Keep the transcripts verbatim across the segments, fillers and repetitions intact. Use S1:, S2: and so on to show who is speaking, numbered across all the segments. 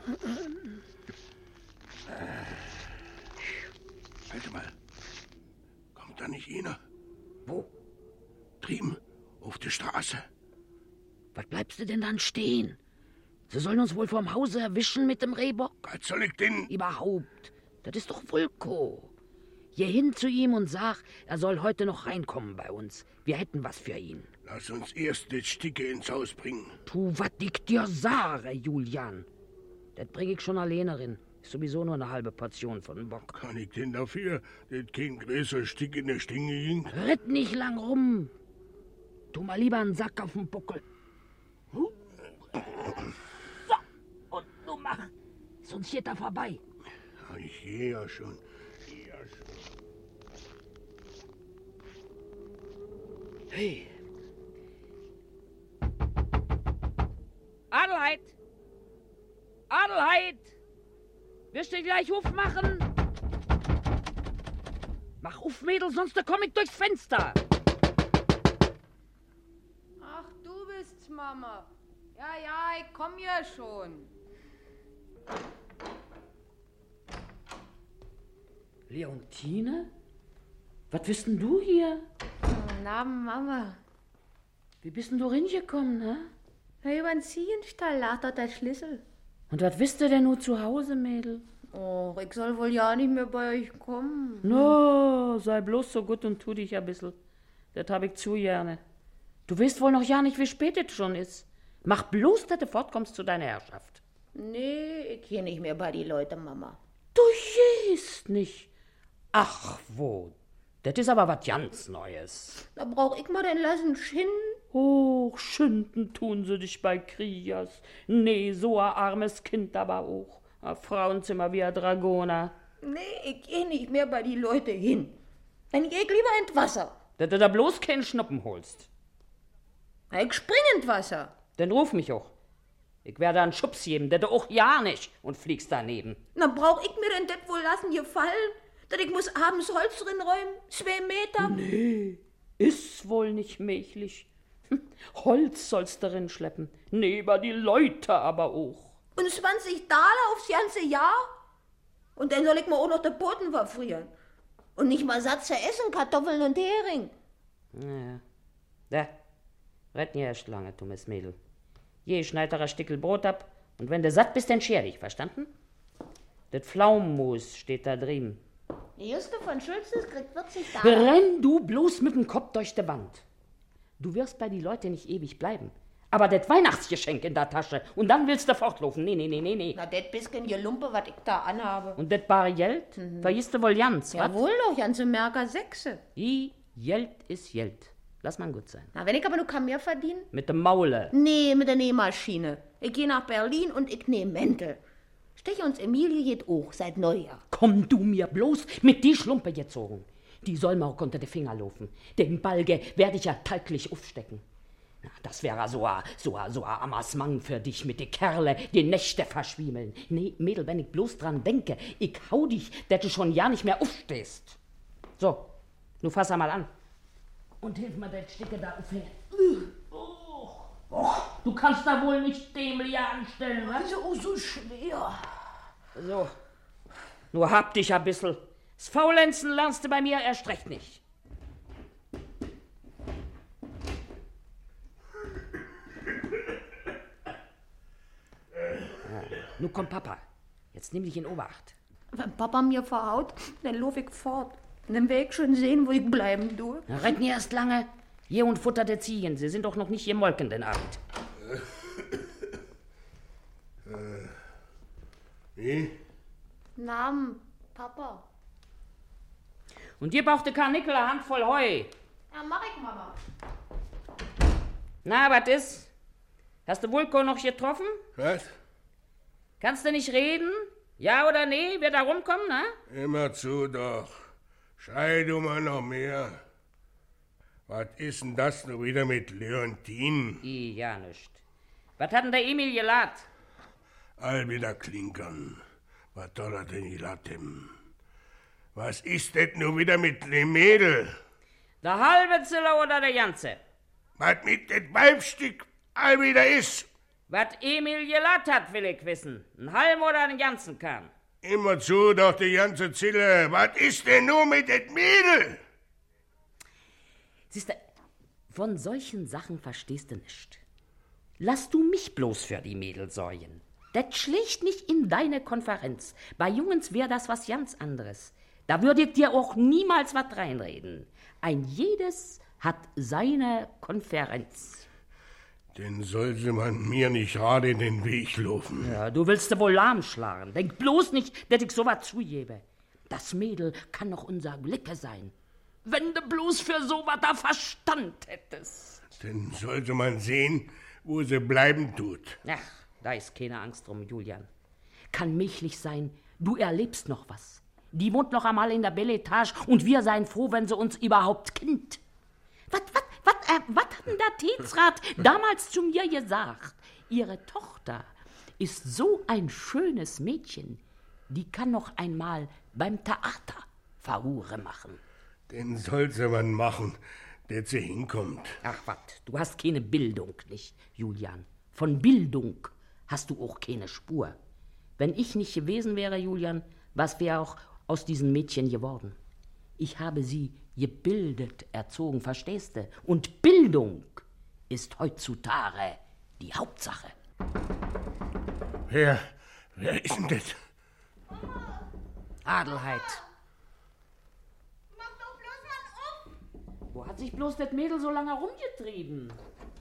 S1: Halt mal. Kommt da nicht einer?
S2: Wo?
S1: Drüben, auf der Straße.
S2: Was bleibst du denn dann stehen? Sie sollen uns wohl vom Hause erwischen mit dem Rehbock?
S1: Was soll ich denn?
S2: Überhaupt. Das ist doch Vulko. Geh hin zu ihm und sag, er soll heute noch reinkommen bei uns. Wir hätten was für ihn.
S1: Lass uns erst das Sticke ins Haus bringen.
S2: Tu, was ich dir sage, Julian. Das bring ich schon alleine rein. Ist sowieso nur eine halbe Portion von dem Bock.
S1: Kann ich denn dafür, dass kein größer Stick in der Stinge ging?
S2: Ritt nicht lang rum. Tu mal lieber einen Sack auf den Buckel. So, und du mach. Sonst geht er vorbei.
S1: Ja, ich gehe ja schon. Ja schon.
S2: Hey. Adelheid! Adelheid! Wirst du gleich aufmachen? Mach auf, Mädel, sonst komm ich durchs Fenster.
S3: Ach, du bist's, Mama. Ja, ja, ich komm ja schon.
S2: Leontine? Was bist denn du hier?
S3: Na, Mama.
S2: Wie bist denn du reingekommen, ne?
S3: Na, über den Ziehenstall lag dort der Schlüssel.
S2: Und was wisst ihr denn nur zu Hause, Mädel?
S3: Oh, ich soll wohl ja nicht mehr bei euch kommen.
S2: No, sei bloß so gut und tu dich ein bisschen. Das hab ich zu gerne. Du weißt wohl noch ja nicht, wie spät es schon ist. Mach bloß, dass du fortkommst zu deiner Herrschaft.
S3: Nee, ich geh nicht mehr bei die Leute, Mama.
S2: Du gehst nicht. Ach, wo? Das ist aber was ganz Neues.
S3: Da brauch ich mal den lassen schinden.
S2: Och, schinden tun sie dich bei Kriegers. Nee, so ein armes Kind aber auch. Ein Frauenzimmer wie ein Dragoner.
S3: Nee, ich geh nicht mehr bei die Leute hin. Dann geh ich lieber ins Wasser.
S2: Dass du da bloß keinen Schnuppen holst.
S3: Na, ich spring ins Wasser.
S2: Dann ruf mich auch. Ich werde einen Schubs geben, dass du auch ja nicht und fliegst daneben.
S3: Na, brauch ich mir denn das wohl lassen gefallen? Dass ich muss abends Holz drin räumen? Zwei Meter?
S2: Nee, ist wohl nicht möglich. Hm, Holz sollst darin schleppen. Neben die Leute aber auch.
S3: Und zwanzig Daler aufs ganze Jahr? Und dann soll ich mir auch noch den Boden verfrieren. Und nicht mal Satz zu essen, Kartoffeln und Hering.
S2: Ja, da, retten ja erst lange, dummes Mädel. Je schneid ein Stickel Brot ab und wenn du satt bist, dann scher dich, verstanden? Das Pflaumenmus steht da drüben.
S3: Die Juste von Schulzes kriegt vierzig Daler.
S2: Renn du bloß mit dem Kopf durch die Wand. Du wirst bei die Leute nicht ewig bleiben. Aber das Weihnachtsgeschenk in der Tasche und dann willst du fortlaufen. Nee, nee, nee, nee, nee.
S3: Na, das bisschen Gelumpe, was ich da anhabe.
S2: Und das bare Geld, mhm. vergisst du wohl ganz, was?
S3: Jawohl doch, ganze Merker Sechse.
S2: I, Geld ist Geld. Lass mal gut sein.
S3: Na, wenn ich aber nur kann mehr verdienen?
S2: Mit dem Maule.
S3: Nee, mit der Nähmaschine. Ich gehe nach Berlin und ich nehm Mäntel. Stech uns Emilie geht auch seit Neujahr.
S2: Komm du mir bloß mit die Schlumpe gezogen. Die soll mir auch unter die Finger laufen. Den Balge werde ich ja täglich aufstecken. Na, das wäre so a, so a, so a Amasmang für dich mit die Kerle, die Nächte verschwiemeln. Nee, Mädel, wenn ich bloß dran denke, ich hau dich, dass du schon ja nicht mehr aufstehst. So, nu fass einmal an. Und hilf mir das Stücke da aufhängen. Oh, oh, du kannst da wohl nicht dämlich anstellen, was?
S3: Das ist auch so schwer.
S2: So, nur hab dich ein bisschen. Das Faulenzen lernst du bei mir erst recht nicht. Ja, nun kommt Papa. Jetzt nimm dich in Obacht.
S3: Wenn Papa mir verhaut, dann lauf ich fort. Und dann werd ich schon sehen, wo ich bleiben tue.
S2: Na, rennt nie erst lange. Hier und Futter der Ziegen. Sie sind doch noch nicht gemolken den Abend.
S1: Äh. Wie?
S3: Namen, Papa.
S2: Und dir braucht der Karnickel eine Handvoll Heu.
S3: Ja, mach ich, Mama.
S2: Na, was ist? Hast du Vulko noch getroffen?
S1: Was?
S2: Kannst du nicht reden? Ja oder nee? Wer da rumkommen, ne?
S1: Immer zu doch. Schrei du mal noch mehr. Was ist denn das nur wieder mit Leontine?
S2: I, ja nicht. Was hat denn der Emil gelad?
S1: All wieder klinkern. Was soll er denn gelad haben? Was ist das nur wieder mit dem Mädel?
S2: Der halbe Ziller oder der ganze?
S1: Was mit dem Weibstück all wieder ist?
S2: Was Emil gelat hat, will ich wissen. Ein halben oder einen ganzen Kahn?
S1: Immer zu, doch die ganze Zille. Was ist denn nur mit dem Mädel?
S2: Siehst du, von solchen Sachen verstehst du nicht. Lass du mich bloß für die Mädel sorgen. Das schlägt nicht in deine Konferenz. Bei Jungens wär das was ganz anderes. Da würde ich dir auch niemals was reinreden. Ein jedes hat seine Konferenz.
S1: Denn sollte man mir nicht gerade in den Weg laufen.
S2: Ja, du willst dir wohl lahmschlagen. Denk bloß nicht, dass ich sowas zugebe. Das Mädel kann doch unser Glicke sein. Wenn du bloß für sowas da Verstand hättest.
S1: Denn sollte man sehen, wo sie bleiben tut.
S2: Ach, da ist keine Angst drum, Julian. Kann möglich sein, du erlebst noch was. Die wohnt noch einmal in der Belle Etage und wir seien froh, wenn sie uns überhaupt kennt. Was, was, was, äh, was hat denn der Teetsrat damals zu mir gesagt? Ihre Tochter ist so ein schönes Mädchen, die kann noch einmal beim Theater Verhure machen.
S1: Den sollte man machen, der sie hinkommt.
S2: Ach, was, du hast keine Bildung, nicht, Julian. Von Bildung hast du auch keine Spur. Wenn ich nicht gewesen wäre, Julian, was wäre auch aus diesen Mädchen geworden? Ich habe sie gebildet erzogen, verstehst du? Und Bildung ist heutzutage die Hauptsache.
S1: Wer, wer ist denn das?
S2: Adelheid.
S3: Mach doch bloß mal auf!
S2: Wo hat sich bloß das Mädel so lange rumgetrieben?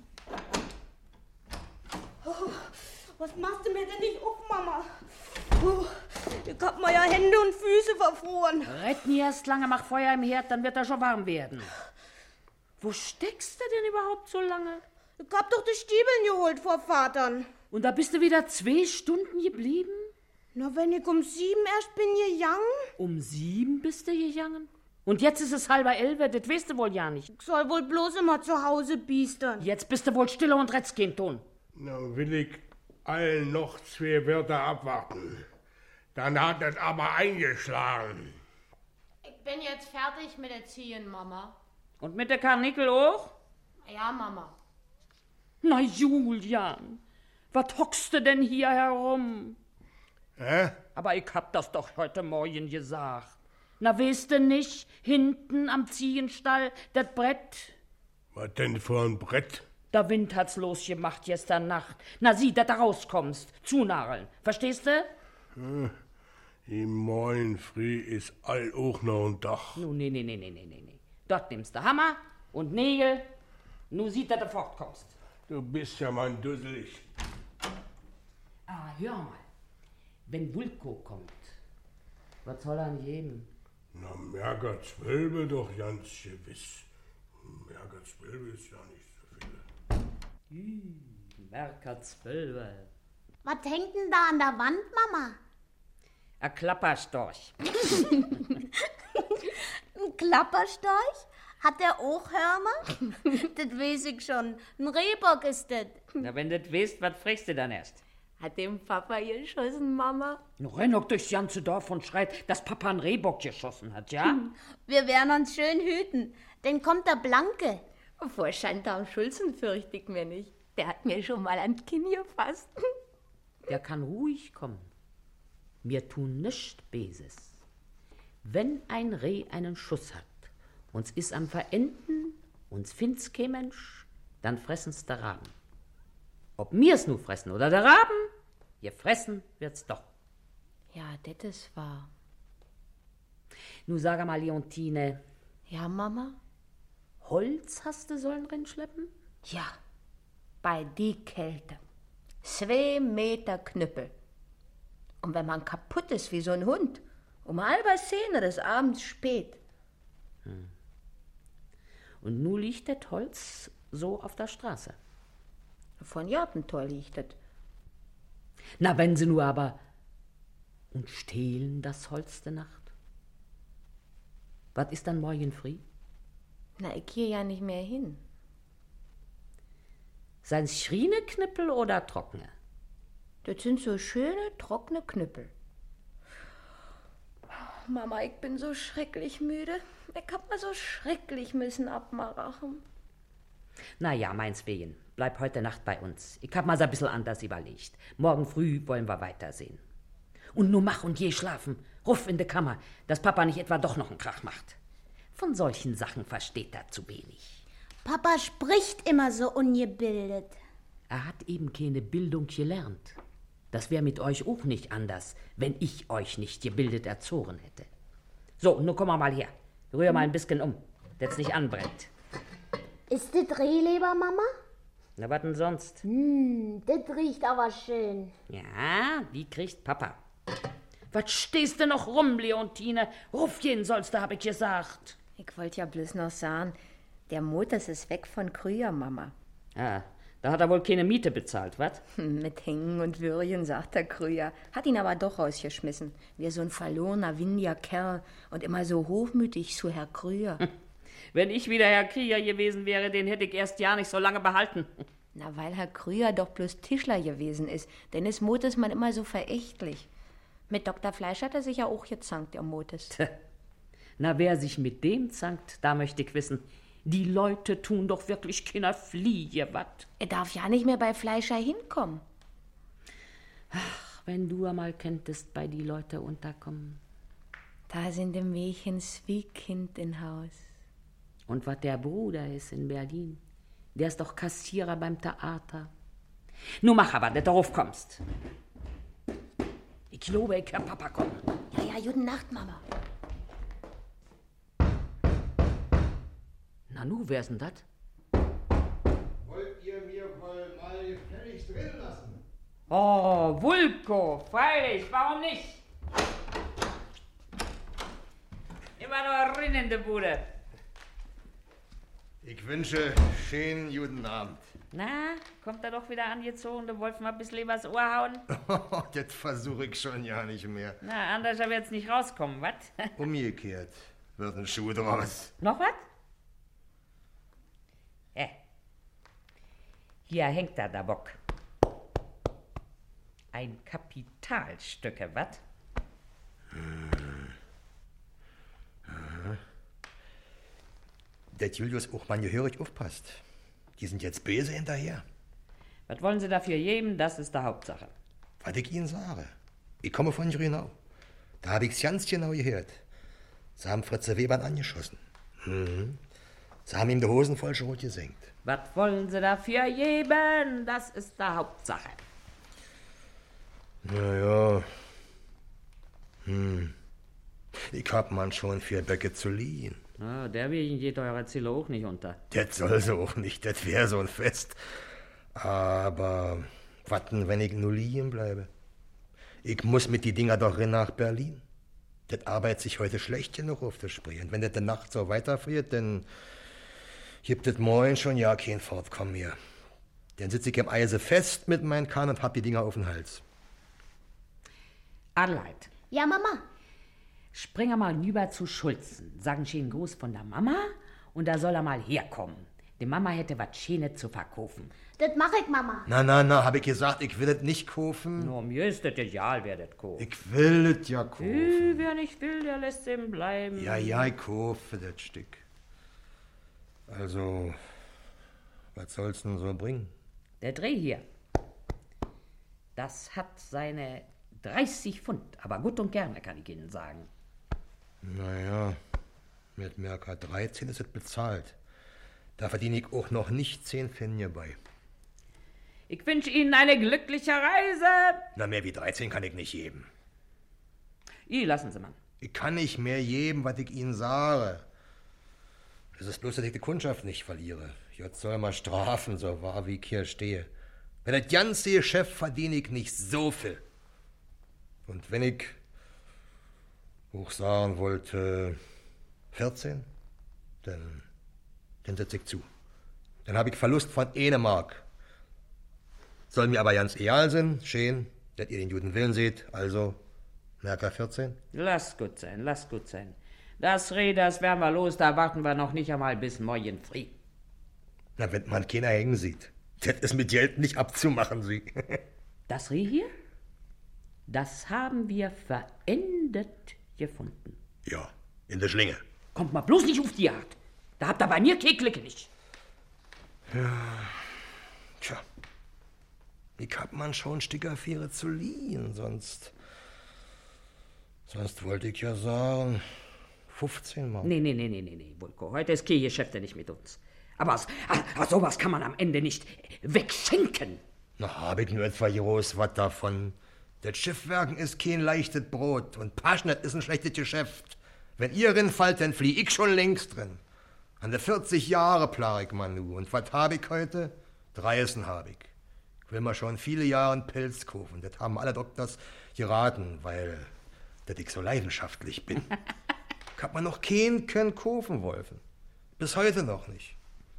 S4: Oh, was machst du mir denn nicht auf, Mama? Oh, ich hab mir ja Hände und Füße verfroren.
S2: Rett nie erst lange, mach Feuer im Herd, dann wird er schon warm werden. Wo steckst du denn überhaupt so lange?
S4: Ich hab doch die Stiebeln geholt vor Vatern.
S2: Und da bist du wieder zwei Stunden geblieben?
S4: Na, wenn ich um sieben erst bin gegangen?
S2: Um sieben bist du gegangen? Und jetzt ist es halber elfe, das weißt du wohl ja nicht.
S4: Ich soll wohl bloß immer zu Hause biestern.
S2: Jetzt bist du wohl stiller und rettst keinen Ton.
S1: Na, will ich allen noch zwei Wörter abwarten. Dann hat es aber eingeschlagen.
S3: Ich bin jetzt fertig mit Erziehen, Mama.
S2: Und mit der Karnickel auch?
S3: Ja, Mama.
S2: Na, Julian, was hockst du denn hier herum?
S1: Hä?
S2: Aber ich hab das doch heute Morgen gesagt. Na, weißt du nicht, hinten am Ziehenstall, das Brett?
S1: Was denn für ein Brett?
S2: Der Wind hat's losgemacht gestern Nacht. Na, sieh, dass du rauskommst. Zunageln. Verstehst du?
S1: Hm. Im Morgen früh ist all auch noch ein Dach.
S2: Nu, nee, nee, nee, nee, nee, nee. Dort nimmst du Hammer und Nägel. Nu sieht, dass du fortkommst.
S1: Du bist ja mal dusselig.
S2: Ah, hör mal. Wenn Wulko kommt, was soll er an jedem?
S1: Na, Merger zwölfe doch ganz gewiss. Merger zwölfe ist ja nicht so viel.
S2: Hm, Merker zwölfe.
S3: Was hängt denn da an der Wand, Mama?
S2: A Klapperstorch.
S4: Ein Klapperstorch? Hat der auch Hörner? Das weiß ich schon. Ein Rehbock ist das.
S2: Na, wenn du das weißt, was fragst du dann erst?
S4: Hat dem Papa geschossen, Mama?
S2: Noch renn doch durchs ganze Dorf und schreit, dass Papa einen Rehbock geschossen hat, ja?
S4: Wir werden uns schön hüten. Denn kommt der Blanke.
S5: Vor Schandam Schulzen fürchte ich mir nicht. Der hat mir schon mal ans Kinn gefasst.
S2: Der kann ruhig kommen. Wir tun nicht Beses. Wenn ein Reh einen Schuss hat, uns is am Verenden, uns find's kein Mensch, dann fressen's der Raben. Ob mir's nur fressen oder der Raben, gefressen wird's doch.
S5: Ja, das ist wahr.
S2: Nu sag mal, Leontine,
S5: Ja, Mama?
S2: Holz hast du sollen rinschleppen?
S5: Ja, bei die Kälte. Zwei Meter Knüppel. Und wenn man kaputt ist wie so ein Hund, um halber Zehn des Abends spät.
S2: Hm. Und nu liegt das Holz so auf der Straße.
S5: Von Jartentor liegt das.
S2: Na, wenn sie nur aber und stehlen das Holz der Nacht. Was ist dann morgen früh?
S5: Na, ich gehe ja nicht mehr hin.
S2: Sein's schriene Knüppel oder trockene?
S5: Das sind so schöne, trockene Knüppel. Mama, ich bin so schrecklich müde. Ich hab mal so schrecklich müssen abmachen.
S2: Na ja, meinswegen. Bleib heute Nacht bei uns. Ich hab mal so ein bisschen anders überlegt. Morgen früh wollen wir weitersehen. Und nur mach und je schlafen. Ruf in die Kammer, dass Papa nicht etwa doch noch einen Krach macht. Von solchen Sachen versteht er zu wenig.
S4: Papa spricht immer so ungebildet.
S2: Er hat eben keine Bildung gelernt. Das wäre mit euch auch nicht anders, wenn ich euch nicht gebildet erzogen hätte. So, nun komm mal her. Rühr mal ein bisschen um, dass es nicht anbrennt.
S4: Ist das Rehleber, Mama?
S2: Na, was denn sonst?
S4: Hm, das riecht aber schön.
S2: Ja, wie kriegt Papa? Was stehst du noch rum, Leontine? Ruf jeden sollst du, hab ich gesagt.
S5: Ich wollte ja bloß noch sagen, der Motors ist weg von Krüger, Mama.
S2: Ah, da hat er wohl keine Miete bezahlt, was?
S5: Mit Hängen und Würgen, sagt der Krüger. Hat ihn aber doch rausgeschmissen. Wie so ein verlorener, windiger Kerl und immer so hochmütig zu Herr Krüger.
S2: Wenn ich wieder Herr Krieger gewesen wäre, den hätte ich erst ja nicht so lange behalten.
S5: Na, weil Herr Krüger doch bloß Tischler gewesen ist. Denn ist Motors man immer so verächtlich. Mit Doktor Fleisch hat er sich ja auch gezankt, der Motors.
S2: Na, wer sich mit dem zankt, da möchte ich wissen, die Leute tun doch wirklich keiner Fliege, wat?
S5: Er darf ja nicht mehr bei Fleischer hinkommen.
S2: Ach, wenn du einmal könntest bei die Leute unterkommen.
S5: Da sind dem Mädchen Kind in Haus.
S2: Und was der Bruder ist in Berlin, der ist doch Kassierer beim Theater. Nun mach aber, dass du raufkommst. Ich glaube, ich kann Papa kommen.
S4: Ja, ja, gute Nacht, Mama.
S2: Na nu, wer ist denn das?
S1: Wollt ihr mir wohl mal gefälligst drin lassen?
S2: Oh, Vulko, freilich, warum nicht? Immer nur rein in die Bude.
S6: Ich wünsche schönen guten Abend.
S2: Na, kommt er doch wieder angezogen, der Wolf mal ein bisschen übers Ohr hauen?
S6: Das versuche ich schon ja nicht mehr.
S2: Na, anders wird's nicht rauskommen, was?
S6: Umgekehrt wird ein Schuh draus.
S2: Noch was? Äh. Hier hängt da der Bock. Ein Kapitalstücke, was?
S6: Hm. Ja. Der Julius auch mal gehörig aufpasst. Die sind jetzt böse hinterher.
S2: Was wollen Sie dafür geben? Das ist die Hauptsache.
S6: Was ich Ihnen sage. Ich komme von Grünau. Da habe ich's ganz genau gehört. Sie haben Fritze Webern angeschossen. Mhm. Sie haben ihm die Hosen voll Schrot gesenkt.
S2: Was wollen Sie dafür geben? Das ist die Hauptsache.
S6: Na ja. Hm. Ich hab man schon vier Böcke zu liehen.
S2: Ah, derwegen geht eure Ziele auch nicht unter.
S6: Das soll so auch nicht, das wär so ein Fest. Aber watten, wenn ich nur liegen bleibe? Ich muss mit die Dinger doch rein nach Berlin. Das arbeitet sich heute schlecht genug auf der Spree. Und wenn das die Nacht so weiterfriert, dann gibt es morgen schon ja kein Fortkommen mehr. Dann sitze ich im Eise fest mit meinem Kahn und hab die Dinger auf den Hals.
S2: Adelheid,
S4: Ja, Mama.
S2: spring mal rüber zu Schulzen. Sagen schönen Gruß von der Mama und da soll er mal herkommen. Die Mama hätte was Schönes zu verkaufen.
S4: Das mach ich, Mama.
S6: Na, na, na, hab ich gesagt, ich will das nicht kaufen.
S2: Nur mir ist das egal, wer das kauft.
S6: Ich will das ja kaufen.
S2: Äh, wer nicht will, der lässt ihm bleiben.
S6: Ja, ja, ich kaufe das Stück. Also, was soll's denn so bringen?
S2: Der Dreh hier, das hat seine dreißig Pfund, aber gut und gerne, kann ich Ihnen sagen.
S6: Naja, mit Merker dreizehn ist es bezahlt. Da verdiene ich auch noch nicht zehn Pfennige bei.
S2: Ich wünsche Ihnen eine glückliche Reise.
S6: Na, mehr wie dreizehn kann ich nicht geben.
S2: I, lassen Sie mal.
S6: Ich kann nicht mehr geben, was ich Ihnen sage. Das ist bloß, dass ich die Kundschaft nicht verliere. Jetzt soll mal strafen, so wahr wie ich hier stehe. Bei das ganze Geschäft verdiene ich nicht so viel. Und wenn ich hoch sagen wollte, vierzehn, dann, dann setze ich zu. Dann habe ich Verlust von eine Mark. Soll mir aber ganz egal sein, schön, dass ihr den guten Willen seht, also Merker vierzehn.
S2: Lass gut sein, lass gut sein. Das Reh, das werden wir los, da warten wir noch nicht einmal bis morgen früh.
S6: Na, wenn man keiner hängen sieht, das ist mit Geld nicht abzumachen, Sie.
S2: Das Reh hier, das haben wir verendet gefunden.
S6: Ja, in der Schlinge.
S2: Kommt mal bloß nicht auf die Jagd. Da habt ihr bei mir keine Klicke nicht.
S6: Ja, tja. Ich hab man schon Stickerviere zu liehen, sonst... Sonst wollte ich ja sagen, fünfzehn Mal.
S2: Nee, nee, nee, nee, nee, nee, Vulko, heute ist Kirchgeschäfte nicht mit uns. Aber s- ah, sowas kann man am Ende nicht wegschenken.
S6: Na, hab ich nur etwa groß was davon. Das Schiffwerken ist kein leichtes Brot und Paschnet ist ein schlechtes Geschäft. Wenn ihr rinfallt, dann flieh ich schon längst drin. An der vierzig Jahre plag ich man nu. Und was hab ich heute? Dreisen hab ich. Ich will mal schon viele Jahre einen Pelz kaufen. Das haben alle Doktors geraten, weil dass ich so leidenschaftlich bin. Ich hab man noch keinen können kaufen wollen. Bis heute noch nicht.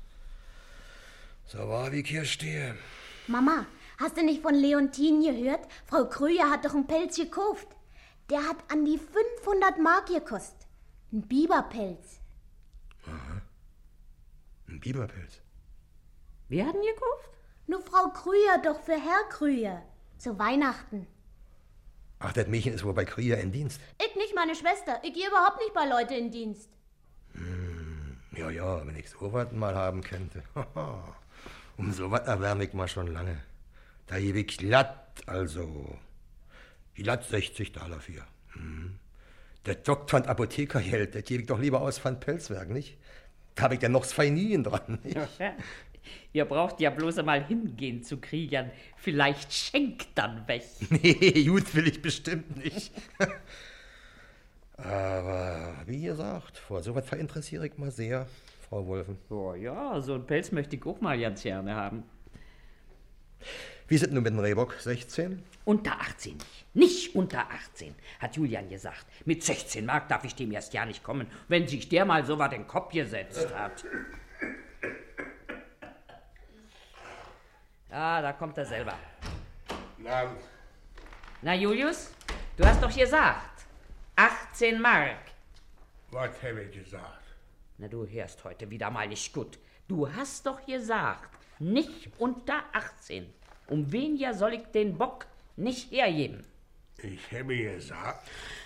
S6: So wahr wie ich hier stehe.
S4: Mama, hast du nicht von Leontin gehört? Frau Krüger hat doch einen Pelz gekauft. Der hat an die fünfhundert Mark gekostet. Ein Biberpelz.
S6: Aha. Ein Biberpelz.
S2: Wir hatten gekauft?
S4: Nur Frau Krüger doch für Herr Krüger. Zu Weihnachten.
S6: Ach, das Mädchen ist wohl bei Krieger in Dienst.
S4: Ich nicht, meine Schwester. Ich gehe überhaupt nicht bei Leute in Dienst.
S6: Hm, ja, ja, wenn ich so was mal haben könnte. Um so was erwärme ich mal schon lange. Da gebe ich glatt, also glatt sechzig Dollar für. Hm. Der Doktor und Apothekergeld, das gebe ich doch lieber aus von Pelzwerk, nicht? Da habe ich denn noch zwei Nien dran, nicht?
S2: Ja, ihr braucht ja bloß einmal hingehen zu Kriegern. Vielleicht schenkt dann weg.
S6: Nee, gut will ich bestimmt nicht. Aber wie gesagt, vor sowas verinteressiere ich mal sehr, Frau Wolfen.
S2: Oh ja, so einen Pelz möchte ich auch mal ganz gerne haben.
S6: Wie sind nun mit dem Rehbock? sechzehn?
S2: Unter achtzehn nicht. Nicht unter achtzehn, hat Julian gesagt. Mit sechzehn Mark darf ich dem erst ja nicht kommen, wenn sich der mal so was in den Kopf gesetzt hat. Ah, da kommt er selber.
S1: Na,
S2: Na, Julius, du hast doch gesagt, achtzehn Mark.
S1: was habe ich gesagt?
S2: Na, du hörst heute wieder mal nicht gut. Du hast doch gesagt, nicht unter achtzehn. Um wen ja soll ich den Bock nicht hergeben?
S1: Ich habe gesagt.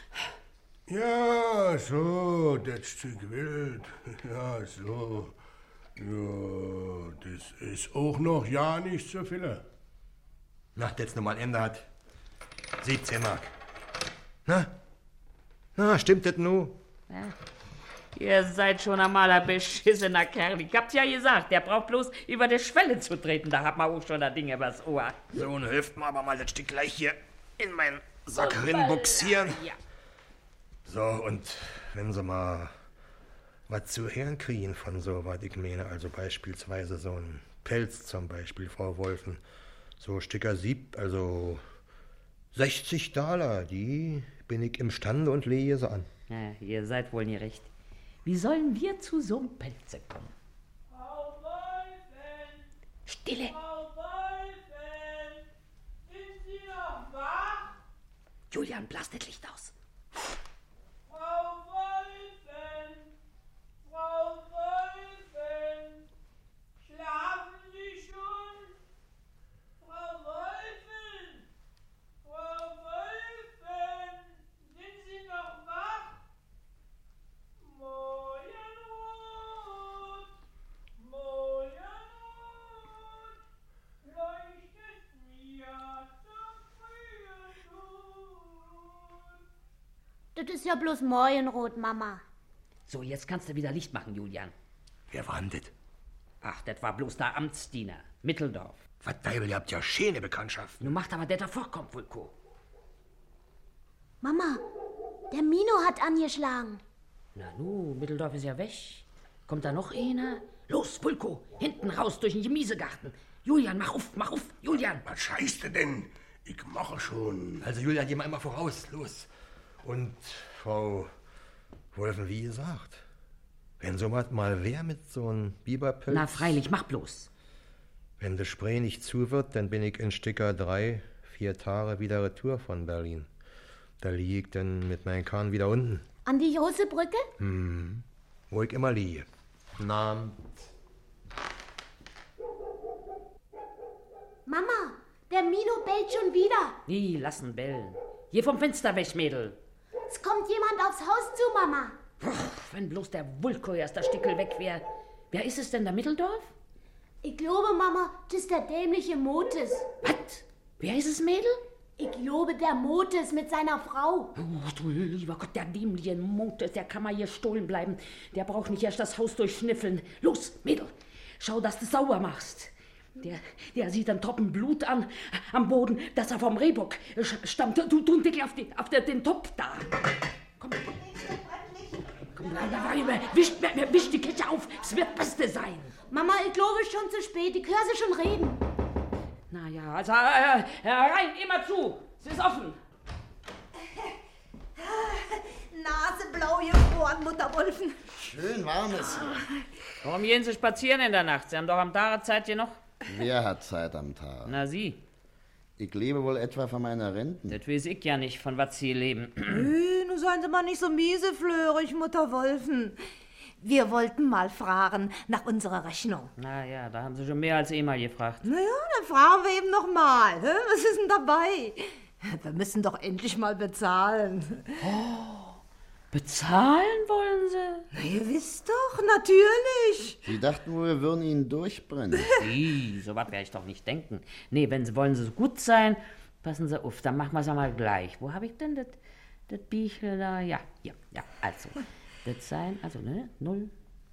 S1: Ja, so, das Stück Wild. Ja, so. Ja, das ist auch noch ja nicht so viel.
S6: Na, das nun mal Ende hat. siebzehn Mark. Na? Na, stimmt das nu?
S2: Ja. Ihr seid schon einmal ein beschissener Kerl. Ich hab's ja gesagt, der braucht bloß über die Schwelle zu treten. Da hat man auch schon das Ding übers Ohr.
S6: So, und hilft mir aber mal das Stück gleich hier in meinen Sack rinbuxieren.
S2: Ja.
S6: So, und wenn Sie mal was zu hören kriegen von so was, ich meine, also beispielsweise so ein Pelz zum Beispiel, Frau Wolfen, so Sticker Sieb, also sechzig Dollar, die bin ich imstande und lege sie an.
S2: Ja, ihr seid wohl nie recht. Wie sollen wir zu so einem Pelze kommen?
S7: Frau Wolfen!
S2: Stille!
S7: Frau Wolfen! Sind Sie noch wach?
S2: Julian, blas das Licht aus.
S7: Frau Wolfen! Frau Wolfen! Schlafen Sie schon? Frau Wolfen! Frau Wolfen! Sind Sie noch wach? Morgenrot! Morgenrot! Leuchtet mir zum frühen Tod.
S4: Das ist ja bloß Morgenrot, Mama.
S2: So, jetzt kannst du wieder Licht machen, Julian.
S6: Wer war denn das?
S2: Ach, das war bloß der Amtsdiener. Mitteldorf.
S6: Was Deibel, ihr habt ja schöne Bekanntschaften.
S2: Nun macht aber der davor kommt, Vulko.
S4: Mama, der Mino hat angeschlagen.
S2: Na nu, Mitteldorf ist ja weg. Kommt da noch einer? Los, Vulko, hinten raus durch den Gemiesegarten. Julian, mach auf, mach auf, Julian.
S1: Was scheißt du denn? Ich mache schon.
S6: Also Julian, geh mal einmal voraus, los. Und Frau Wolfen, wie gesagt, wenn so was mal wer mit so einem Biberpelz...
S2: Na freilich, mach bloß.
S6: Wenn das Spree nicht zu wird, dann bin ich in Sticker drei, vier Tage wieder retour von Berlin. Da liege ich dann mit meinem Kahn wieder unten.
S4: An die große Brücke?
S6: Hm, wo ich immer liege. Na,
S4: Mama, der Mino bellt schon wieder.
S2: Wie, lassen bellen. Hier vom Fenster weg, Mädel.
S4: Es kommt jemand aufs Haus zu, Mama.
S2: Puh, wenn bloß der Vulko erst der Stickel weg wäre. Wer ist es denn, der Mitteldorf?
S4: Ich glaube, Mama, das ist der dämliche Motes.
S2: Was? Wer ist es, Mädel?
S4: Ich glaube, der Motes mit seiner Frau.
S2: Oh, du lieber Gott, der dämliche Motes, der kann mal hier stohlen bleiben. Der braucht nicht erst das Haus durchschniffeln. Los, Mädel, schau, dass du sauber machst. Der, der sieht einen Tropfen Blut an, am Boden, dass er vom Rehbock stammt. Du, du Deckel auf, die, auf der, den Topf da. Komm, komm. Komm, bleib dabei, wisch, wisch die Kette auf, es wird Beste sein.
S4: Mama, ich glaube, es ist schon zu spät. Ich höre sie schon reden.
S2: Na ja, also äh, äh, rein, immer zu. Es ist offen.
S3: Naseblau gefroren, Mutterwolfen.
S8: Schön warmes.
S2: Warum gehen Sie spazieren in der Nacht? Sie haben doch am Tag Zeit genug.
S8: Wer hat Zeit am Tag?
S2: Na, Sie.
S8: Ich lebe wohl etwa von meiner Renten.
S2: Das weiß ich ja nicht, von was Sie leben.
S3: Äh, nun seien Sie mal nicht so mieseflörig, Mutterwolfen. Wir wollten mal fragen nach unserer Rechnung.
S2: Na ja, da haben Sie schon mehr als einmal gefragt.
S3: Na ja, dann fragen wir eben noch mal. hä? Was ist denn dabei? Wir müssen doch endlich mal bezahlen.
S2: Bezahlen wollen Sie?
S3: Na, ihr wisst doch, natürlich.
S8: Sie dachten wohl, wir würden ihn durchbrennen.
S2: Ih, so was werde ich doch nicht denken. Nee, wenn Sie wollen, Sie so gut sein, passen Sie auf, dann machen wir es einmal gleich. Wo habe ich denn das, das Büchel da? Ja, ja, ja, also. Das seien, also, ne, null,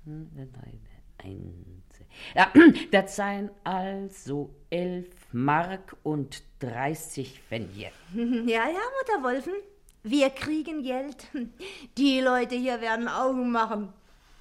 S2: eins. Ja, das seien also elf Mark und dreißig Pfennige.
S3: Ja, ja, Mutterwolfen. Wir kriegen Geld. Die Leute hier werden Augen machen.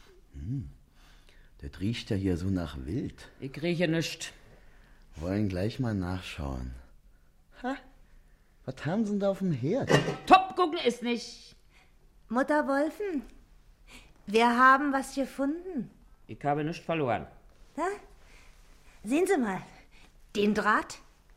S8: Das riecht ja hier so nach Wild.
S2: Ich rieche nichts.
S8: Wollen gleich mal nachschauen. Ha, was haben Sie denn da auf dem Herd?
S2: Top gucken ist nicht.
S3: Mutterwolfen, wir haben was gefunden.
S2: Ich habe nichts verloren.
S3: Ja? Sehen Sie mal, den Draht.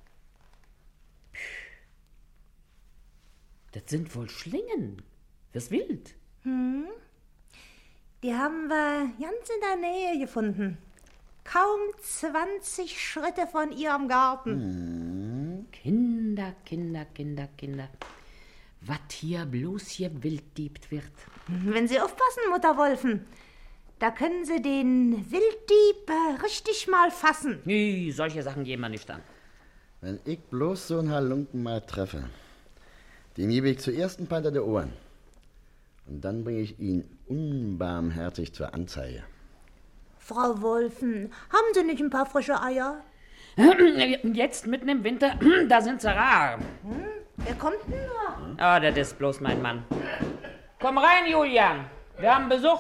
S2: Das sind wohl Schlingen. Fürs Wild.
S3: Hm. Die haben wir ganz in der Nähe gefunden. Kaum zwanzig Schritte von Ihrem Garten.
S2: Kinder, Kinder, Kinder, Kinder. Was hier bloß hier wilddiebt wird.
S3: Wenn Sie aufpassen, Mutterwolfen, da können Sie den Wilddieb äh, richtig mal fassen.
S2: Nee, solche Sachen gehen wir nicht an.
S8: Wenn ich bloß so einen Halunken mal treffe, dem gebe ich zuerst ein paar hinter die Ohren. Und dann bringe ich ihn unbarmherzig zur Anzeige.
S3: Frau Wolfen, haben Sie nicht ein paar frische Eier?
S2: Jetzt mitten im Winter, da sind sie rar.
S3: Hm? Wer kommt denn da?
S2: Ah, das ist bloß mein Mann. Komm rein, Julian. Wir haben Besuch.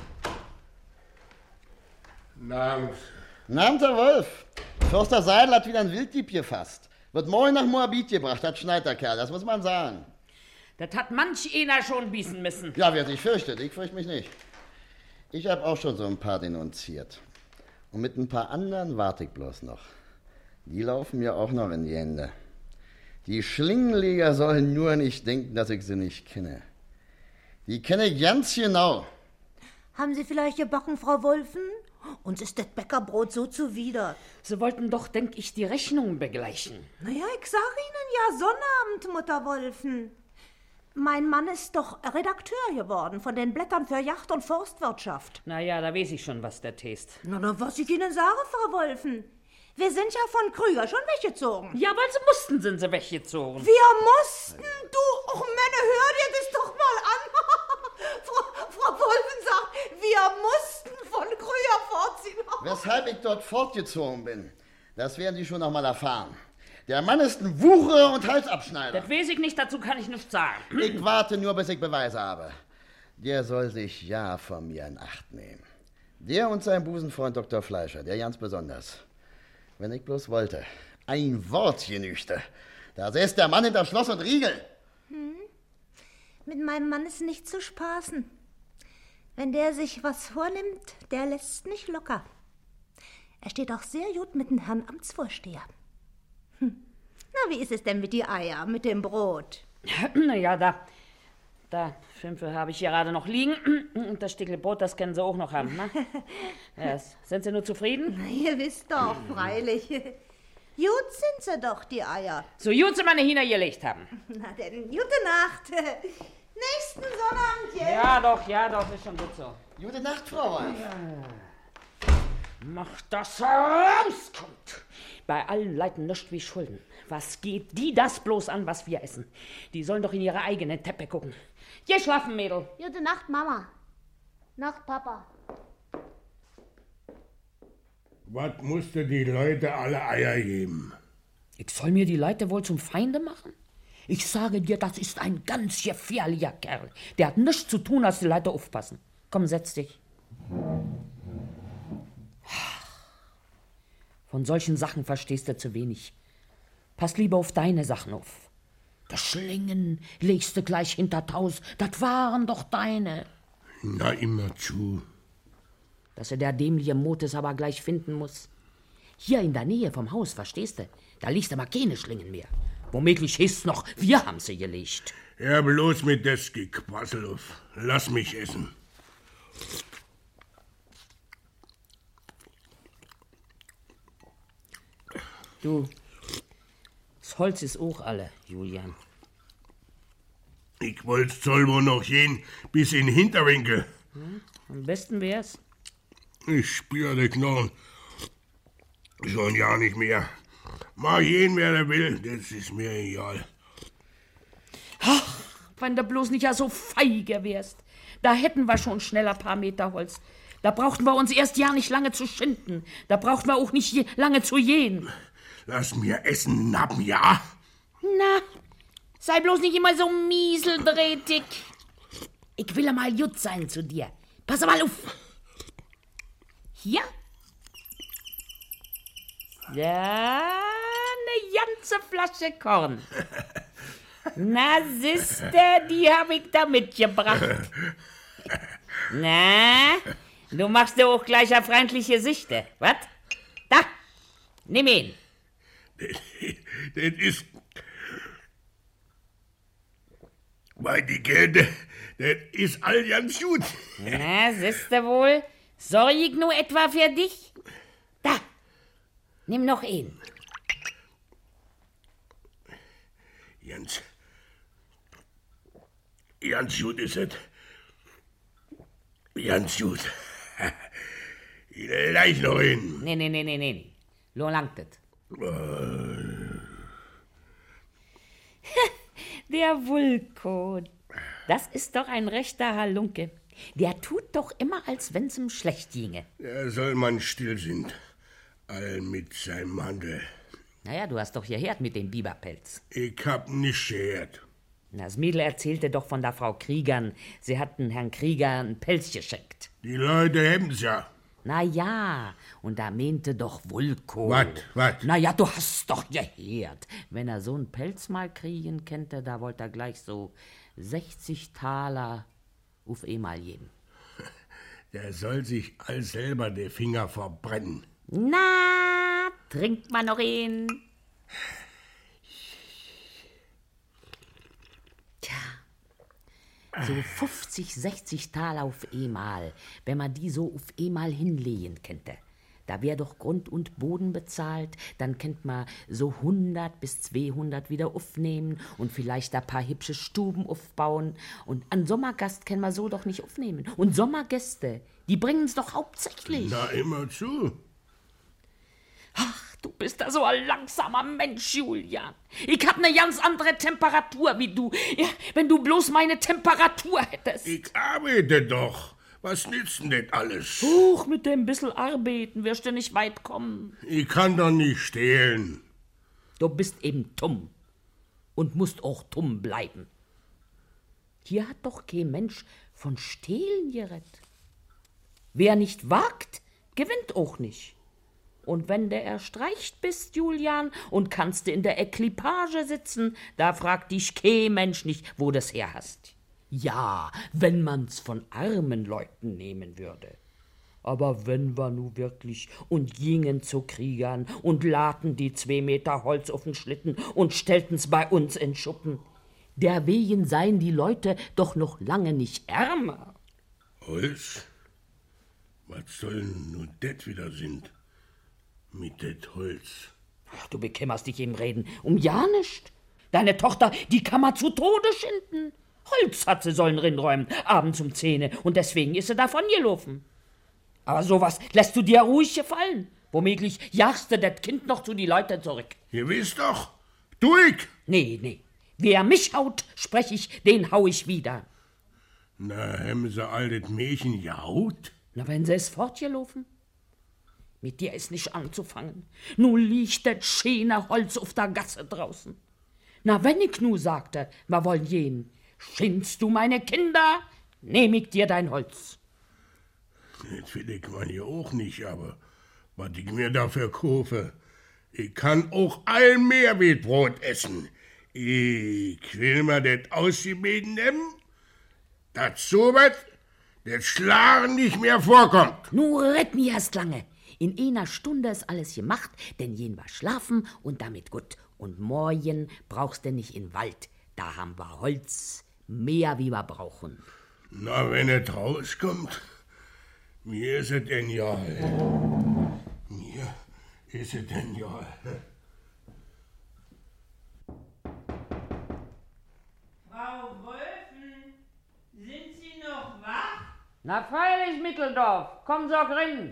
S1: Namens.
S8: Namens Herr Wolf. Förster Seidel hat wieder einen Wilddieb gefasst. Wird morgen nach Moabit gebracht, hat Schneiderkerl, das muss man sagen.
S2: Das hat manch einer schon biesen müssen.
S8: Ja, wer sich fürchtet, ich fürchte mich nicht. Ich habe auch schon so ein paar denunziert. Und mit ein paar anderen warte ich bloß noch. Die laufen mir auch noch in die Hände. Die Schlingenleger sollen nur nicht denken, dass ich sie nicht kenne. Die kenne ich ganz genau.
S3: Haben Sie vielleicht gebacken, Frau Wolfen? Uns ist das Bäckerbrot so zuwider.
S2: Sie wollten doch, denk ich, die Rechnung begleichen.
S3: Naja, ich sag Ihnen ja Sonnabend, Mutterwolfen. Mein Mann ist doch Redakteur geworden von den Blättern für Yacht- und Forstwirtschaft.
S2: Naja, da weiß ich schon, was der test.
S3: Na, na, was ich Ihnen sage, Frau Wolfen. Wir sind ja von Krüger schon weggezogen.
S2: Ja, weil sie mussten, sind sie weggezogen.
S3: Wir mussten? Du, och Männer, hör dir das doch mal an. Frau, Frau Wolfen sagt, wir mussten von Krüger fortziehen.
S8: Weshalb ich dort fortgezogen bin, das werden Sie schon noch mal erfahren. Der Mann ist ein Wucherer und Halsabschneider.
S2: Das weiß ich nicht, dazu kann ich nichts sagen.
S8: Ich warte nur, bis ich Beweise habe. Der soll sich ja von mir in Acht nehmen. Der und sein Busenfreund Doktor Fleischer, der ganz besonders. Wenn ich bloß wollte. Ein Wort genügte. Da säß der Mann hinter Schloss und Riegel.
S3: Hm. Mit meinem Mann ist nicht zu spaßen. Wenn der sich was vornimmt, der lässt nicht locker. Er steht auch sehr gut mit dem Herrn Amtsvorsteher. Hm. Na, wie ist es denn mit die Eier, mit dem Brot?
S2: Naja, da, da, Schimpfe habe ich gerade noch liegen. Und das Stückchen Brot, das können Sie auch noch haben, ne? Ja, sind Sie nur zufrieden?
S3: Na, ihr wisst doch, freilich. Gut sind sie doch, die Eier.
S2: So gut sie meine Hühner gelegt haben.
S3: Na denn, gute Nacht. Nächsten Sonnabend, ja?
S2: Ja doch, ja doch, ist schon gut so.
S8: Gute Nacht, Frau Wolf.
S2: Mach, dass er rauskommt. Bei allen Leuten nischt wie Schulden. Was geht die das bloß an, was wir essen? Die sollen doch in ihre eigenen Teppe gucken. Geh schlafen, Mädel.
S4: Gute Nacht, Mama. Nacht, Papa.
S1: Was musste die Leute alle Eier geben?
S2: Ich soll mir die Leute wohl zum Feinde machen? Ich sage dir, das ist ein ganz gefährlicher Kerl. Der hat nichts zu tun, als die Leute aufpassen. Komm, setz dich. Von solchen Sachen verstehst du zu wenig. Pass lieber auf deine Sachen auf. Das Schlingen legst du gleich hinter Taus. Das waren doch deine.
S1: Na, immer zu.
S2: Dass er der dämliche Motes aber gleich finden muss. Hier in der Nähe vom Haus, verstehst du? Da liegst du mal keine Schlingen mehr. Womöglich hießt's noch, wir haben sie gelegt.
S1: Ja, bloß mit des Gequassel auf. Lass mich essen.
S2: Du, das Holz ist auch alle, Julian.
S1: Ich wollt's soll wohl noch gehen bis in den Hinterwinkel.
S2: Hm? Am besten wär's.
S1: Ich spüre die Knochen. Schon ja nicht mehr. Mach jeden, wer der will, das ist mir egal.
S2: Ach, wenn du bloß nicht ja so feige wärst. Da hätten wir schon schneller paar Meter Holz. Da brauchten wir uns erst ja nicht lange zu schinden. Da brauchten wir auch nicht je, lange zu jähen.
S1: Lass mir essen, nappen, ja?
S2: Na, sei bloß nicht immer so mieseldrätig. Ich will mal gut sein zu dir. Pass mal auf. Hier. Ja, eine ganze Flasche Korn. Na, siehste, die hab ich da mitgebracht. Na, du machst ja auch gleich eine freundliche Sichte, was? Da, nimm ihn.
S1: Das ist... Weil die Kälte, das ist all ganz gut.
S2: Na, siehste wohl, sorg ich nur etwa für dich? Da, nimm noch ihn.
S1: Ganz... Ganz gut ist es. Ganz gut. Gleich noch hin.
S2: Nee, nee, nee, nee, nee. Lo langt es. Der Vulko. Das ist doch ein rechter Halunke. Der tut doch immer, als wenn's ihm schlecht ginge.
S1: Da soll man still sind. All mit seinem Handel.
S2: Naja, du hast doch gehört mit dem Biberpelz.
S1: Ich hab nicht gehört.
S2: Das Mädel erzählte doch von der Frau Kriegern. Sie hatten Herrn Krieger einen Pelz geschenkt.
S1: Die Leute haben's ja.
S2: Na ja, und da meinte doch Vulko.
S1: Wat, wat?
S2: Na ja, du hast doch gehört. Wenn er so einen Pelz mal kriegen könnte, da wollte er gleich so sechzig Taler auf einmal geben.
S1: Der soll sich all selber die Finger verbrennen.
S2: Na, trinkt man noch ihn? Tja, so fünfzig, sechzig Taler auf einmal, wenn man die so auf einmal hinlegen könnte. Da wär doch Grund und Boden bezahlt, dann könnt man so hundert bis zweihundert wieder aufnehmen und vielleicht ein paar hübsche Stuben aufbauen. Und an Sommergast können wir so doch nicht aufnehmen. Und Sommergäste, die bringen's doch hauptsächlich.
S1: Na, immer zu.
S2: Ach, du bist da so ein langsamer Mensch, Julian. Ich hab ne ganz andere Temperatur wie du. Ja, wenn du bloß meine Temperatur hättest.
S1: Ich arbeite doch. Was nützt denn das alles?
S2: Huch, mit dem bissel Arbeiten wirst du nicht weit kommen.
S1: Ich kann doch nicht stehlen.
S2: Du bist eben dumm. Und musst auch dumm bleiben. Hier hat doch kein Mensch von Stehlen gerettet. Wer nicht wagt, gewinnt auch nicht. Und wenn du erstreicht bist, Julian, und kannst du in der Equipage sitzen, da fragt dich kein Mensch nicht, wo du's her hast. Ja, wenn man's von armen Leuten nehmen würde. Aber wenn wir nu wirklich und gingen zu Kriegern und laden die zwei Meter Holz auf den Schlitten und stellten's bei uns in Schuppen, derwegen seien die Leute doch noch lange nicht ärmer.
S1: Holz? Was soll nun das wieder sind? Mit det Holz.
S2: Ach, du bekümmerst dich im Reden um ja nicht. Deine Tochter, die kann man zu Tode schinden. Holz hat sie sollen rinräumen, abends um Zähne, und deswegen ist sie davon gelaufen. Aber sowas lässt du dir ruhig gefallen. Womöglich jagst du das Kind noch zu die Leute zurück.
S1: Ihr wisst doch, du ich.
S2: Nee, nee. Wer mich haut, sprech ich, den hau ich wieder.
S1: Na, haben sie all das Mädchen jaut?
S2: Na, wenn sie es fortgelaufen? Mit dir ist nicht anzufangen. Nu liegt das schöne Holz auf der Gasse draußen. Na, wenn ich nu sagte, wir wollen gehen, schindst du meine Kinder, nehm ich dir dein Holz.
S1: Das will ich man ja auch nicht, aber was ich mir dafür kaufe, ich kann auch ein Meerwetbrot essen. Ich will mir das ausgebeten nehmen, dass so was, das Schlagen nicht mehr vorkommt.
S2: Nu red mir erst lange. In einer Stunde ist alles gemacht, denn jen war schlafen und damit gut. Und morgen brauchst du nicht in Wald, da haben wir Holz, mehr wie wir brauchen.
S1: Na, wenn es rauskommt, mir ist es genial. Mir ist es genial.
S7: Frau Wölfen, sind Sie noch wach?
S2: Na freilich, Mitteldorf, komm so rein.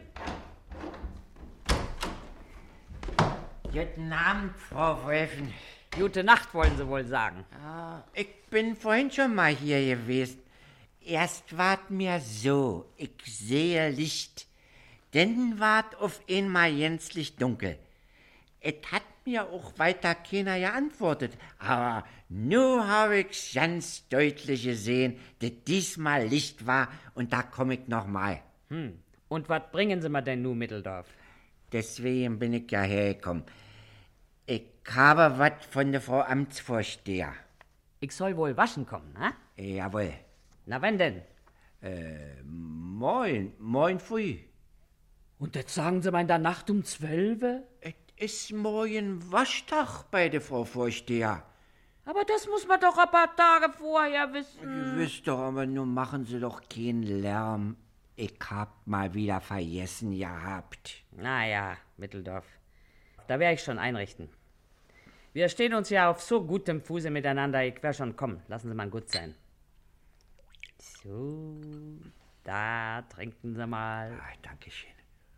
S9: Guten Abend, Frau Wölfen.
S2: Gute Nacht, wollen Sie wohl sagen.
S9: Ah, ich bin vorhin schon mal hier gewesen. Erst ward mir so, ich sehe Licht. Dann ward auf einmal gänzlich dunkel. Es hat mir auch weiter keiner geantwortet, aber nu habe ich's ganz deutlich gesehen, dass diesmal Licht war und da komm ich noch mal.
S2: Hm. Und was bringen Sie mir denn nu, Mitteldorf?
S9: Deswegen bin ich ja hergekommen. Ich habe was von der Frau Amtsvorsteher.
S2: Ich soll wohl waschen kommen, ne?
S9: Jawohl.
S2: Na, wenn denn?
S9: Äh, moin, moin früh.
S2: Und das sagen Sie mir in der Nacht um zwölfe?
S9: Es ist morgen Waschtag bei der Frau Vorsteher.
S2: Aber das muss man doch ein paar Tage vorher wissen.
S9: Ihr wisst doch, aber nun machen Sie doch keinen Lärm. Ich hab mal wieder vergessen gehabt.
S2: Naja, Mitteldorf, da wär ich schon einrichten. Wir stehen uns ja auf so gutem Fuße miteinander, ich wär schon kommen. Lassen Sie mal gut sein. So, da trinken Sie mal.
S9: Ah, Dankeschön.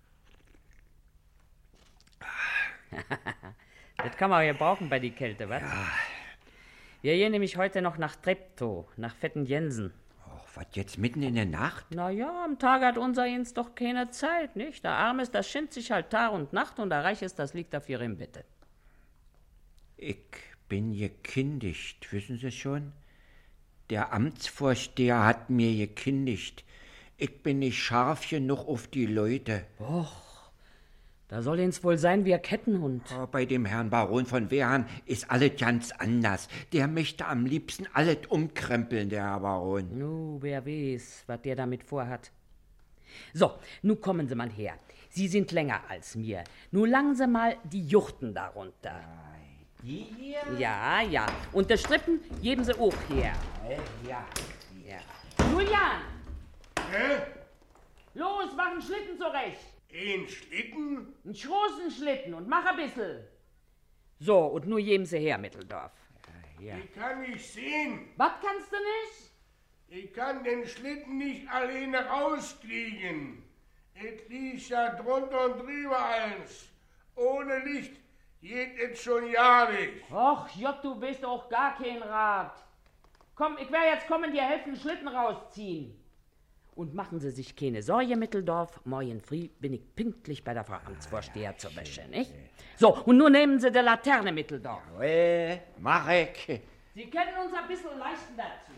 S2: Das kann man ja brauchen bei die Kälte, was?
S9: Ja.
S2: Wir gehen nämlich heute noch nach Treptow, nach Fetten Jensen.
S9: Och, was jetzt mitten in der Nacht?
S2: Na ja, am Tag hat unser Jens doch keine Zeit, nicht? Der Arme ist, das schindt sich halt Tag und Nacht und der Reich ist, das liegt auf ihrem Bette.
S9: Ich bin gekündigt, wissen Sie schon? Der Amtsvorsteher hat mir gekündigt. Ich bin nicht scharf genug auf die Leute.
S2: Och, da soll ins wohl sein wie ein Kettenhund.
S9: Oh, bei dem Herrn Baron von Wehrhahn ist alles ganz anders. Der möchte am liebsten alles umkrempeln, der Herr Baron.
S2: Nu, wer weiß, was der damit vorhat. So, nu kommen Sie mal her. Sie sind länger als mir. Nu langen Sie mal die Juchten darunter.
S9: Die hier?
S2: Ja, ja. Und der Strippen geben Sie auch her.
S9: Ja.
S2: Ja. Julian!
S1: Hä?
S2: Los, mach einen Schlitten zurecht.
S1: Ein Schlitten?
S2: Einen großen Schlitten und mach ein bisschen. So, und nur geben Sie her, Mitteldorf.
S1: Ich kann nicht sehen.
S2: Was kannst du nicht?
S1: Ich kann den Schlitten nicht alleine rauskriegen. Es liegt ja drunter und drüber eins. Ohne Licht geht es schon ja nicht.
S2: Och, Jott, du bist auch gar kein Rat. Komm, ich werde jetzt kommen, dir helfen, den Schlitten rausziehen. Und machen Sie sich keine Sorge, Mitteldorf. Morgen früh bin ich pünktlich bei der Frau Amtsvorsteher zur Wäsche, nicht? So, und nun nehmen Sie die Laterne, Mitteldorf.
S9: Jawohl, mach ich.
S2: Sie können uns ein bisschen leisten dazu.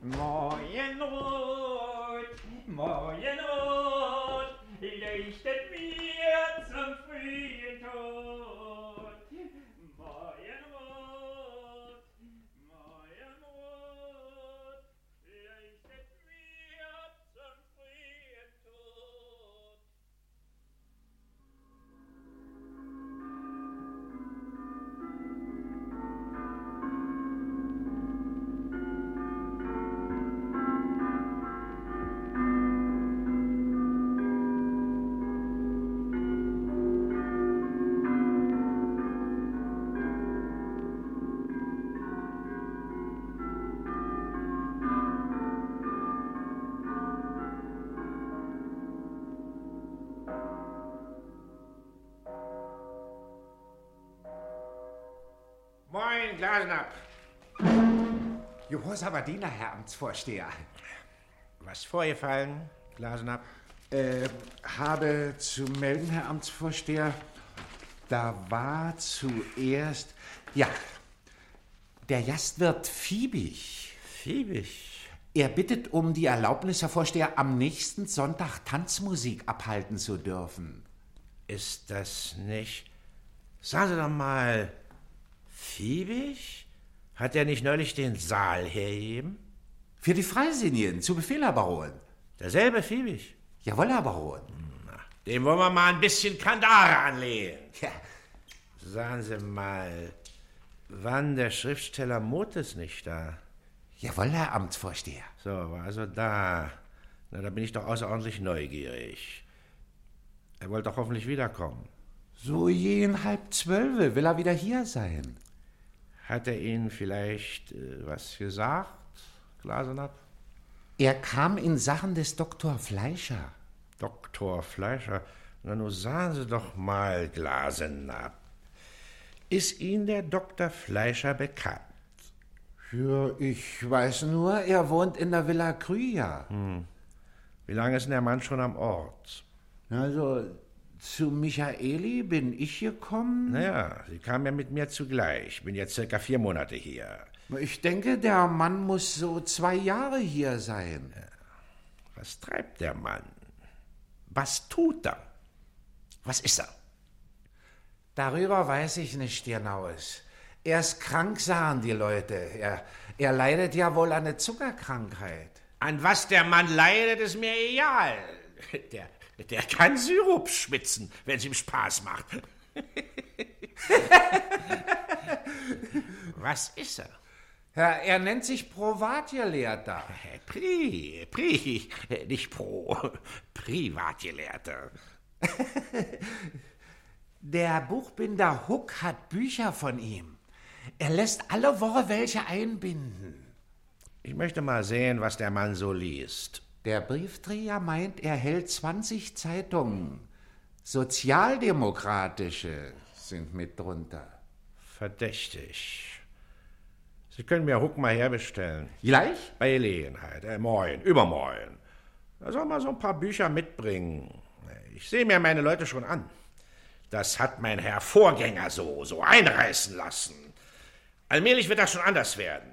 S7: Morgenrot, Morgenrot, leuchtet mir zum frühen Tod. Morgenrot, Morgenrot, leuchtet mir zum frühen Tod.
S10: Moin, Glasenapp.
S11: Gehorsamer Diener, Herr Amtsvorsteher.
S10: Was vorgefallen, Glasenapp?
S11: Äh, habe zu melden, Herr Amtsvorsteher, da war zuerst... Ja, der Gastwirt Fiebig.
S10: Fiebig?
S11: Er bittet um die Erlaubnis, Herr Vorsteher, am nächsten Sonntag Tanzmusik abhalten zu dürfen.
S10: Ist das nicht... Sagen Sie doch mal, Fiebig? Hat er nicht neulich den Saal hergegeben?
S11: Für die Freisinnigen, zu Befehl, Herr Baron.
S10: Derselbe Fiebig?
S11: Jawohl, Herr Baron.
S10: Na, dem wollen wir mal ein bisschen Kandare anlegen.
S11: Ja.
S10: Sagen Sie mal, wann der Schriftsteller Motes nicht da?
S11: Jawohl, Herr Amtsvorsteher.
S10: So, war also da. Na, da bin ich doch außerordentlich neugierig. Er wollte doch hoffentlich wiederkommen.
S11: So jeden halb zwölfe will er wieder hier sein.
S10: Hat er Ihnen vielleicht äh, was gesagt, Glasenapp?
S11: Er kam in Sachen des Doktor Fleischer.
S10: Doktor Fleischer? Na, nun sagen Sie doch mal, Glasenapp. Ist Ihnen der Doktor Fleischer bekannt?
S11: Ja, ich weiß nur, er wohnt in der Villa Krüger.
S10: Hm. Wie lange ist denn der Mann schon am Ort?
S11: Also, zu Michaeli bin ich gekommen.
S10: Naja, Sie kamen ja mit mir zugleich. Ich bin jetzt circa vier Monate hier.
S11: Ich denke, der Mann muss so zwei Jahre hier sein.
S10: Ja. Was treibt der Mann? Was tut er? Was ist er?
S11: Darüber weiß ich nicht genaues. Er ist krank, sagen die Leute. Er, er leidet ja wohl an einer Zuckerkrankheit.
S10: An was der Mann leidet, ist mir egal. Der, der kann Sirup schwitzen, wenn es ihm Spaß macht. Was ist er?
S11: Ja, er nennt sich Privatgelehrter.
S10: Pri, Pri, nicht Pro, Privatgelehrter.
S11: Der Buchbinder Huck hat Bücher von ihm. Er lässt alle Woche welche einbinden.
S10: Ich möchte mal sehen, was der Mann so liest.
S11: Der Briefträger meint, er hält zwanzig Zeitungen. Sozialdemokratische sind mit drunter.
S10: Verdächtig. Sie können mir Huck mal herbestellen.
S11: Gleich?
S10: Bei Gelegenheit. Äh, morgen, übermorgen. Er soll mal so ein paar Bücher mitbringen. Ich sehe mir meine Leute schon an. Das hat mein Herr Vorgänger so, so einreißen lassen. Allmählich wird das schon anders werden.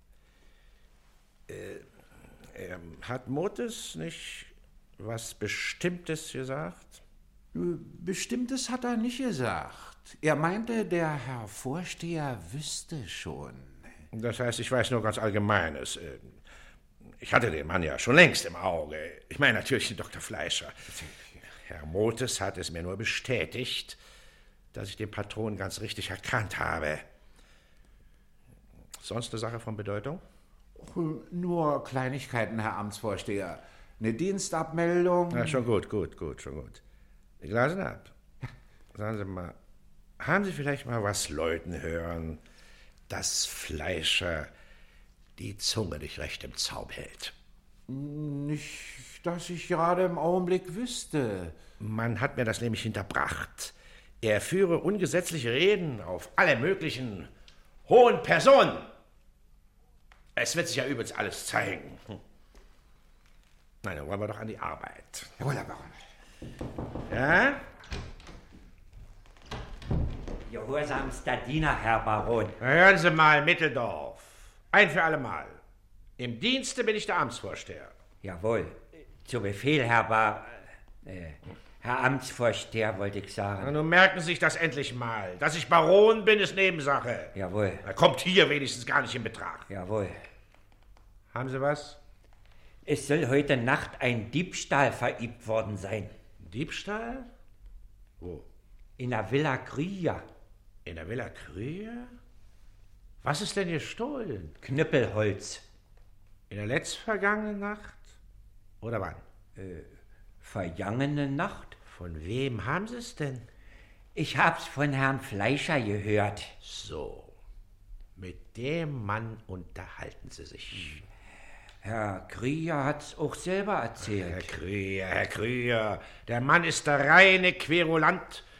S10: Äh, äh, hat Motes nicht was Bestimmtes gesagt?
S11: Bestimmtes hat er nicht gesagt. Er meinte, der Herr Vorsteher wüsste schon.
S10: Das heißt, ich weiß nur ganz Allgemeines. Ich hatte den Mann ja schon längst im Auge. Ich meine natürlich den Doktor Fleischer. Herr Motes hat es mir nur bestätigt, dass ich den Patron ganz richtig erkannt habe. Sonst eine Sache von Bedeutung?
S11: Nur Kleinigkeiten, Herr Amtsvorsteher. Eine Dienstabmeldung.
S10: Ja, schon gut, gut, gut, schon gut. Die Glasenapp. Sagen Sie mal, haben Sie vielleicht mal was Leuten hören, dass Fleischer die Zunge nicht recht im Zaum hält?
S11: Nicht, dass ich gerade im Augenblick wüsste.
S10: Man hat mir das nämlich hinterbracht. Er führe ungesetzliche Reden auf alle möglichen hohen Personen. Es wird sich ja übrigens alles zeigen. Nein, dann wollen wir doch an die Arbeit.
S11: Jawohl, Herr Baron.
S10: Ja?
S9: Gehorsamster Diener, Herr Baron.
S10: Hören Sie mal, Mitteldorf. Ein für alle Mal. Im Dienste bin ich der Amtsvorsteher.
S9: Jawohl. Zu Befehl, Herr Bar... Äh, Herr Amtsvorsteher, wollte ich sagen.
S10: Na, nun merken Sie sich das endlich mal. Dass ich Baron bin, ist Nebensache.
S9: Jawohl.
S10: Er kommt hier wenigstens gar nicht in Betracht.
S9: Jawohl.
S10: Haben Sie was?
S9: Es soll heute Nacht ein Diebstahl verübt worden sein.
S10: Diebstahl? Wo?
S9: In der Villa Krüger.
S10: In der Villa Krüger? Was ist denn gestohlen?
S9: Knüppelholz.
S10: In der letztvergangenen Nacht? Oder wann?
S9: Äh, vergangene Nacht.
S10: Von wem haben Sie es denn?
S9: Ich hab's von Herrn Fleischer gehört.
S10: So. Mit dem Mann unterhalten Sie sich.
S9: Herr Krüger hat's auch selber erzählt.
S10: Herr Krüger, Herr Krüger, der Mann ist der reine Querulant.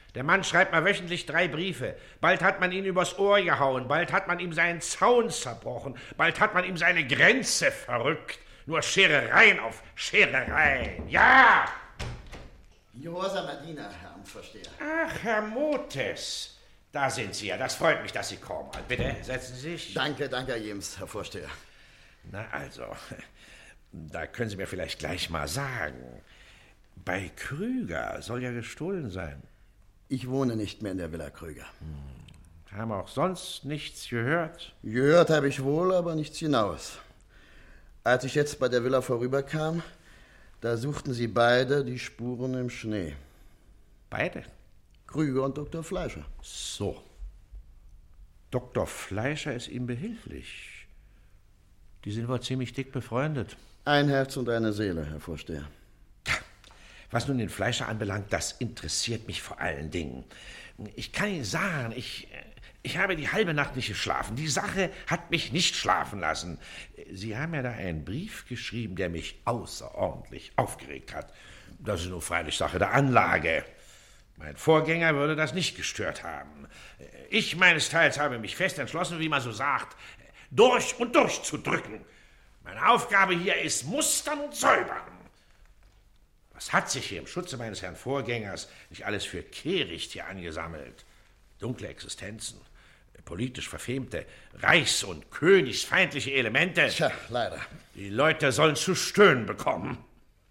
S10: Der Mann schreibt mal wöchentlich drei Briefe. Bald hat man ihn übers Ohr gehauen, bald hat man ihm seinen Zaun zerbrochen, bald hat man ihm seine Grenze verrückt. Nur Scherereien auf Scherereien. Ja!
S8: Gehorsamer Diener, Herr Amtsvorsteher.
S10: Ach, Herr Motes. Da sind Sie ja. Das freut mich, dass Sie kommen. Bitte, setzen Sie sich.
S8: Danke, danke, Herr Jems, Herr Vorsteher.
S10: Na also, da können Sie mir vielleicht gleich mal sagen. Bei Krüger soll ja gestohlen sein.
S8: Ich wohne nicht mehr in der Villa Krüger.
S10: Hm. Haben auch sonst nichts gehört?
S8: Gehört habe ich wohl, aber nichts hinaus. Als ich jetzt bei der Villa vorüberkam, da suchten sie beide die Spuren im Schnee.
S10: Beide?
S8: Krüger und Doktor Fleischer.
S10: So. Doktor Fleischer ist ihm behilflich. Die sind wohl ziemlich dick befreundet.
S8: Ein Herz und eine Seele, Herr Vorsteher.
S10: Was nun den Fleischer anbelangt, das interessiert mich vor allen Dingen. Ich kann Ihnen sagen, ich, ich habe die halbe Nacht nicht geschlafen. Die Sache hat mich nicht schlafen lassen. Sie haben ja da einen Brief geschrieben, der mich außerordentlich aufgeregt hat. Das ist nur freilich Sache der Anlage. Mein Vorgänger würde das nicht gestört haben. Ich meines Teils habe mich fest entschlossen, wie man so sagt, durch und durch zu drücken. Meine Aufgabe hier ist mustern und säubern. Was hat sich hier im Schutze meines Herrn Vorgängers nicht alles für Kehricht hier angesammelt? Dunkle Existenzen, politisch verfemte, reichs- und königsfeindliche Elemente.
S8: Tja, leider.
S10: Die Leute sollen zu stöhnen bekommen.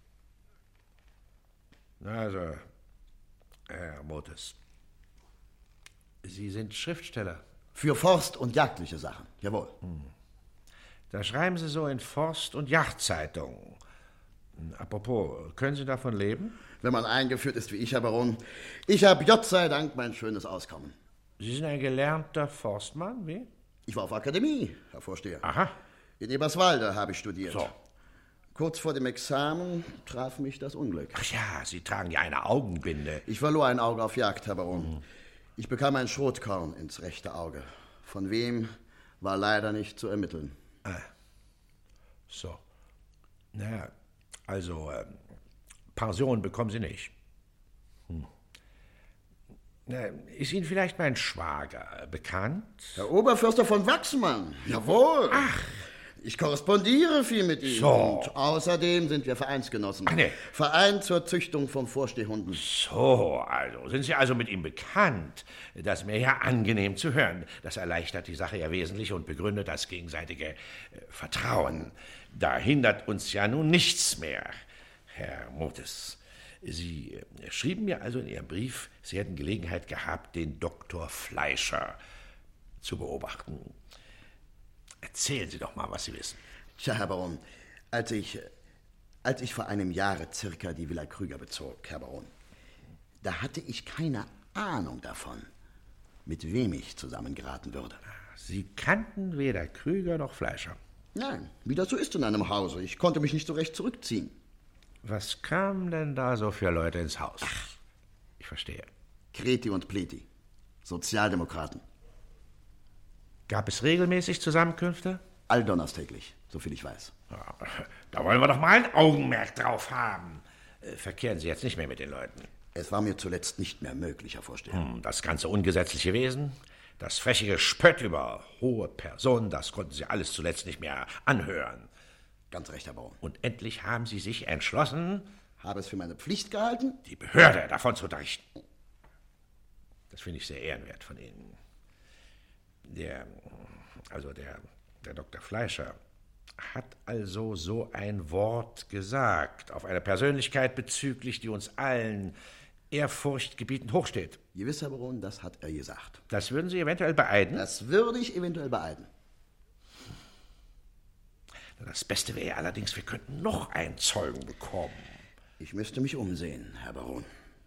S10: Also, Herr Motes, Sie sind Schriftsteller.
S8: Für Forst- und jagdliche Sachen, jawohl.
S10: Hm. Da schreiben Sie so in Forst- und Jagdzeitungen. Apropos, können Sie davon leben?
S8: Wenn man eingeführt ist wie ich, Herr Baron. Ich habe Gott sei Dank mein schönes Auskommen.
S10: Sie sind ein gelernter Forstmann, wie?
S8: Ich war auf Akademie, Herr Vorsteher.
S10: Aha.
S8: In Eberswalde habe ich studiert.
S10: So.
S8: Kurz vor dem Examen traf mich das Unglück.
S10: Ach ja, Sie tragen ja eine Augenbinde.
S8: Ich verlor ein Auge auf Jagd, Herr Baron. Mhm. Ich bekam ein Schrotkorn ins rechte Auge. Von wem war leider nicht zu ermitteln.
S10: Ah. So. Naja, also, äh, Pension bekommen Sie nicht. Hm. Na, ist Ihnen vielleicht mein Schwager bekannt?
S8: Der Oberförster von Wachsmann. Jawohl.
S10: Ach.
S8: Ich korrespondiere viel mit ihm.
S10: So.
S8: Und außerdem sind wir Vereinsgenossen.
S10: Ach, nee.
S8: Verein zur Züchtung von Vorstehhunden.
S10: So, also sind Sie also mit ihm bekannt. Das ist mir ja angenehm zu hören. Das erleichtert die Sache ja wesentlich und begründet das gegenseitige äh, Vertrauen. Da hindert uns ja nun nichts mehr, Herr Motes. Sie äh, schrieben mir also in Ihrem Brief, Sie hätten Gelegenheit gehabt, den Doktor Fleischer zu beobachten. Erzählen Sie doch mal, was Sie wissen.
S8: Tja, Herr Baron, als ich, als ich vor einem Jahre circa die Villa Krüger bezog, Herr Baron, da hatte ich keine Ahnung davon, mit wem ich zusammengeraten würde.
S10: Sie kannten weder Krüger noch Fleischer?
S8: Nein, wie das so ist in einem Hause. Ich konnte mich nicht so recht zurückziehen.
S10: Was kamen denn da so für Leute ins Haus? Ach, ich verstehe.
S8: Kreti und Pleti, Sozialdemokraten.
S10: Gab es regelmäßig Zusammenkünfte?
S8: Alldonnerstäglich, soviel ich weiß.
S10: Ja, da wollen wir doch mal ein Augenmerk drauf haben. Verkehren Sie jetzt nicht mehr mit den Leuten?
S8: Es war mir zuletzt nicht mehr möglich, Herr Vorsteher.
S10: Hm, das ganze ungesetzliche Wesen, das freche Gespött über hohe Personen, das konnten Sie alles zuletzt nicht mehr anhören.
S8: Ganz recht, Herr Baron.
S10: Und endlich haben Sie sich entschlossen,
S8: habe es für meine Pflicht gehalten,
S10: die Behörde davon zu unterrichten. Das finde ich sehr ehrenwert von Ihnen. Der, also der, der Doktor Fleischer hat also so ein Wort gesagt auf eine Persönlichkeit bezüglich, die uns allen ehrfurchtgebietend hochsteht.
S8: Gewiss, Herr Baron, das hat er gesagt.
S10: Das würden Sie eventuell beeiden?
S8: Das würde ich eventuell beeiden.
S10: Das Beste wäre allerdings, wir könnten noch einen Zeugen bekommen.
S8: Ich müsste mich umsehen, Herr Baron.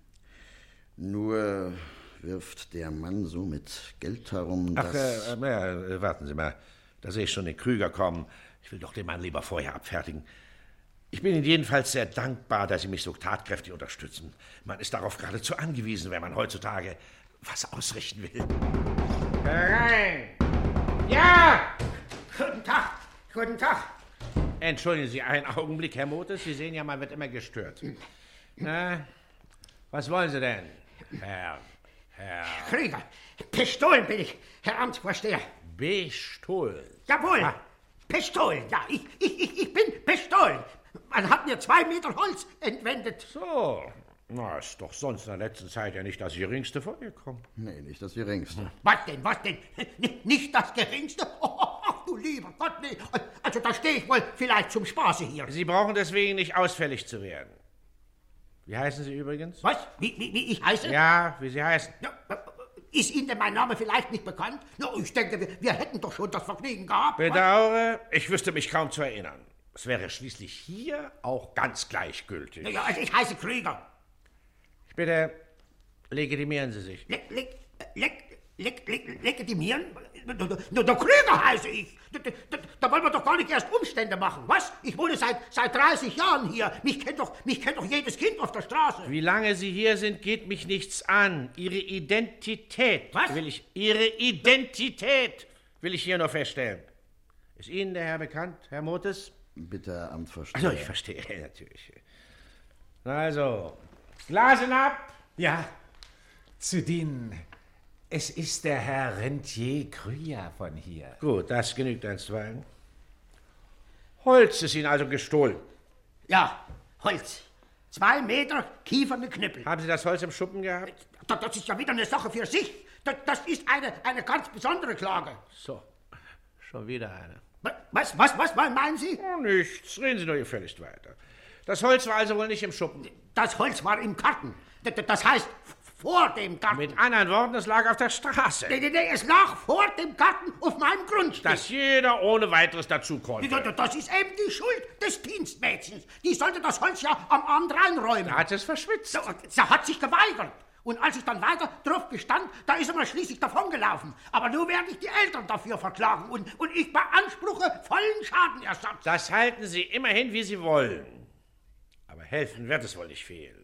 S8: Nur wirft der Mann so mit Geld herum, dass...
S10: Ach, äh, äh, warten Sie mal. Da sehe ich schon den Krüger kommen. Ich will doch den Mann lieber vorher abfertigen. Ich bin Ihnen jedenfalls sehr dankbar, dass Sie mich so tatkräftig unterstützen. Man ist darauf geradezu angewiesen, wenn man heutzutage was ausrichten will.
S9: Herein! Ja! Guten Tag! Guten Tag!
S10: Entschuldigen Sie einen Augenblick, Herr Motes. Sie sehen ja, man wird immer gestört. Na, was wollen Sie denn, Herr Herr...
S12: Krieger, bestohlen bin ich, Herr Amtsvorsteher.
S10: Bestohlen?
S12: Jawohl, ah. bestohlen, ja, ich, ich, ich, ich bin bestohlen. Man hat mir zwei Meter Holz entwendet.
S10: So, na, ist doch sonst in der letzten Zeit ja nicht das Geringste vorgekommen.
S8: Nee, nicht das Geringste.
S12: Was denn, was denn? N nicht das Geringste? Oh, ach du lieber Gott, nee. Also da stehe ich wohl vielleicht zum Spaße hier.
S10: Sie brauchen deswegen nicht ausfällig zu werden. Wie heißen Sie übrigens?
S12: Was? Wie, wie, wie ich heiße?
S10: Ja, wie Sie heißen.
S12: Ja, ist Ihnen denn mein Name vielleicht nicht bekannt? No, ich denke, wir, wir hätten doch schon das Vergnügen gehabt.
S10: Bedauere, ich wüsste mich kaum zu erinnern. Es wäre schließlich hier auch ganz gleichgültig.
S12: Ja, also ich heiße Krieger.
S10: Ich bitte, legitimieren Sie sich.
S12: Le le le le le legitimieren? Der Krieger heiße ich. Da, da, da wollen wir doch gar nicht erst Umstände machen, was? Ich wohne seit, seit dreißig Jahren hier. Mich kennt, doch, mich kennt doch jedes Kind auf der Straße.
S10: Wie lange Sie hier sind, geht mich nichts an. Ihre Identität
S12: was?
S10: will ich... Ihre Identität will ich hier nur feststellen. Ist Ihnen der Herr bekannt, Herr Motes?
S8: Bitte, Herr Amtsvorsteher.
S10: Also, ich verstehe, natürlich. Also, Glasen ab!
S11: Ja, zu dienen. Es ist der Herr Rentier Krüger von hier.
S10: Gut, das genügt einstweilen. Holz ist Ihnen also gestohlen?
S12: Ja, Holz. Zwei Meter kieferne Knüppel.
S10: Haben Sie das Holz im Schuppen gehabt?
S12: Das, das ist ja wieder eine Sache für sich. Das, das ist eine, eine ganz besondere Klage.
S10: So, schon wieder eine.
S12: Was, was, was meinen Sie?
S10: Oh, nichts. Reden Sie nur gefälligst weiter. Das Holz war also wohl nicht im Schuppen?
S12: Das Holz war im Garten. Das heißt, vor dem Garten.
S10: Mit anderen Worten, es lag auf der Straße.
S12: Nee, nee, nee, es lag vor dem Garten auf meinem Grundstück.
S10: Dass jeder ohne weiteres dazu konnte.
S12: Das ist eben die Schuld des Dienstmädchens. Die sollte das Holz ja am Abend reinräumen.
S10: Da hat es verschwitzt.
S12: Sie hat sich geweigert. Und als ich dann weiter drauf bestand, da ist er mal schließlich davongelaufen. Aber nur werde ich die Eltern dafür verklagen. Und, und ich beanspruche vollen Schadenersatz.
S10: Das halten Sie immerhin, wie Sie wollen. Aber helfen wird es wohl nicht fehlen.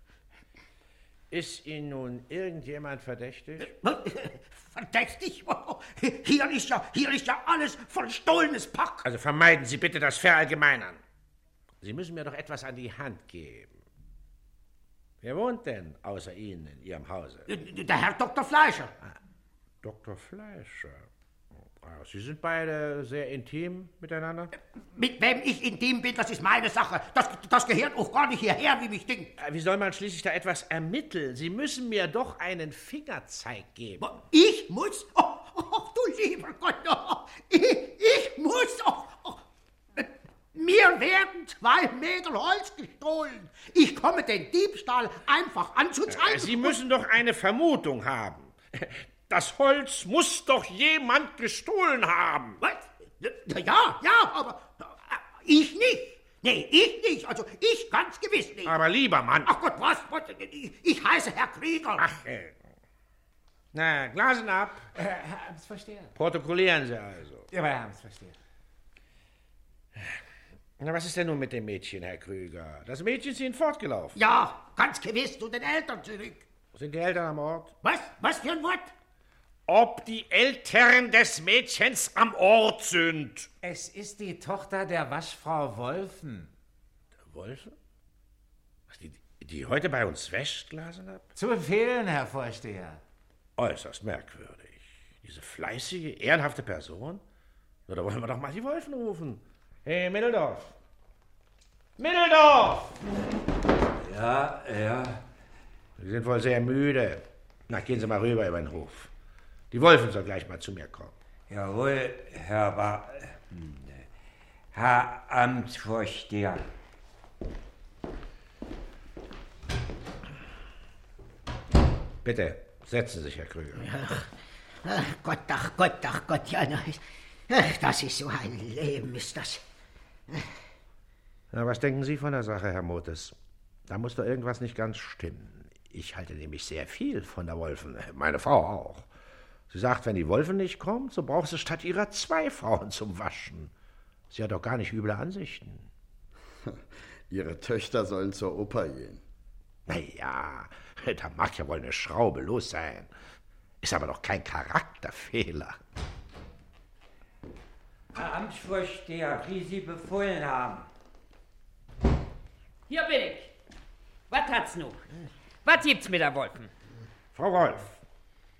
S10: Ist Ihnen nun irgendjemand verdächtig?
S12: Verdächtig? Hier ist ja, hier ist ja alles verstohlenes Pack.
S10: Also vermeiden Sie bitte das Verallgemeinern. Sie müssen mir doch etwas an die Hand geben. Wer wohnt denn außer Ihnen in Ihrem Hause?
S12: Der Herr Doktor Fleischer.
S10: Ah, Doktor Fleischer. Sie sind beide sehr intim miteinander?
S12: Mit wem ich intim bin, das ist meine Sache. Das, das gehört auch gar nicht hierher, wie mich denkt.
S10: Wie soll man schließlich da etwas ermitteln? Sie müssen mir doch einen Fingerzeig geben.
S12: Ich muss? Oh, oh du lieber Gott, oh, ich, ich muss? Oh, oh. Mir werden zwei Meter Holz gestohlen. Ich komme den Diebstahl einfach anzuzeigen.
S10: Sie müssen doch eine Vermutung haben. Das Holz muss doch jemand gestohlen haben.
S12: Was? Ja, ja, aber ich nicht. Nee, ich nicht. Also ich ganz gewiss nicht.
S10: Aber lieber Mann.
S12: Ach Gott, was? Ich, ich heiße Herr Krieger.
S10: Ach, äh. Na, Glasen ab.
S11: Äh, Herr Amtsvorsteher.
S10: Protokollieren Sie also.
S11: Ja, Herr Amtsvorsteher.
S10: Na, was ist denn nun mit dem Mädchen, Herr Krüger? Das Mädchen ist Ihnen fortgelaufen.
S12: Ja, ganz gewiss zu den Eltern zurück.
S10: Sind die Eltern am Ort?
S12: Was? Was für ein Wort?
S10: Ob die Eltern des Mädchens am Ort sind.
S11: Es ist die Tochter der Waschfrau Wolfen.
S10: Der Wolfen? Die, die heute bei uns wäscht, Glasen ab?
S11: Zu befehlen, Herr Vorsteher.
S10: Äußerst merkwürdig. Diese fleißige, ehrenhafte Person? Na, da wollen wir doch mal die Wolfen rufen. Hey, Middeldorf! Middeldorf!
S13: Ja, ja.
S10: Sie sind wohl sehr müde. Na, gehen Sie mal rüber über den Hof. Die Wolfen soll gleich mal zu mir kommen.
S13: Jawohl, Herr ba Herr Amtsvorsteher.
S10: Bitte, setzen Sie sich, Herr Krüger.
S12: Ach, ach Gott, ach Gott, ach Gott, ja, ach, das ist so ein Leben, ist das.
S10: Na, was denken Sie von der Sache, Herr Motes? Da muss doch irgendwas nicht ganz stimmen. Ich halte nämlich sehr viel von der Wolfen, meine Frau auch. Sie sagt, wenn die Wolfen nicht kommt, so braucht sie statt ihrer zwei Frauen zum Waschen. Sie hat doch gar nicht üble Ansichten.
S8: Ihre Töchter sollen zur Oper gehen.
S10: Na ja, da mag ja wohl eine Schraube los sein. Ist aber doch kein Charakterfehler.
S13: Herr Amtsvorsteher, wie Sie befohlen haben.
S2: Hier bin ich. Was hat's nun? Was gibt's mit der Wolfen?
S10: Frau Wolf,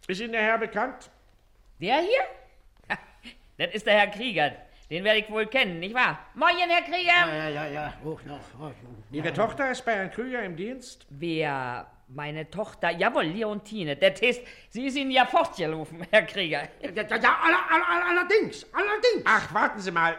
S10: Ist Ihnen der Herr bekannt?
S14: Der hier? Ha, das ist der Herr Krieger. Den werde ich wohl kennen, nicht wahr? Moin, Herr Krieger!
S12: Ja, ja, ja, hoch noch. Hoch.
S10: Ihre Tochter ist bei Herrn Krüger im Dienst?
S14: Wer? Meine Tochter? Jawohl, Leontine. Der Test, sie ist Ihnen ja fortgelaufen, Herr Krieger.
S12: Ja, ja, ja all, all, all, allerdings, allerdings.
S10: Ach, warten Sie mal.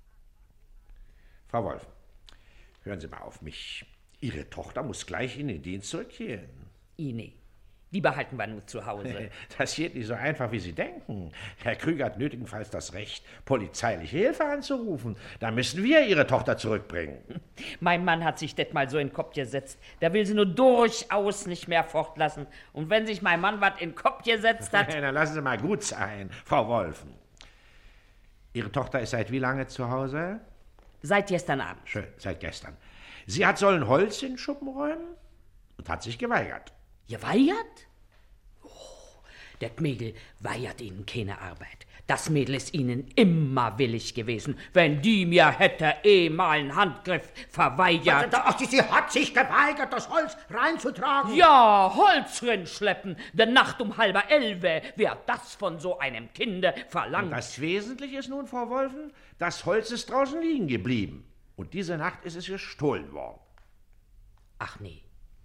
S10: Frau Wolf, hören Sie mal auf mich. Ihre Tochter muss gleich in den Dienst zurückkehren.
S14: Ine, die behalten wir nur zu Hause.
S10: Das geht nicht so einfach, wie Sie denken. Herr Krüger hat nötigenfalls das Recht, polizeiliche Hilfe anzurufen. Da müssen wir Ihre Tochter zurückbringen.
S14: Mein Mann hat sich das mal so in den Kopf gesetzt. Der will sie nur durchaus nicht mehr fortlassen. Und wenn sich mein Mann was in den Kopf gesetzt hat...
S10: Dann lassen Sie mal gut sein, Frau Wolfen. Ihre Tochter ist seit wie lange zu Hause?
S14: Seit gestern Abend.
S10: Schön, seit gestern. Sie hat sollen Holz in den Schuppen räumen und hat sich geweigert.
S2: Geweigert? Oh, das Mädel weigert Ihnen keine Arbeit. Das Mädel ist Ihnen immer willig gewesen. Wenn die mir hätte eh mal einen Handgriff verweigert.
S12: Ach, sie hat sich geweigert, das Holz reinzutragen.
S2: Ja, Holz rinschleppen. De Nacht um halber elfe. Wer das von so einem Kinde verlangt.
S10: Und das Wesentliche ist nun, Frau Wolfen, das Holz ist draußen liegen geblieben. Und diese Nacht ist es gestohlen worden.
S2: Ach nee.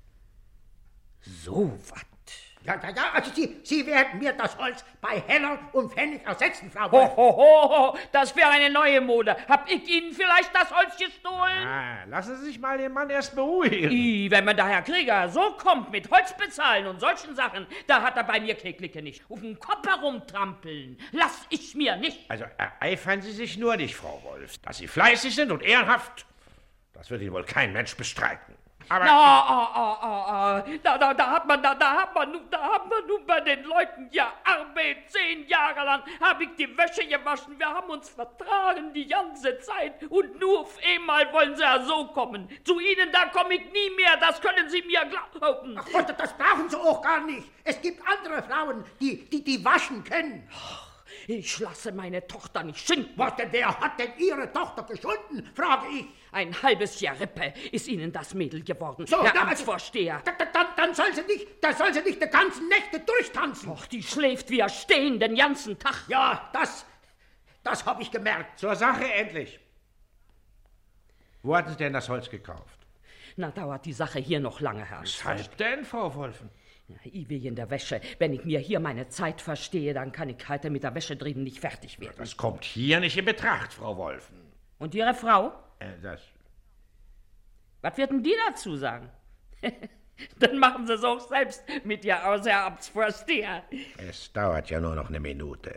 S2: So was.
S12: Ja, ja, ja, also Sie, Sie werden mir das Holz bei Heller und Pfennig ersetzen, Frau
S2: Ho,
S12: Wolf.
S2: ho, ho, ho, das wäre eine neue Mode. Hab ich Ihnen vielleicht das Holz gestohlen?
S10: Ah, lassen Sie sich mal den Mann erst beruhigen.
S2: I, wenn man der Herr Krieger so kommt mit Holz bezahlen und solchen Sachen, da hat er bei mir Keklicke nicht. Auf den Kopf herumtrampeln, lass ich mir nicht.
S10: Also ereifern Sie sich nur nicht, Frau Wolf. Dass Sie fleißig sind und ehrenhaft, das wird Ihnen wohl kein Mensch bestreiten. Aber
S2: Na, ah, ah, ah, ah. Da, da, da hat man, da, da hat man, nun- da hat man nun bei den Leuten ja Arbeit. Zehn Jahre lang habe ich die Wäsche gewaschen. Wir haben uns vertragen die ganze Zeit. Und nur auf einmal wollen sie ja so kommen. Zu Ihnen, da komme ich nie mehr. Das können Sie mir glauben.
S12: Ach Gott, das brauchen Sie auch gar nicht. Es gibt andere Frauen, die, die, die waschen können.
S2: Ich lasse meine Tochter nicht schinden.
S12: Was denn, wer hat denn Ihre Tochter geschunden, frage ich.
S2: Ein halbes Jahr Rippe ist Ihnen das Mädel geworden,
S12: So,
S2: Herr
S12: da-
S2: Amtsvorsteher.
S12: Da, da, dann, dann soll sie nicht, da soll sie nicht die ganzen Nächte durchtanzen.
S2: Och, die schläft wie er stehen den ganzen Tag.
S12: Ja, das, das habe ich gemerkt.
S10: zur Sache endlich. Wo hatten Sie denn das Holz gekauft?
S2: Na, dauert die Sache hier noch lange, Herr Amtsvorsteher.
S10: Weshalb denn, Frau Wolfen?
S2: Ja, ich will in der Wäsche. Wenn ich mir hier meine Zeit verstehe, dann kann ich heute mit der Wäsche drüben nicht fertig werden.
S10: Das kommt hier nicht in Betracht, Frau Wolfen.
S2: Und Ihre Frau?
S10: Äh, das...
S2: Was wird denn die dazu sagen? Dann machen Sie es auch selbst mit ihr aus, Herr Amtsvorsteher.
S10: Es dauert ja nur noch eine Minute.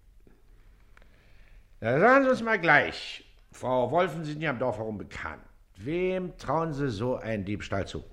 S10: Da sagen Sie uns mal gleich. Frau Wolfen, Sie sind ja im Dorf herum bekannt. Wem trauen Sie so einen Diebstahl zu?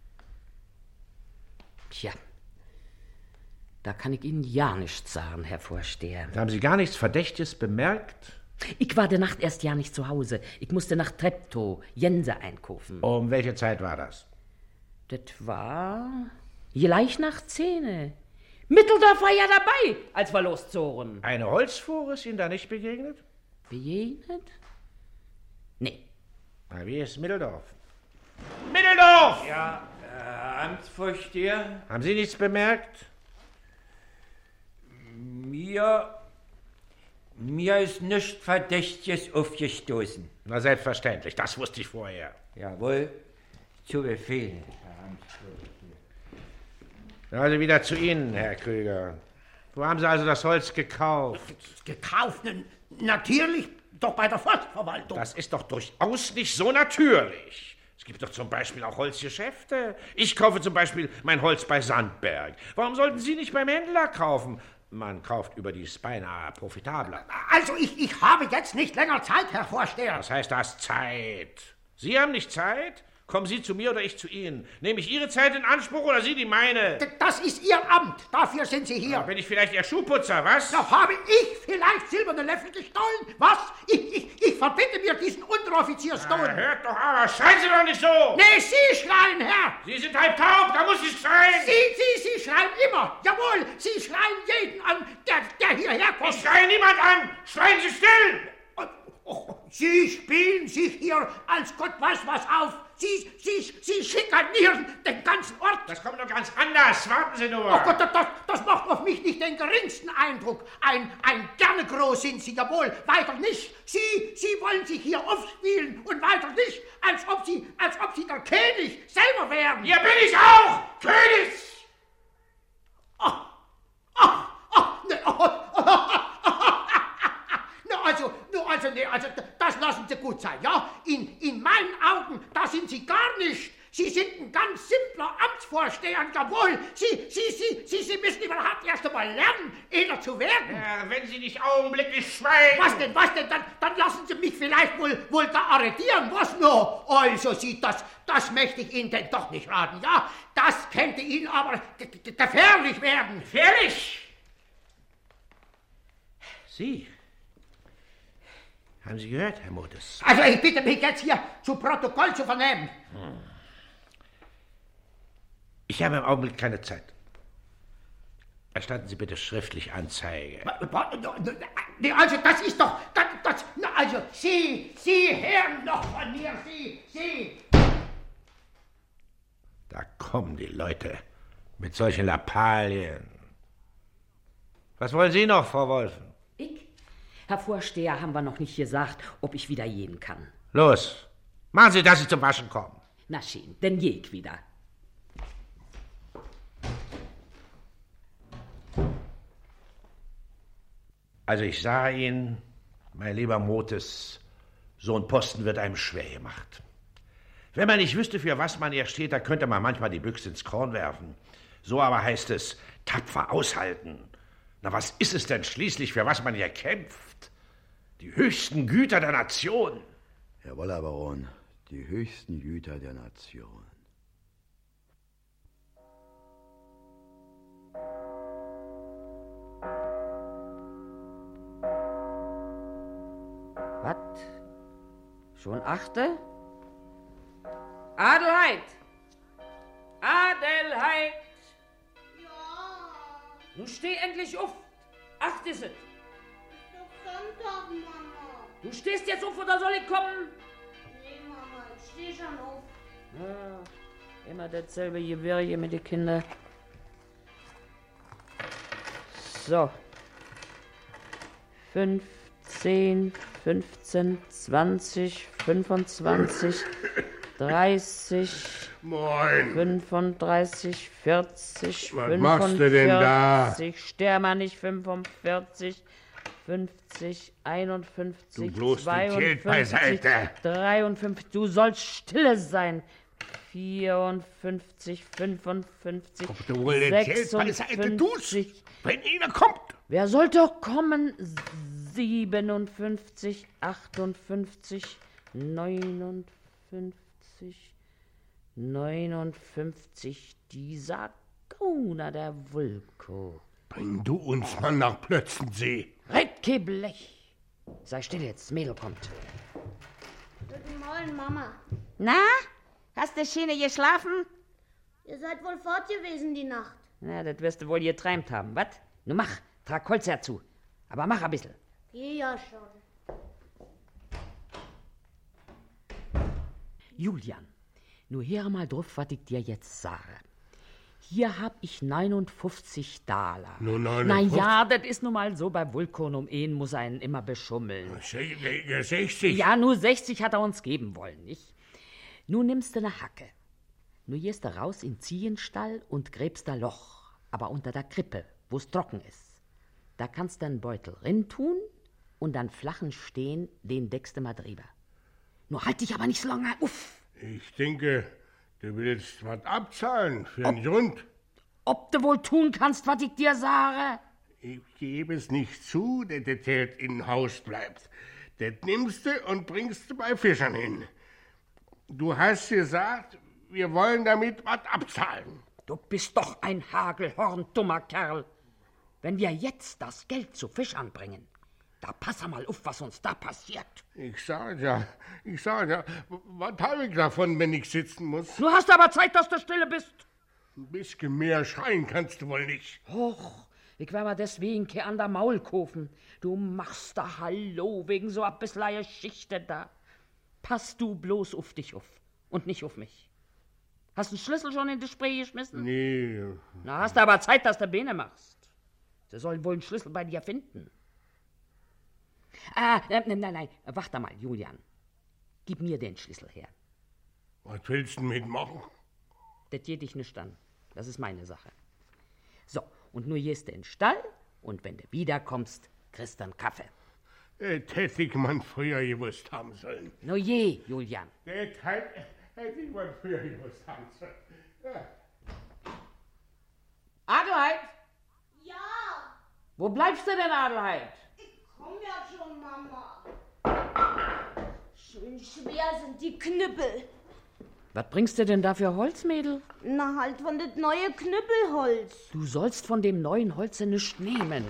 S2: Tja, da kann ich Ihnen ja nichts sagen, Herr Vorsteher.
S10: Haben Sie gar nichts Verdächtiges bemerkt?
S2: Ich war der Nacht erst ja nicht zu Hause. Ich musste nach Treptow, Jense einkaufen.
S10: Um welche Zeit war das?
S2: Das war gleich nach Zähne. Mitteldorf war ja dabei, als wir loszogen.
S10: Eine Holzfuhre ist Ihnen da nicht begegnet?
S2: Begegnet? Nee.
S10: Na, wie ist Mitteldorf? Mitteldorf!
S13: Ja, äh, Amtsvorsteher,
S10: Haben Sie nichts bemerkt?
S13: mir, mir ist nichts Verdächtiges aufgestoßen.
S10: Na, selbstverständlich, das wusste ich vorher.
S13: Jawohl, zu Befehl, Herr Amtsvorsteher.
S10: Also wieder zu Ihnen, Herr Krüger. Wo haben Sie also das Holz gekauft?
S12: Gekauft, n- natürlich, doch bei der Forstverwaltung.
S10: Das ist doch durchaus nicht so natürlich. Es gibt doch zum Beispiel auch Holzgeschäfte. Ich kaufe zum Beispiel mein Holz bei Sandberg. Warum sollten Sie nicht beim Händler kaufen? Man kauft überdies beinahe profitabler.
S12: Also, ich, ich habe jetzt nicht länger Zeit, Herr Vorsteher.
S10: Das heißt, das Zeit. Sie haben nicht Zeit? Kommen Sie zu mir oder ich zu Ihnen? Nehme ich Ihre Zeit in Anspruch oder Sie die meine?
S12: D- Das ist Ihr Amt, dafür sind Sie hier.
S10: Ja, bin ich vielleicht Ihr Schuhputzer, was?
S12: Doch habe ich vielleicht silberne Löffel gestohlen? Was? Ich, ich, ich verbitte mir diesen Unteroffizierstohlen.
S10: Na, hört doch aber, schreien Sie doch nicht so!
S12: Nee, Sie schreien, Herr!
S10: Sie sind halb taub, da muss ich schreien!
S12: Sie, Sie, Sie schreien immer! Jawohl, Sie schreien jeden an, der, der hierher kommt!
S10: Ich schreie niemand an! Schreien Sie still!
S12: Oh, Sie spielen sich hier als Gott weiß was auf! Sie, Sie, Sie schikanieren den ganzen Ort!
S10: Das kommt doch ganz anders, warten Sie nur!
S12: Oh Gott, das, das, das macht auf mich nicht den geringsten Eindruck. Ein, ein Gernegroß sind Sie, jawohl, weiter nicht. Sie, Sie wollen sich hier aufspielen und weiter nicht, als ob Sie, als ob Sie der König selber wären.
S10: Hier bin ich auch, König!
S12: Ach, ach, ach, ne, oh, oh, ne, also, ne, also, ne, also, das lassen Sie gut sein, ja? In, in meinen Augen, da sind Sie gar nicht. Sie sind ein ganz simpler Amtsvorsteher, jawohl. Sie, Sie, Sie, Sie, Sie müssen überhaupt erst einmal lernen, Edler zu werden.
S10: Ja, wenn Sie nicht augenblicklich schweigen.
S12: Was denn, was denn? Dann, dann lassen Sie mich vielleicht wohl, wohl da arretieren, was noch? Also, Sie, das, das möchte ich Ihnen denn doch nicht raten, ja? Das könnte Ihnen aber gefährlich werden.
S10: Gefährlich? Sie? Haben Sie gehört, Herr Motes?
S12: Also, ich bitte mich jetzt hier zu Protokoll zu vernehmen.
S10: Hm. Ich habe im Augenblick keine Zeit. Erstatten Sie bitte schriftlich Anzeige.
S12: Also, das ist doch... Das, das, also, Sie, Sie hören noch von mir, Sie, Sie...
S10: Da kommen die Leute mit solchen Lappalien. Was wollen Sie noch, Frau Wolfen?
S2: Ich? Herr Vorsteher, haben wir noch nicht gesagt, ob ich wieder gehen kann.
S10: Los, machen Sie, dass Sie zum Waschen kommen.
S2: Na schön, dann geh ich wieder.
S10: Also ich sage Ihnen, mein lieber Motes, so ein Posten wird einem schwer gemacht. Wenn man nicht wüsste, für was man hier steht, da könnte man manchmal die Büchse ins Korn werfen. So aber heißt es, tapfer aushalten. Na, was ist es denn schließlich, für was man hier kämpft? Die höchsten Güter der Nation.
S15: Jawohl, Herr Baron, die höchsten Güter der Nation.
S2: Was? Schon achte? Adelheid! Adelheid!
S3: Ja.
S2: Nun steh endlich auf. Acht ist es.
S3: Doch Sonntag, Mama.
S2: Du stehst jetzt auf oder soll ich kommen?
S3: Nee, Mama, ich steh schon auf.
S2: Ja, immer dasselbe Gewirr hier mit den Kindern. So. Fünf, zehn, fünfzehn, zwanzig, fünfundzwanzig, dreißig,
S1: Moin.
S2: fünfunddreißig, vierzig,
S1: Was machst du denn da?
S2: Stär mal nicht, fünfundvierzig, fünfzig, einundfünfzig,
S1: Du bloß die Geld beiseite.
S2: dreiundfünfzig, du sollst stille sein. vierundfünfzig, fünfundfünfzig,
S1: Ob du wohl das Geld beiseite tust, wenn einer kommt.
S2: Wer soll doch kommen? siebenundfünfzig, achtundfünfzig, neunundfünfzig, neunundfünfzig, dieser Gauner der Vulko.
S1: Bring du uns mal nach Plötzensee.
S2: Redke Blech. Sei still jetzt, Mädel kommt.
S3: Guten Morgen, Mama.
S5: Na, hast du Schiene geschlafen?
S3: Ihr seid wohl fort gewesen die Nacht.
S2: Na, das wirst du wohl geträumt haben, wat? Nun mach, trag Holz herzu. Aber mach ein bisschen.
S3: Geh ja schon.
S2: Julian, nur hör mal drauf, was ich dir jetzt sage. Hier hab ich neunundfünfzig Daler.
S1: Nur
S2: Na
S1: neunundfünfzig?
S2: ja, das ist nun mal so, bei Vulkan um einen muss einen immer beschummeln.
S1: sechzig?
S2: Ja, nur sechzig hat er uns geben wollen, nicht? Nun nimmst du ne Hacke. Nun gehst du raus in Ziehenstall und gräbst da Loch, aber unter der Krippe, wo's trocken ist. Da kannst du einen Beutel rin tun und dann flachen Stehen, den deckst du mal drüber. Nur halt dich aber nicht so lange uff.
S1: Ich denke, du willst was abzahlen für einen Grund.
S2: Ob du wohl tun kannst, was ich dir sage?
S1: Ich gebe es nicht zu, dass das Geld im Haus bleibt. Das nimmst du und bringst du bei Fischern hin. Du hast gesagt, wir wollen damit was abzahlen.
S2: Du bist doch ein Hagelhorn, dummer Kerl. Wenn wir jetzt das Geld zu Fischern bringen, da pass mal auf, was uns da passiert.
S1: Ich sag ja, ich sag ja, was habe ich davon, wenn ich sitzen muss?
S2: Du hast aber Zeit, dass du stille bist.
S1: Ein bisschen mehr schreien kannst du wohl nicht.
S2: Och, ich wär mal deswegen kein an der Maul kaufen. Du machst da Hallo wegen so a bissler Geschichte da. Pass du bloß auf dich auf und nicht auf mich. Hast du den Schlüssel schon in das Spray geschmissen?
S1: Nee.
S2: Na, hast du aber Zeit, dass du Beine machst. Sie sollen wohl einen Schlüssel bei dir finden. Ah, äh, nein, nein, nein, warte mal, Julian. Gib mir den Schlüssel her.
S1: Was willst du mitmachen?
S2: Das geht dich nicht an. Das ist meine Sache. So, und nur gehst du in den Stall und wenn du wiederkommst, kriegst du einen Kaffee.
S1: Das hätte ich man früher gewusst haben sollen.
S2: No je, Julian.
S1: Das hätte, hätte ich man früher gewusst haben sollen. Ja.
S2: Adelheid!
S4: Ja,
S2: Wo bleibst du denn, Adelheid?
S4: komm ja schon, Mama. Schön schwer sind die Knüppel.
S2: Was bringst du denn da für Holz, Mädel?
S4: Na halt von das neue Knüppelholz.
S2: Du sollst von dem neuen Holze nichts nehmen.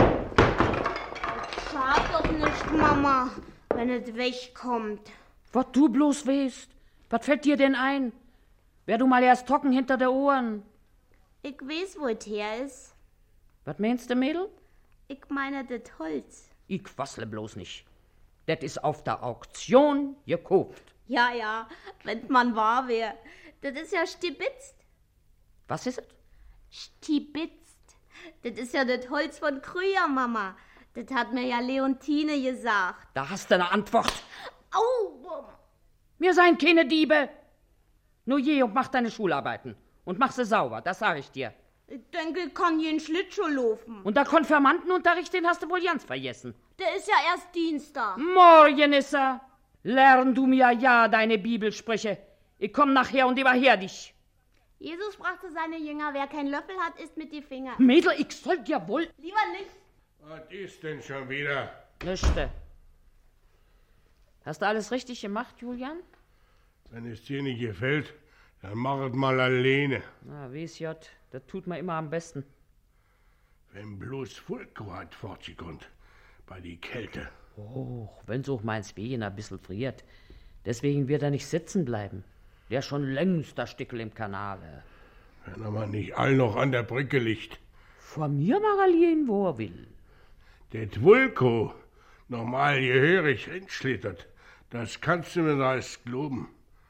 S4: Schad doch nicht, Mama, wenn es wegkommt.
S2: Was du bloß weißt. Was fällt dir denn ein? Wär du mal erst trocken hinter der Ohren.
S4: Ich weiß, wo es her ist.
S2: Was meinst du, Mädel?
S4: Ich meine das Holz.
S2: Ich quassle bloß nicht. Das ist auf der Auktion gekauft.
S4: Ja, ja, wenn man wahr wär. Das ist ja stibitzt.
S2: Was ist es?
S4: Stibitzt. Das ist ja das Holz von Krüger, Mama. Das hat mir ja Leontine gesagt.
S2: Da hast du eine Antwort.
S4: Au!
S2: Wir seien keine Diebe. Nur je und mach deine Schularbeiten. Und mach sie sauber, das sag ich dir.
S4: Ich denke, ich kann jeden Schlittschuh laufen.
S2: Und der Konfirmandenunterricht, den hast du wohl ganz vergessen.
S4: Der ist ja erst Dienstag.
S2: Morgen ist er. Lern du mir ja deine Bibelsprüche. Ich komm nachher und überher dich.
S4: Jesus sprach zu seinen Jünger, wer keinen Löffel hat, isst mit die Finger.
S2: Mädel, ich soll dir wohl...
S4: Lieber nicht.
S1: Was ist denn schon wieder?
S2: Nichte. Hast du alles richtig gemacht, Julian?
S1: Wenn es dir nicht gefällt, dann mach es mal alleine.
S2: Na, wie's Jott, das tut mir immer am besten.
S1: Wenn bloß Fulko hat fortgekommt, bei die Kälte.
S2: Oh, wenn so meins Wehen ein bisschen friert. Deswegen wird er nicht sitzen bleiben. Der schon längst der Stickel im Kanal.
S1: Wenn aber nicht all noch an der Brücke liegt.
S2: Vor mir mag er liegen, wo er will.
S1: Det Vulko noch mal gehörig hinschlittert, das kannst du mir alles glauben.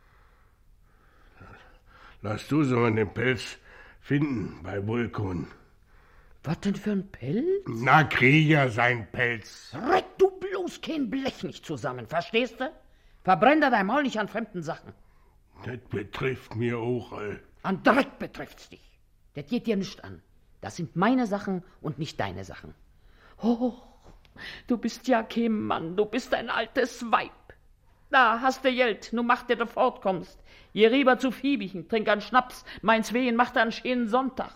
S1: Lass du so einen Pelz finden bei Vulkon.
S2: Was denn für ein Pelz?
S1: Na, Krieger sein Pelz.
S2: Reck du bloß kein Blech nicht zusammen, verstehst du? Verbrenn da dein Maul nicht an fremden Sachen.
S1: Das betrifft mir auch all.
S2: An Dreck betrifft's dich. Das geht dir nicht an. Das sind meine Sachen und nicht deine Sachen. Oh, du bist ja kein Mann, du bist ein altes Weib. Da hast du Geld, nu mach dir du fortkommst. Geh rüber zu Fiebichen, trink einen Schnaps, meins Wehen macht einen schönen Sonntag.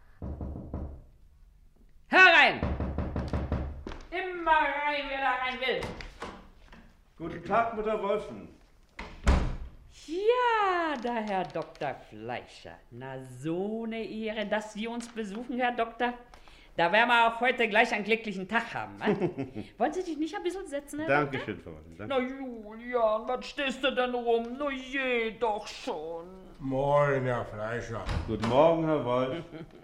S2: Herein! Immer rein, wer da rein will.
S16: Guten Tag, Mutter Wolfen.
S14: Ja, da Herr Doktor Fleischer. Na, so eine Ehre, dass Sie uns besuchen, Herr Doktor. Da werden wir auch heute gleich einen glücklichen Tag haben. Ne? Wollen Sie sich nicht ein bisschen setzen, Herr
S16: Dankeschön,
S14: Doktor?
S16: Frau Wolfen.
S14: Na, Julian, was stehst du denn rum? Na, je doch schon.
S1: Moin, Herr Fleischer.
S16: Guten Morgen, Herr Wolf.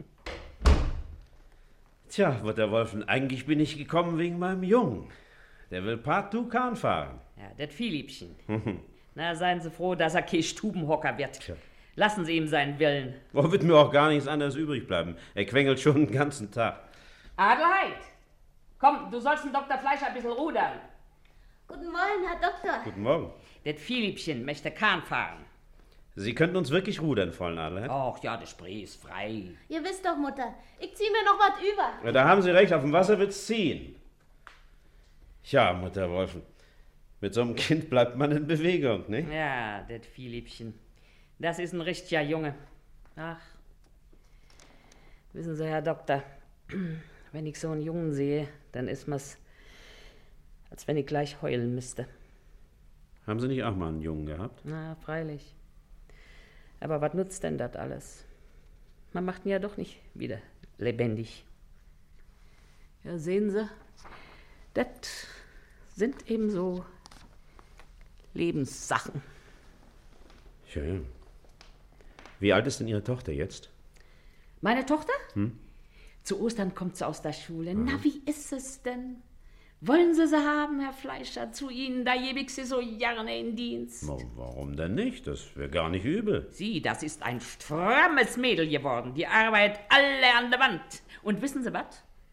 S16: Tja, Mutter Wolfen, eigentlich bin ich gekommen wegen meinem Jungen. Der will partout Kahn fahren.
S14: Ja, das Philippchen. Na, seien Sie froh, dass er kein Stubenhocker wird.
S16: Tja.
S14: Lassen Sie ihm seinen Willen.
S16: Wo wird mir auch gar nichts anderes übrig bleiben. Er quengelt schon den ganzen Tag.
S14: Adelheid, komm, du sollst den Doktor Fleischer ein bisschen rudern.
S4: Guten Morgen, Herr Doktor.
S16: Guten Morgen.
S14: Das Philippchen möchte Kahn fahren.
S16: Sie könnten uns wirklich rudern, Fräulein Adelheid?
S14: Ach ja, der Spree ist frei.
S4: Ihr wisst doch, Mutter, ich zieh mir noch was über.
S16: Ja, da haben Sie recht, auf dem Wasser wird's ziehen. Ja, Mutter Wolfen, mit so einem Kind bleibt man in Bewegung, ne?
S14: Ja, das Philippchen. Das ist ein richtiger Junge. Ach, wissen Sie, Herr Doktor, wenn ich so einen Jungen sehe, dann ist mir's, als wenn ich gleich heulen müsste.
S16: Haben Sie nicht auch mal einen Jungen gehabt?
S14: Na, freilich. Aber was nutzt denn das alles? Man macht ihn ja doch nicht wieder lebendig. Ja, sehen Sie, das sind eben so Lebenssachen.
S16: Ja, ja. Wie alt ist denn Ihre Tochter jetzt?
S14: Meine Tochter?
S16: Hm?
S14: Zu Ostern kommt sie aus der Schule. Mhm. Na, wie ist es denn? Wollen Sie sie haben, Herr Fleischer, zu Ihnen? Da gebe ich Sie so gerne in Dienst.
S16: Na, warum denn nicht? Das wäre gar nicht übel.
S14: Sie, das ist ein strammes Mädel geworden. Die arbeitet alle an der Wand. Und wissen Sie was?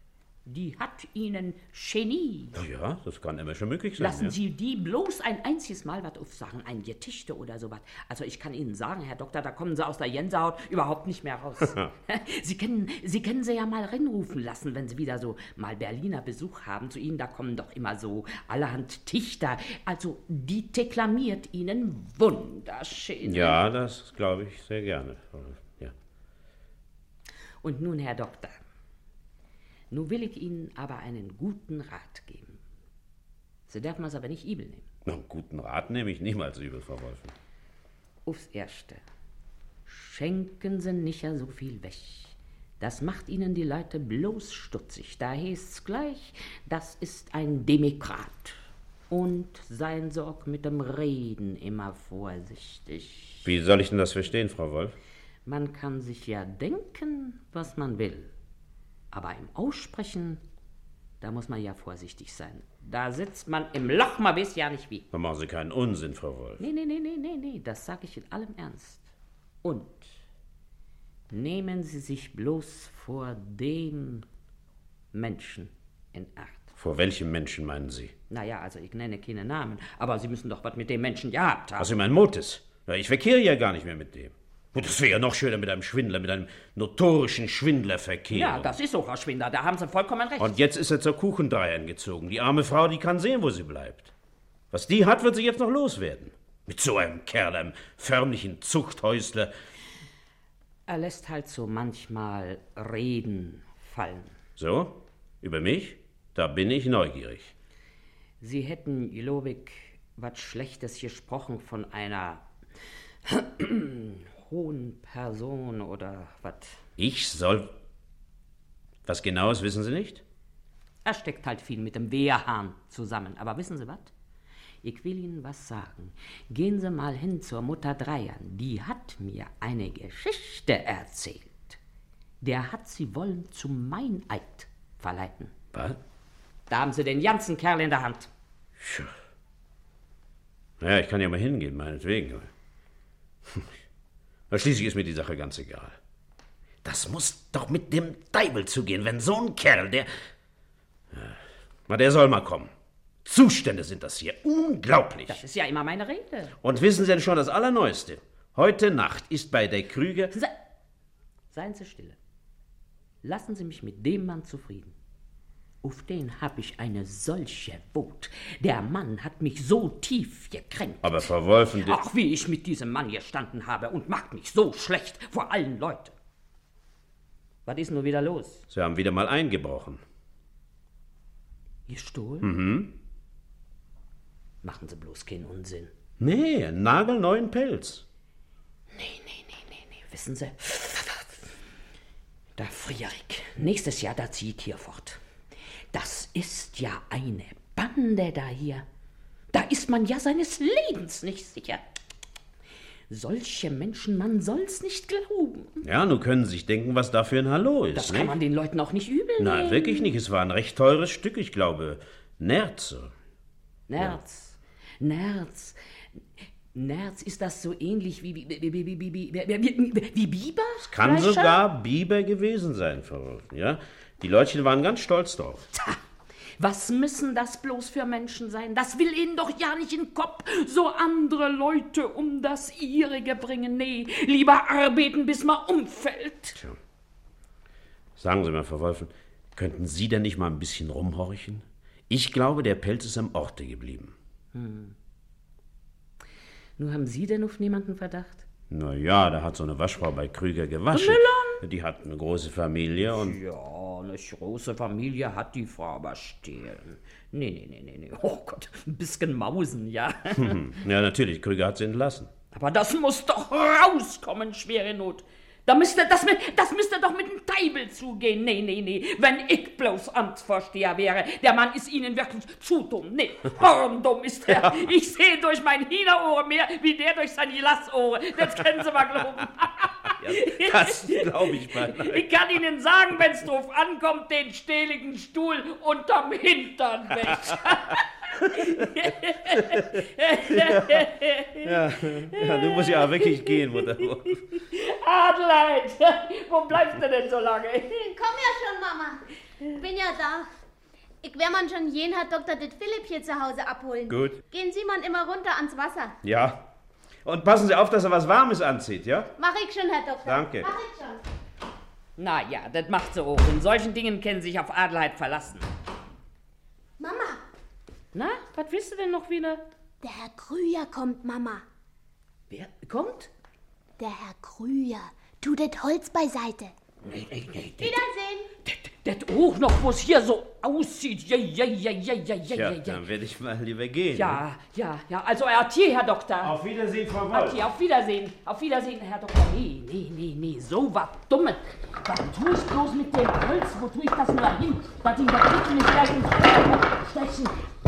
S2: Die hat Ihnen Genie.
S16: Ja, das kann immer schon möglich sein.
S2: Lassen
S16: ja.
S2: Sie die bloß ein einziges Mal was aufsagen, ein Gedichte oder sowas. Also ich kann Ihnen sagen, Herr Doktor, da kommen Sie aus der Gänsehaut überhaupt nicht mehr raus. Sie können, Sie können sie ja mal reinrufen lassen, wenn Sie wieder so mal Berliner Besuch haben. Zu Ihnen, da kommen doch immer so allerhand Dichter. Also die deklamiert Ihnen wunderschön.
S16: Ja, das glaube ich sehr gerne. Ja.
S2: Und nun, Herr Doktor, nun will ich Ihnen aber einen guten Rat geben. Sie dürfen es aber nicht übel nehmen.
S16: Na, einen guten Rat nehme ich niemals übel, Frau Wolfen.
S2: Aufs Erste, schenken Sie nicht ja so viel weg. Das macht Ihnen die Leute bloß stutzig. Da heißt's gleich, das ist ein Demokrat. Und seien Sie auch mit dem Reden immer vorsichtig.
S16: Wie soll ich denn das verstehen, Frau Wolf?
S2: Man kann sich ja denken, was man will. Aber im Aussprechen, da muss man ja vorsichtig sein. Da sitzt man im Loch, man weiß ja nicht wie.
S16: Da machen Sie keinen Unsinn, Frau Wolf.
S2: Nee, nee, nee, nee, nee, nee, das sage ich in allem Ernst. Und nehmen Sie sich bloß vor dem Menschen in Acht.
S16: Vor welchem Menschen meinen Sie?
S2: Naja, also ich nenne keine Namen, aber Sie müssen doch was mit dem Menschen gehabt haben.
S16: Was Sie meinen, Motis? Ja, ich verkehre ja gar nicht mehr mit dem. Und das wäre ja noch schöner mit einem Schwindler, mit einem notorischen Schwindler verkehren.
S2: Ja, das ist auch ein Schwindler, da haben Sie vollkommen recht.
S16: Und jetzt ist er zur Kuchendreiern gezogen. Die arme Frau, die kann sehen, wo sie bleibt. Was die hat, wird sie jetzt noch loswerden. Mit so einem Kerl, einem förmlichen Zuchthäusler.
S2: Er lässt halt so manchmal Reden fallen.
S16: So? Über mich? Da bin ich neugierig.
S2: Sie hätten, Ilowik, was Schlechtes gesprochen von einer hohen Person oder was?
S16: Ich soll... Was Genaues wissen Sie nicht?
S2: Er steckt halt viel mit dem Wehrhahn zusammen. Aber wissen Sie was? Ich will Ihnen was sagen. Gehen Sie mal hin zur Mutter Dreiern. Die hat mir eine Geschichte erzählt. Der hat sie wollen zum Meineid verleiten.
S16: Was?
S2: Da haben Sie den ganzen Kerl in der Hand.
S16: Tja. Naja, ich kann ja mal hingehen, meinetwegen. Aber schließlich ist mir die Sache ganz egal. Das muss doch mit dem Deibel zugehen, wenn so ein Kerl, der... Ja, na, der soll mal kommen. Zustände sind das hier. Unglaublich.
S2: Das ist ja immer meine Rede.
S16: Und wissen Sie denn schon das Allerneueste? Heute Nacht ist bei der Krüger...
S2: Se Seien Sie stille. Lassen Sie mich mit dem Mann zufrieden. Auf den habe ich eine solche Wut. Der Mann hat mich so tief gekränkt.
S16: Aber Frau Wolfen...
S2: Ach, wie ich mit diesem Mann gestanden habe und macht mich so schlecht vor allen Leuten. Was ist nur wieder los?
S16: Sie haben wieder mal eingebrochen.
S2: Gestohlen?
S16: Mhm.
S2: Machen Sie bloß keinen Unsinn.
S16: Nee, einen nagelneuen Pelz.
S2: Nee, nee, nee, nee, nee. Wissen Sie, da friere ich. Nächstes Jahr, da ziehe ich hier fort. Das ist ja eine Bande da hier. Da ist man ja seines Lebens nicht sicher. Solche Menschen, man soll's nicht glauben.
S16: Ja, nun können Sie sich denken, was da für ein Hallo ist.
S2: Das
S16: nicht?
S2: kann man den Leuten auch nicht übel nehmen.
S16: Nein, wirklich nicht. Es war ein recht teures Stück, ich glaube. Nerze.
S2: Nerz. Ja. Nerz. Nerz, ist das so ähnlich wie, wie, wie, wie, wie, wie, wie, wie, wie Biber?
S16: Es kann
S2: Fleischer?
S16: sogar Biber gewesen sein, Frau Wolfen, ja? Die Leutchen waren ganz stolz drauf.
S2: Tja, was müssen das bloß für Menschen sein? Das will ihnen doch ja nicht in den Kopf, so andere Leute um das ihrige bringen. Nee, lieber arbeiten, bis man umfällt.
S16: Tja. Sagen Sie mal, Frau Wolfen, könnten Sie denn nicht mal ein bisschen rumhorchen? Ich glaube, der Pelz ist am Orte geblieben.
S2: Hm. Nun haben Sie denn auf niemanden Verdacht?
S16: Na ja, da hat so eine Waschfrau bei Krüger gewaschen.
S2: Müllern?
S16: Die hat eine große Familie und...
S2: Ja, eine große Familie hat die Frau aber stehlen. Nee, nee, nee, nee, nee. Oh Gott, ein bisschen Mausen, ja.
S16: Hm. Ja, natürlich, Krüger hat sie entlassen.
S2: Aber das muss doch rauskommen, schwere Not. Da müsste, das, das müsste doch mit dem Teibel zugehen. Nee, nee, nee, wenn ich bloß Amtsvorsteher wäre. Der Mann ist Ihnen wirklich zu dumm. Nee, horndumm ist er. Ja. Ich sehe durch mein Hühnerohr mehr, wie der durch sein Glassohr. Das können Sie mal glauben.
S16: Ja, das glaube ich mal.
S2: Ich kann Ihnen sagen, wenn es drauf ankommt, den stähligen Stuhl unterm Hintern weg.
S16: ja, ja, du musst ja wirklich gehen, Mutter.
S2: Adelheid, wo bleibst du denn so lange?
S4: Komm ja schon, Mama. Bin ja da. Ich werde man schon jeden Herr Doktor det Philipp hier zu Hause abholen.
S16: Gut.
S4: Gehen Sie man immer runter ans Wasser.
S16: Ja. Und passen Sie auf, dass er was Warmes anzieht, ja?
S4: Mach ich schon, Herr Doktor.
S16: Danke.
S4: Mach ich schon.
S14: Na ja, das macht sie auch. In solchen Dingen können sich auf Adelheid verlassen.
S4: Mama.
S14: Na, was willst du denn noch wieder?
S4: Der Herr Krüger kommt, Mama.
S14: Wer kommt?
S4: Der Herr Krüger. Tu das Holz beiseite.
S14: Nee, nee, nee.
S4: Wiedersehen.
S14: Das auch noch, wo es hier so aussieht. Ja, ja, ja, ja, ja, ja,
S16: Ja,
S14: ja.
S16: dann werde ich mal lieber gehen.
S14: Ja, ja, ja. Also, Artier, Herr Doktor.
S16: Auf Wiedersehen, Frau Wolf.
S14: Artier, auf Wiedersehen. Auf Wiedersehen, Herr Doktor. Nee, nee, nee, nee. So was Dummes. Was tue ich bloß mit dem Holz? Wo tue ich das nur hin? Dass ihm der Blick nicht gleich ins Auge stechen.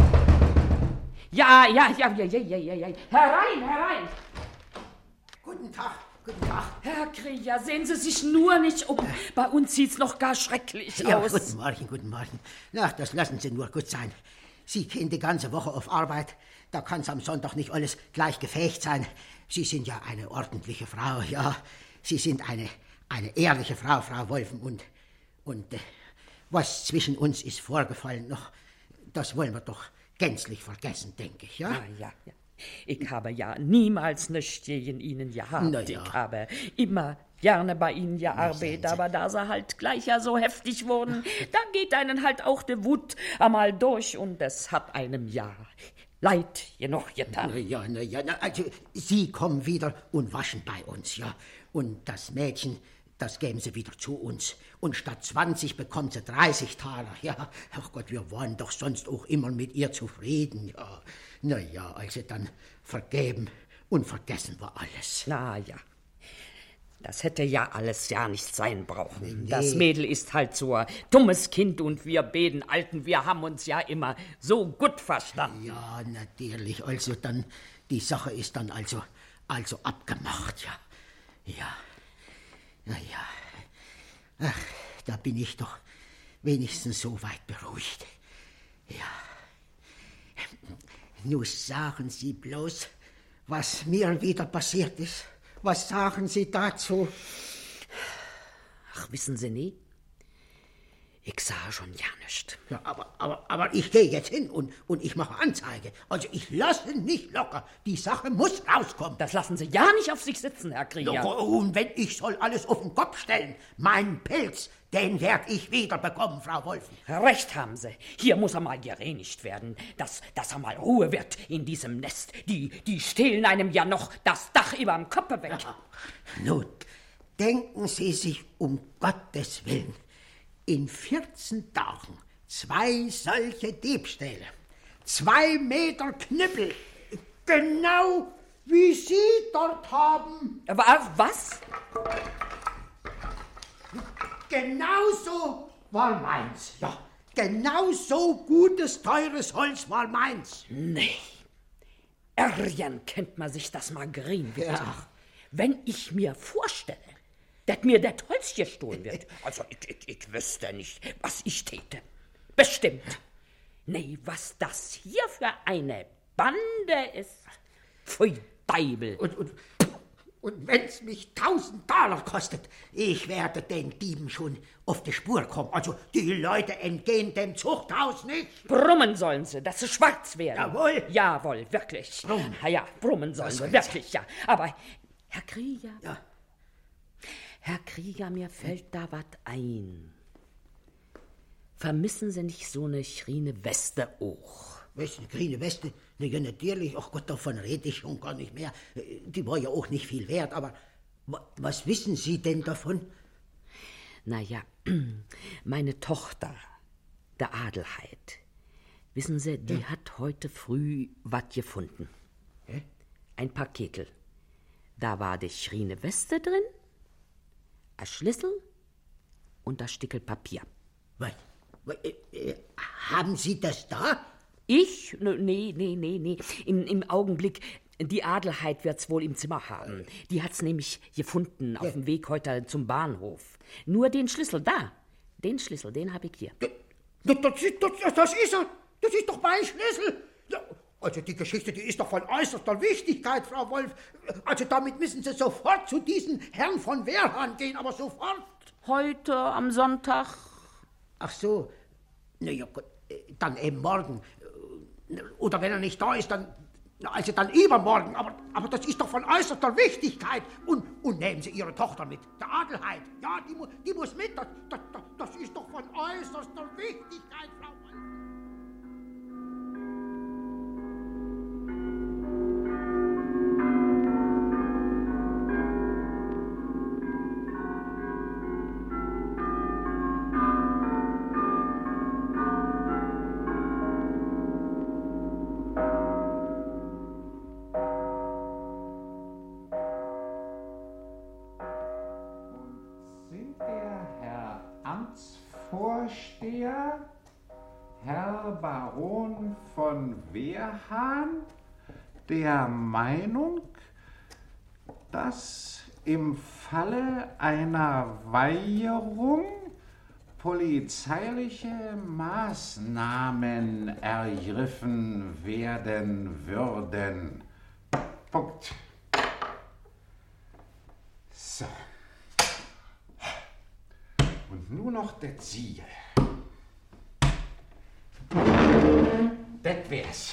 S14: Ja, ja, ja, ja, ja, ja, ja, ja. Herein, herein.
S12: Guten Tag, guten Tag.
S14: Herr Krieger, sehen Sie sich nur nicht um. Bei uns sieht's noch gar schrecklich
S12: Ja,
S14: aus.
S12: guten Morgen, guten Morgen. Na, das lassen Sie nur gut sein. Sie gehen die ganze Woche auf Arbeit. Da kann's am Sonntag nicht alles gleich gefecht sein. Sie sind ja eine ordentliche Frau, ja. Sie sind eine, eine ehrliche Frau, Frau Wolfen. Und, und äh, was zwischen uns ist vorgefallen noch, das wollen wir doch gänzlich vergessen, denke ich, ja?
S14: Ja, ja, ja. Ich habe ja niemals nichts gegen Ihnen gehabt.
S12: Na ja.
S14: Ich habe immer gerne bei Ihnen gearbeitet, aber da Sie halt gleich ja so heftig wurden, da geht einen halt auch die Wut einmal durch und es hat einem ja leid genug getan.
S12: Na ja, na ja, na, also Sie kommen wieder und waschen bei uns, ja. Und das Mädchen, das geben Sie wieder zu uns. Und statt zwanzig bekommt sie dreißig Taler, ja. Ach Gott, wir waren doch sonst auch immer mit ihr zufrieden, ja. Na ja, also dann vergeben und vergessen wir alles.
S14: Na ja. Das hätte ja alles ja nicht sein brauchen.
S12: Nee.
S14: Das Mädel ist halt so ein dummes Kind und wir beiden Alten, wir haben uns ja immer so gut verstanden.
S12: Ja, natürlich. Also dann, die Sache ist dann also, also abgemacht, ja. Ja. Na ja. Ach, da bin ich doch wenigstens so weit beruhigt. Ja. Nun sagen Sie bloß, was mir wieder passiert ist. Was sagen Sie dazu?
S14: Ach, wissen Sie nie? Ich sah schon ja nicht.
S12: Ja, aber, aber, aber ich gehe jetzt hin und, und ich mache Anzeige. Also ich lasse nicht locker. Die Sache muss rauskommen.
S14: Das lassen Sie ja nicht auf sich sitzen, Herr Krieger.
S12: Ja, und wenn ich soll alles auf den Kopf stellen, meinen Pilz, den werd ich wieder bekommen, Frau Wolfen.
S14: Recht haben Sie. Hier muss einmal gereinigt werden, dass, dass einmal Ruhe wird in diesem Nest. Die, die stehlen einem ja noch das Dach überm Kopf weg.
S12: Ja. Nun, denken Sie sich um Gottes Willen in vierzehn Tagen zwei solche Diebstähle, zwei Meter Knüppel, genau wie Sie dort haben.
S14: Aber was?
S12: Genauso war meins, ja. Genauso gutes, teures Holz war meins.
S14: Nee. Ärgern kennt man sich das mal grün wird.
S12: Ja.
S14: Wenn ich mir vorstelle, dass mir das Holz gestohlen wird, also ich, ich, ich wüsste nicht, was ich täte. Bestimmt. Nee, was das hier für eine Bande ist. Pfui, Deibel.
S12: Und, und, und wenn's mich tausend Taler kostet, ich werde den Dieben schon auf die Spur kommen. Also die Leute entgehen dem Zuchthaus nicht.
S14: Brummen sollen sie, dass sie schwarz werden.
S12: Jawohl.
S14: Jawohl, wirklich.
S12: Brummen.
S14: Ja, ja, brummen sollen
S12: Was
S14: sie,
S12: soll's?
S14: wirklich, ja. Aber, Herr Krieger,
S12: Ja.
S14: Herr Krieger, mir fällt da was ein. Vermissen Sie nicht so eine schrine Weste auch?
S12: Was, eine grüne Weste? Na ja, natürlich. Ach Gott, davon rede ich schon gar nicht mehr. Die war ja auch nicht viel wert, aber wa- was wissen Sie denn davon?
S14: Na ja, meine Tochter, der Adelheid, wissen Sie, die hat heute früh was gefunden.
S12: Hä?
S14: Ein Paketel. Da war die schrine Weste drin, ein Schlüssel und ein Stickel Papier.
S12: Was? Was, äh, äh, haben Sie das da?
S14: Ich? Ne, Nee, nee, nee, nee. Im, im Augenblick, die Adelheid wird's wohl im Zimmer haben. Die hat's nämlich gefunden auf dem Weg heute zum Bahnhof. Nur den Schlüssel da. Den Schlüssel, den habe ich hier.
S12: Das, das, das, das ist er. Das ist doch mein Schlüssel. Ja, also die Geschichte, die ist doch von äußerster Wichtigkeit, Frau Wolf. Also damit müssen Sie sofort zu diesem Herrn von Wehrhahn gehen, aber sofort.
S14: Heute am Sonntag?
S12: Ach so. Na ja, gut. Dann eben morgen. Oder wenn er nicht da ist, dann... Also dann übermorgen. Aber, aber das ist doch von äußerster Wichtigkeit. Und, und nehmen Sie Ihre Tochter mit. Der Adelheid. Ja, die, mu die muss mit. Das, das, das ist doch von äußerster Wichtigkeit, Frau Wolf.
S11: Vorsteher, Herr Baron von Wehrhahn, der Meinung, dass im Falle einer Weigerung polizeiliche Maßnahmen ergriffen werden würden. Punkt. So. Und nur noch das Siegel. Das wär's.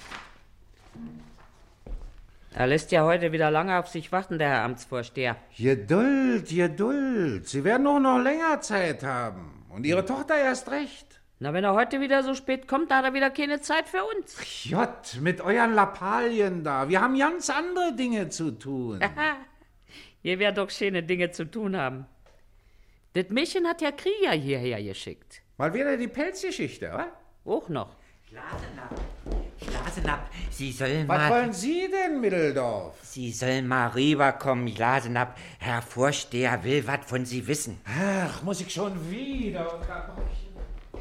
S14: Er lässt ja heute wieder lange auf sich warten, der Herr Amtsvorsteher.
S11: Geduld, Geduld. Sie werden auch noch länger Zeit haben. Und Ihre Tochter erst recht.
S14: Na, wenn er heute wieder so spät kommt, da hat er wieder keine Zeit für uns.
S11: Jott, mit euren Lappalien da. Wir haben ganz andere Dinge zu tun.
S14: Ihr werdet doch schöne Dinge zu tun haben. Das Mädchen hat ja Krieger hierher geschickt.
S11: Mal wieder die Pelzgeschichte, oder?
S14: Auch noch.
S9: Glasenapp, Glasenapp, Sie sollen
S11: Was
S9: mal...
S11: Was wollen Sie denn, Mitteldorf?
S9: Sie sollen mal rüberkommen, Glasenapp. Herr Vorsteher will was von Sie wissen.
S11: Ach, muss ich schon wieder unterbrechen.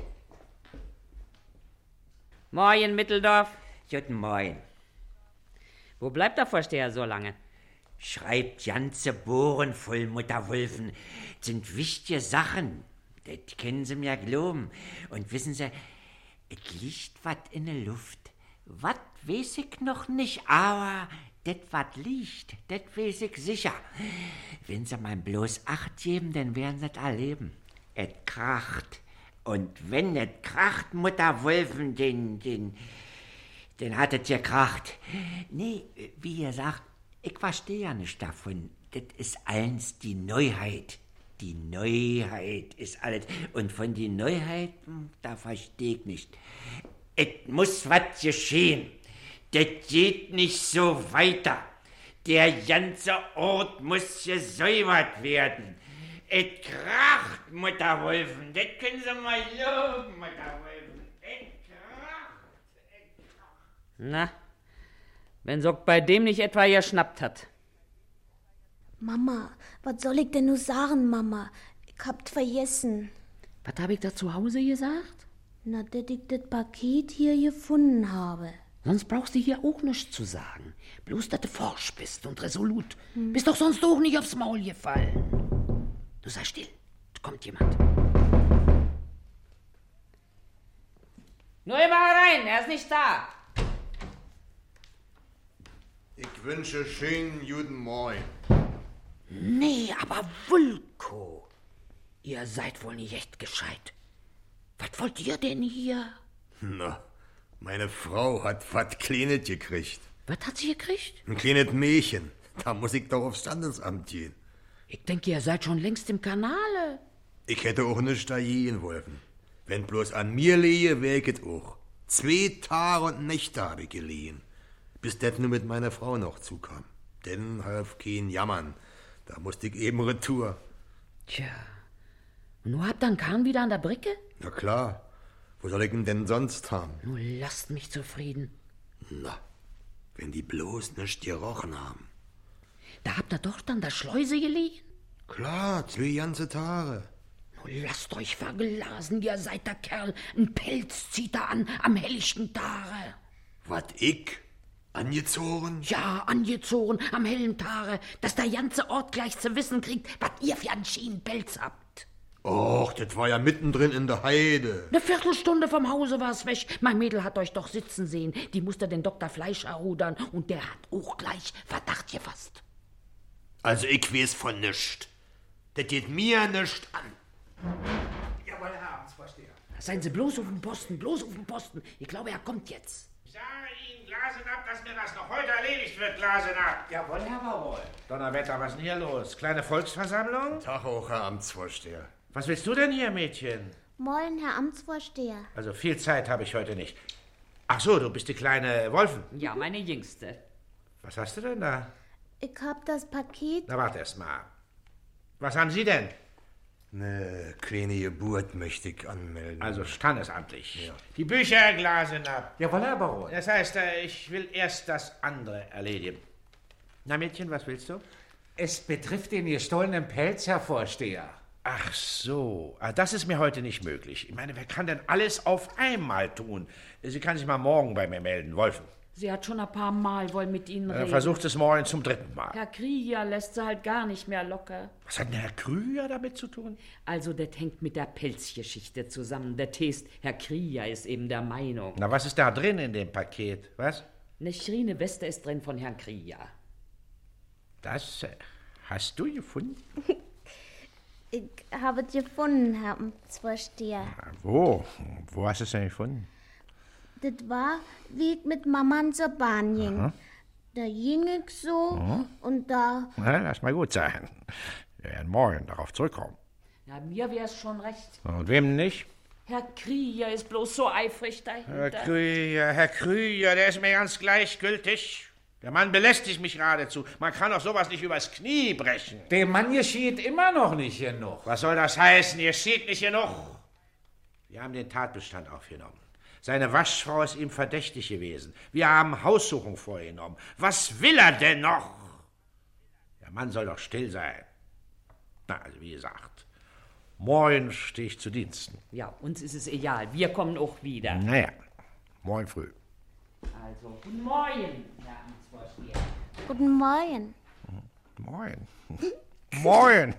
S14: Moin, Mitteldorf.
S9: Guten Morgen.
S14: Wo bleibt der Vorsteher so lange?
S9: Schreibt ganze Bohren voll, Mutter Wulfen. Sind wichtige Sachen. Das können Sie mir glauben. Und wissen Sie, es liegt was in der Luft. Was weiß ich noch nicht, aber das was liegt, das weiß ich sicher. Wenn Sie mal bloß Acht geben, dann werden Sie es erleben. Es kracht. Und wenn es kracht, Mutter Wulfen, den, den, den hat es gekracht. Nee, wie ihr sagt, ich verstehe ja nicht davon. Das ist eins die Neuheit. Die Neuheit ist alles. Und von den Neuheiten, da verstehe ich nicht. Es muss was geschehen. Das geht nicht so weiter. Der ganze Ort muss gesäubert werden. Es kracht, Mutter Wulfen. Das können Sie mal loben, Mutter Wulfen. Es kracht. Es kracht.
S14: Na, wenn Sock bei dem nicht etwa geschnappt hat.
S4: Mama, was soll ich denn nur sagen, Mama? Ich hab's vergessen.
S14: Was hab ich da zu Hause gesagt?
S4: Na, dass ich das Paket hier gefunden habe.
S14: Sonst brauchst du hier auch nichts zu sagen. Bloß, dass du forsch bist und resolut. Hm. Bist doch sonst auch nicht aufs Maul gefallen. Du sei still, da kommt jemand. Nur immer herein, er ist nicht da.
S6: Ich wünsche schönen guten Morgen.
S14: Nee, aber Vulko. Ihr seid wohl nicht echt gescheit. Was wollt ihr denn hier?
S6: Na, meine Frau hat was Kleines gekriegt.
S14: Was hat sie gekriegt?
S6: Ein kleines Mädchen. Da muss ich doch aufs Standesamt gehen.
S14: Ich denke, ihr seid schon längst im Kanale.
S6: Ich hätte auch nicht da gehen wollen. Wenn bloß an mir lehe, wär ich es auch. Zwei Tage und Nächte habe ich geliehen. Bis das nur mit meiner Frau noch zukam. Denn half kein Jammern. Da musste ich eben retour.
S14: Tja, und nun habt ihr einen Kahn wieder an der Bricke?
S6: Na klar. Wo soll ich ihn denn sonst haben?
S14: Nun lasst mich zufrieden.
S6: Na, wenn die bloß nicht gerochen haben.
S14: Da habt ihr doch dann der Schleuse geliehen?
S6: Klar, zwei ganze Tage.
S14: Nun lasst euch verglasen, ihr seid der Kerl. Ein Pelz zieht er an am helllichten Tage.
S6: Wat ich? Angezogen?
S14: Ja, angezogen am hellen Tage, dass der ganze Ort gleich zu wissen kriegt, was ihr für einen Schienenpelz habt.
S6: Och, das war ja mittendrin in der Heide.
S14: Eine Viertelstunde vom Hause war's weg. Mein Mädel hat euch doch sitzen sehen. Die musste den Doktor Fleisch errudern und der hat auch gleich Verdacht gefasst.
S6: Also ich weiß von nischt. Das geht mir nischt an.
S12: Jawohl, Herr Amtsvorsteher.
S14: Seien Sie bloß auf dem Posten, bloß auf dem Posten. Ich glaube, er kommt jetzt.
S10: Ich sage Ihnen, Glasenapp, dass mir das noch heute erledigt wird, Glasenapp.
S11: Jawohl, Herr Baron.
S10: Donnerwetter, was ist denn hier los? Kleine Volksversammlung?
S6: Tag hoch, Herr Amtsvorsteher.
S10: Was willst du denn hier, Mädchen?
S4: Moin, Herr Amtsvorsteher.
S10: Also viel Zeit habe ich heute nicht. Ach so, du bist die kleine Wolfen.
S14: Ja, meine Jüngste.
S10: Was hast du denn da?
S4: Ich hab das Paket.
S10: Na, warte erst mal. Was haben Sie denn?
S6: Eine kleine Geburt möchte ich anmelden.
S10: Also standesamtlich. Ja. Die Bücher, Glasenapp.
S11: Jawohl, Herr Baron.
S10: Das heißt, äh, ich will erst das andere erledigen. Na, Mädchen, was willst du?
S11: Es betrifft den gestohlenen Pelz, Herr Vorsteher.
S10: Ach so, ah, das ist mir heute nicht möglich. Ich meine, wer kann denn alles auf einmal tun? Sie kann sich mal morgen bei mir melden, Wolfen.
S14: Sie hat schon ein paar Mal wohl mit Ihnen
S10: Dann
S14: reden.
S10: versucht es morgen zum dritten Mal.
S14: Herr Krieger lässt sie halt gar nicht mehr locker.
S10: Was hat denn Herr Krüger damit zu tun?
S14: Also, das hängt mit der Pelzgeschichte zusammen. Der Test, Herr Krieger ist eben der Meinung.
S10: Na, was ist da drin in dem Paket? Was?
S14: Eine schrine Weste ist drin von Herrn Krieger.
S10: Das äh, hast du gefunden?
S4: Ich habe es gefunden, Herr Amtsvorsteher.
S10: Wo? Wo hast du es denn gefunden?
S4: Das war, wie ich mit Mama zur Bahn ging.
S10: Aha.
S4: Da ging ich so
S10: Mhm.
S4: und da...
S10: Na, lass mal gut sein. Wir werden morgen darauf zurückkommen.
S14: Ja, mir wär's schon recht.
S10: Und wem nicht?
S14: Herr Krieger ist bloß so eifrig
S10: Herr
S14: dahinter.
S10: Krüger, Herr Krüger, der ist mir ganz gleichgültig. Der Mann belästigt mich geradezu. Man kann doch sowas nicht übers Knie brechen.
S11: Dem Mann geschieht immer noch nicht genug.
S10: Was soll das heißen? Ihr geschieht nicht genug. Wir haben den Tatbestand aufgenommen. Seine Waschfrau ist ihm verdächtig gewesen. Wir haben Haussuchung vorgenommen. Was will er denn noch? Der Mann soll doch still sein. Na, also wie gesagt, morgen stehe ich zu Diensten.
S14: Ja, uns ist es egal. Wir kommen auch wieder.
S10: Naja, morgen früh.
S14: Also, guten Morgen, Herr Amtsvorsteher.
S4: Guten Morgen.
S10: Moin. Moin.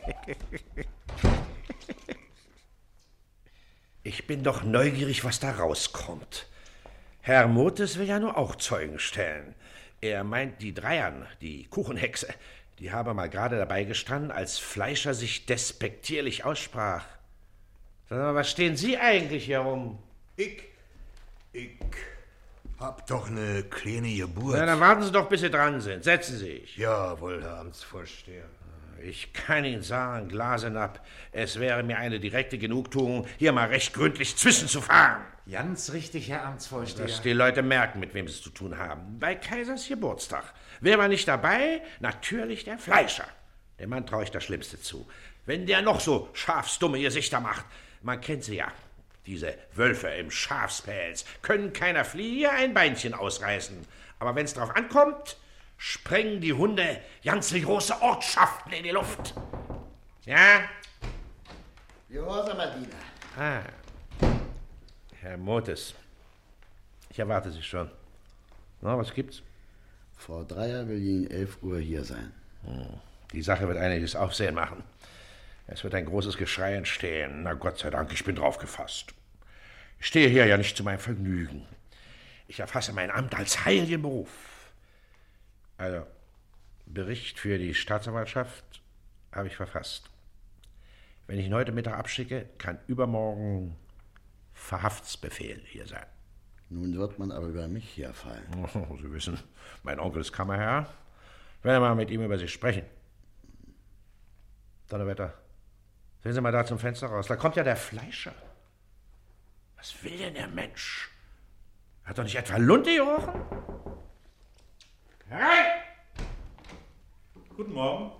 S10: Ich bin doch neugierig, was da rauskommt. Herr Motes will ja nur auch Zeugen stellen. Er meint, die Dreiern, die Kuchenhexe, die habe mal gerade dabei gestanden, als Fleischer sich despektierlich aussprach. Sag mal, was stehen Sie eigentlich hier rum?
S6: Ich, ich hab doch eine kleine Geburt.
S10: Na, dann warten Sie doch, bis Sie dran sind. Setzen Sie sich.
S6: Jawohl, Herr Amtsvorsteher.
S10: Ich kann Ihnen sagen, Glasenapp, es wäre mir eine direkte Genugtuung, hier mal recht gründlich zwischenzufahren.
S11: Ganz richtig, Herr Amtsvorsteher.
S10: Dass die Leute merken, mit wem sie es zu tun haben. Bei Kaisers Geburtstag. Wer war nicht dabei? Natürlich der Fleischer. Dem Mann traue ich das Schlimmste zu. Wenn der noch so schafsdumme Gesichter macht. Man kennt sie ja. Diese Wölfe im Schafspelz können keiner Fliege ein Beinchen ausreißen. Aber wenn es drauf ankommt, sprengen die Hunde ganze große Ortschaften in die Luft. Ja?
S8: Gehorsam, Diener.
S10: Ah. Herr Motes, ich erwarte Sie schon. Na, was gibt's?
S8: Frau Dreier will gegen elf Uhr hier sein.
S10: Hm. Die Sache wird einiges Aufsehen machen. Es wird ein großes Geschrei entstehen. Na Gott sei Dank, ich bin drauf gefasst. Ich stehe hier ja nicht zu meinem Vergnügen. Ich erfasse mein Amt als heiligen Beruf. Also, Bericht für die Staatsanwaltschaft habe ich verfasst. Wenn ich ihn heute Mittag abschicke, kann übermorgen Verhaftsbefehl hier sein.
S8: Nun wird man aber über mich herfallen.
S10: Oh, Sie wissen, mein Onkel ist Kammerherr. Ich werde mal mit ihm über Sie sprechen. Donnerwetter, sehen Sie mal da zum Fenster raus. Da kommt ja der Fleischer. Was will denn der Mensch? Hat doch nicht etwa Lunte gerochen? Herein!
S17: Guten Morgen.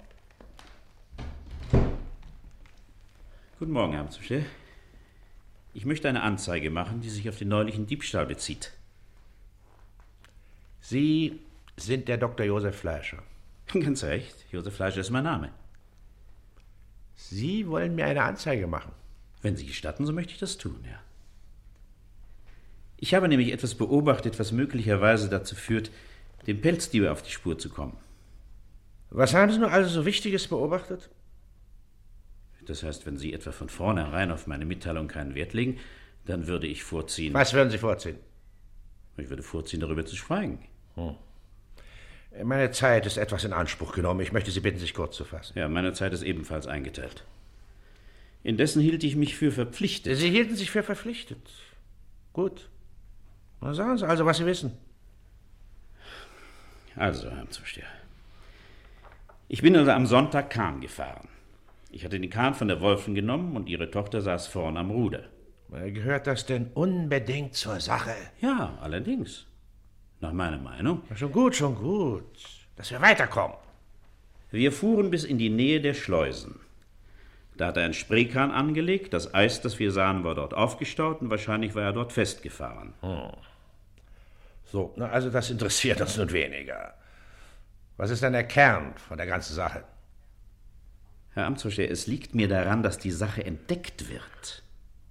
S17: Guten Morgen, Herr Amtsvorsteher. Ich möchte eine Anzeige machen, die sich auf den neulichen Diebstahl bezieht.
S10: Sie sind der Doktor Josef Fleischer.
S17: Ganz recht, Josef Fleischer ist mein Name.
S10: Sie wollen mir eine Anzeige machen?
S17: Wenn Sie gestatten, so möchte ich das tun, ja. Ich habe nämlich etwas beobachtet, was möglicherweise dazu führt, dem Pelzdieb auf die Spur zu kommen.
S10: Was haben Sie nun also so Wichtiges beobachtet?
S17: Das heißt, wenn Sie etwa von vornherein auf meine Mitteilung keinen Wert legen, dann würde ich vorziehen...
S10: Was würden Sie vorziehen?
S17: Ich würde vorziehen, darüber zu schweigen.
S10: Hm. Meine Zeit ist etwas in Anspruch genommen. Ich möchte Sie bitten, sich kurz zu fassen.
S17: Ja, meine Zeit ist ebenfalls eingeteilt. Indessen hielt ich mich für verpflichtet.
S10: Sie hielten sich für verpflichtet. Gut. Na, sagen Sie also, was Sie wissen.
S17: Also, Herr Amtsvorsteher. Ich bin also am Sonntag Kahn gefahren. Ich hatte den Kahn von der Wolfen genommen und ihre Tochter saß vorn am Ruder.
S10: Gehört das denn unbedingt zur Sache?
S17: Ja, allerdings. Nach meiner Meinung.
S10: Schon gut, schon gut. Dass wir weiterkommen.
S17: Wir fuhren bis in die Nähe der Schleusen. Da hat er einen Spreekahn angelegt. Das Eis, das wir sahen, war dort aufgestaut und wahrscheinlich war er dort festgefahren.
S10: Hm. So, na, also das interessiert uns nun weniger. Was ist denn der Kern von der ganzen Sache?
S17: Herr Amtsvorsteher, es liegt mir daran, dass die Sache entdeckt wird.